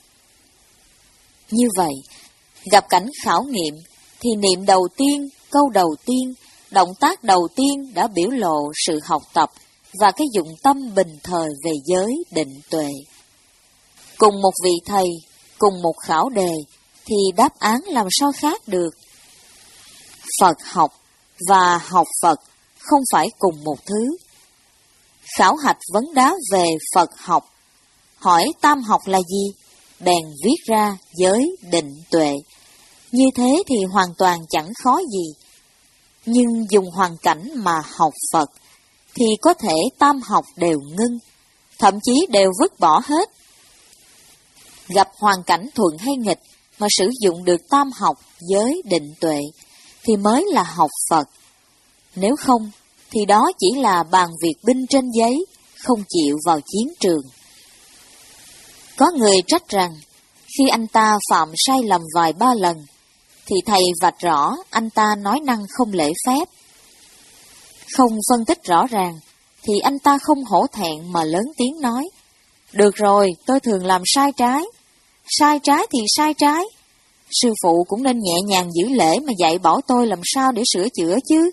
Như vậy, gặp cảnh khảo nghiệm thì niệm đầu tiên, câu đầu tiên, động tác đầu tiên đã biểu lộ sự học tập và cái dụng tâm bình thời về giới định tuệ. Cùng một vị thầy, cùng một khảo đề, thì đáp án làm sao khác được? Phật học và học Phật không phải cùng một thứ. Khảo hạch vấn đáp về Phật học, hỏi tam học là gì? Bèn viết ra giới định tuệ. Như thế thì hoàn toàn chẳng khó gì. Nhưng dùng hoàn cảnh mà học Phật, thì có thể tam học đều ngưng, thậm chí đều vứt bỏ hết. Gặp hoàn cảnh thuận hay nghịch mà sử dụng được tam học, giới, định tuệ, thì mới là học Phật. Nếu không, thì đó chỉ là bàn việc binh trên giấy, không chịu vào chiến trường. Có người trách rằng, khi anh ta phạm sai lầm vài ba lần, thì thầy vạch rõ anh ta nói năng không lễ phép. Không phân tích rõ ràng, thì anh ta không hổ thẹn mà lớn tiếng nói, được rồi, tôi thường làm sai trái. Sai trái thì sai trái. Sư phụ cũng nên nhẹ nhàng giữ lễ mà dạy bảo tôi làm sao để sửa chữa chứ.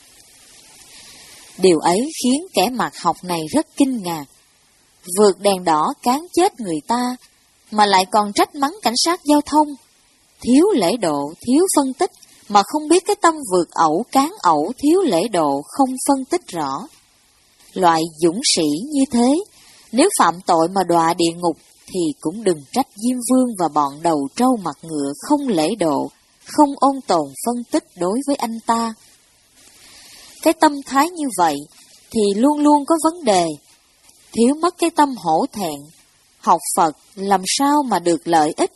Điều ấy khiến kẻ mạt học này rất kinh ngạc. Vượt đèn đỏ cán chết người ta, mà lại còn trách mắng cảnh sát giao thông. Thiếu lễ độ, thiếu phân tích, mà không biết cái tâm vượt ẩu, cán ẩu, thiếu lễ độ, không phân tích rõ. Loại dũng sĩ như thế, nếu phạm tội mà đọa địa ngục, thì cũng đừng trách Diêm Vương và bọn đầu trâu mặt ngựa không lễ độ, không ôn tồn phân tích đối với anh ta. Cái tâm thái như vậy thì luôn luôn có vấn đề, thiếu mất cái tâm hổ thẹn, học Phật làm sao mà được lợi ích.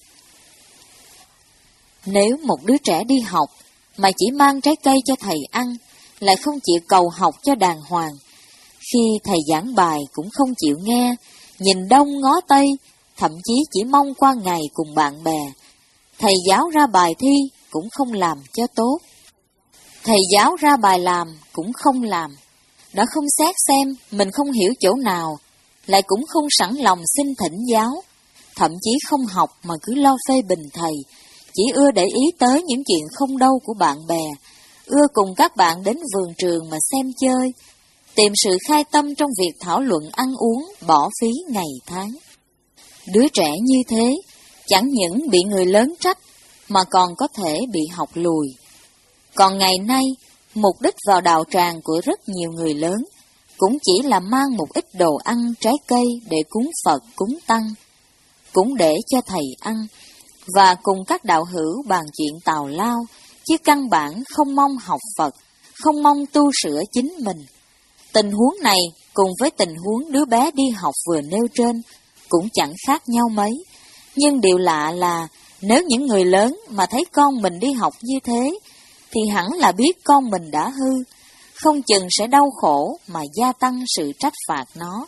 Nếu một đứa trẻ đi học mà chỉ mang trái cây cho thầy ăn, lại không chịu cầu học cho đàng hoàng, khi thầy giảng bài cũng không chịu nghe, nhìn đông ngó tây, thậm chí chỉ mong qua ngày cùng bạn bè, thầy giáo ra bài thi cũng không làm cho tốt. Thầy giáo ra bài làm cũng không làm, đã không xét xem mình không hiểu chỗ nào, lại cũng không sẵn lòng xin thỉnh giáo, thậm chí không học mà cứ lo phê bình thầy, chỉ ưa để ý tới những chuyện không đâu của bạn bè, ưa cùng các bạn đến vườn trường mà xem chơi, tìm sự khai tâm trong việc thảo luận ăn uống, bỏ phí ngày tháng. Đứa trẻ như thế, chẳng những bị người lớn trách, mà còn có thể bị học lùi. Còn ngày nay, mục đích vào đạo tràng của rất nhiều người lớn, cũng chỉ là mang một ít đồ ăn, trái cây để cúng Phật, cúng Tăng, cũng để cho thầy ăn, và cùng các đạo hữu bàn chuyện tào lao, chứ căn bản không mong học Phật, không mong tu sửa chính mình. Tình huống này cùng với tình huống đứa bé đi học vừa nêu trên cũng chẳng khác nhau mấy, nhưng điều lạ là nếu những người lớn mà thấy con mình đi học như thế, thì hẳn là biết con mình đã hư, không chừng sẽ đau khổ mà gia tăng sự trách phạt nó.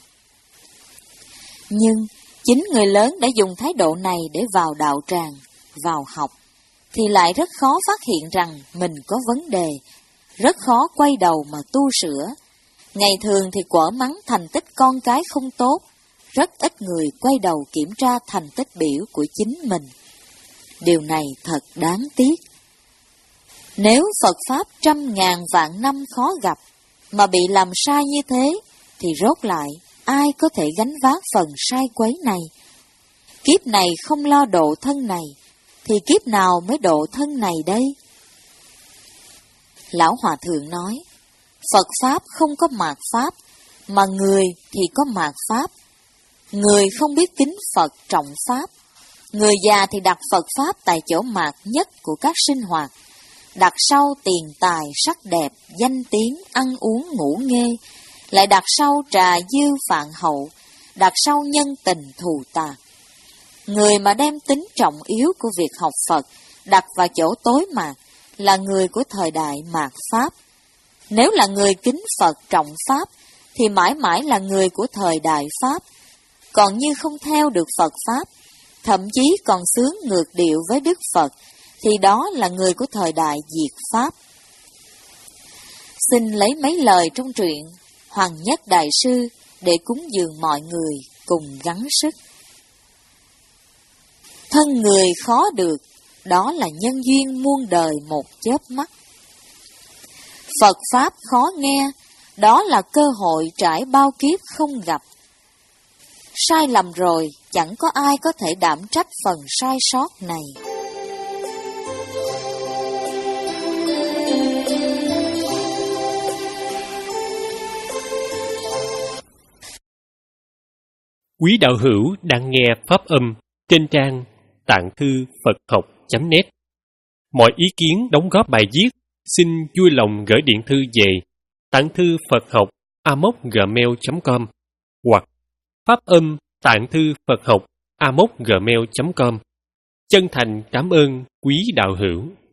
Nhưng chính người lớn đã dùng thái độ này để vào đạo tràng, vào học, thì lại rất khó phát hiện rằng mình có vấn đề, rất khó quay đầu mà tu sửa. Ngày thường thì quở mắng thành tích con cái không tốt, rất ít người quay đầu kiểm tra thành tích biểu của chính mình. Điều này thật đáng tiếc. Nếu Phật Pháp trăm ngàn vạn năm khó gặp, mà bị làm sai như thế, thì rốt lại ai có thể gánh vác phần sai quấy này? Kiếp này không lo độ thân này, thì kiếp nào mới độ thân này đây? Lão Hòa Thượng nói, Phật Pháp không có mạt Pháp, mà người thì có mạt Pháp. Người không biết kính Phật trọng Pháp. Người già thì đặt Phật Pháp tại chỗ mạt nhất của các sinh hoạt, đặt sau tiền tài, sắc đẹp, danh tiếng, ăn uống, ngủ nghê, lại đặt sau trà dư phạn hậu, đặt sau nhân tình thù tà. Người mà đem tính trọng yếu của việc học Phật đặt vào chỗ tối mạt là người của thời đại mạt Pháp. Nếu là người kính Phật trọng Pháp thì mãi mãi là người của thời đại Pháp. Còn như không theo được Phật Pháp, thậm chí còn xướng ngược điệu với Đức Phật, thì đó là người của thời đại diệt Pháp. Xin lấy mấy lời trong truyện Hoàng Nhất Đại Sư để cúng dường mọi người cùng gắng sức. Thân người khó được, đó là nhân duyên muôn đời một chớp mắt. Phật Pháp khó nghe, đó là cơ hội trải bao kiếp không gặp. Sai lầm rồi, chẳng có ai có thể đảm trách phần sai sót này. Quý đạo hữu đang nghe pháp âm trên trang tạng thư Phật học chấm net. Mọi ý kiến đóng góp bài viết xin vui lòng gửi điện thư về tạng thư Phật học a m o gmail chấm com hoặc pháp âm tạng thư Phật học a m o gmail chấm com. Chân thành cảm ơn quý đạo hữu.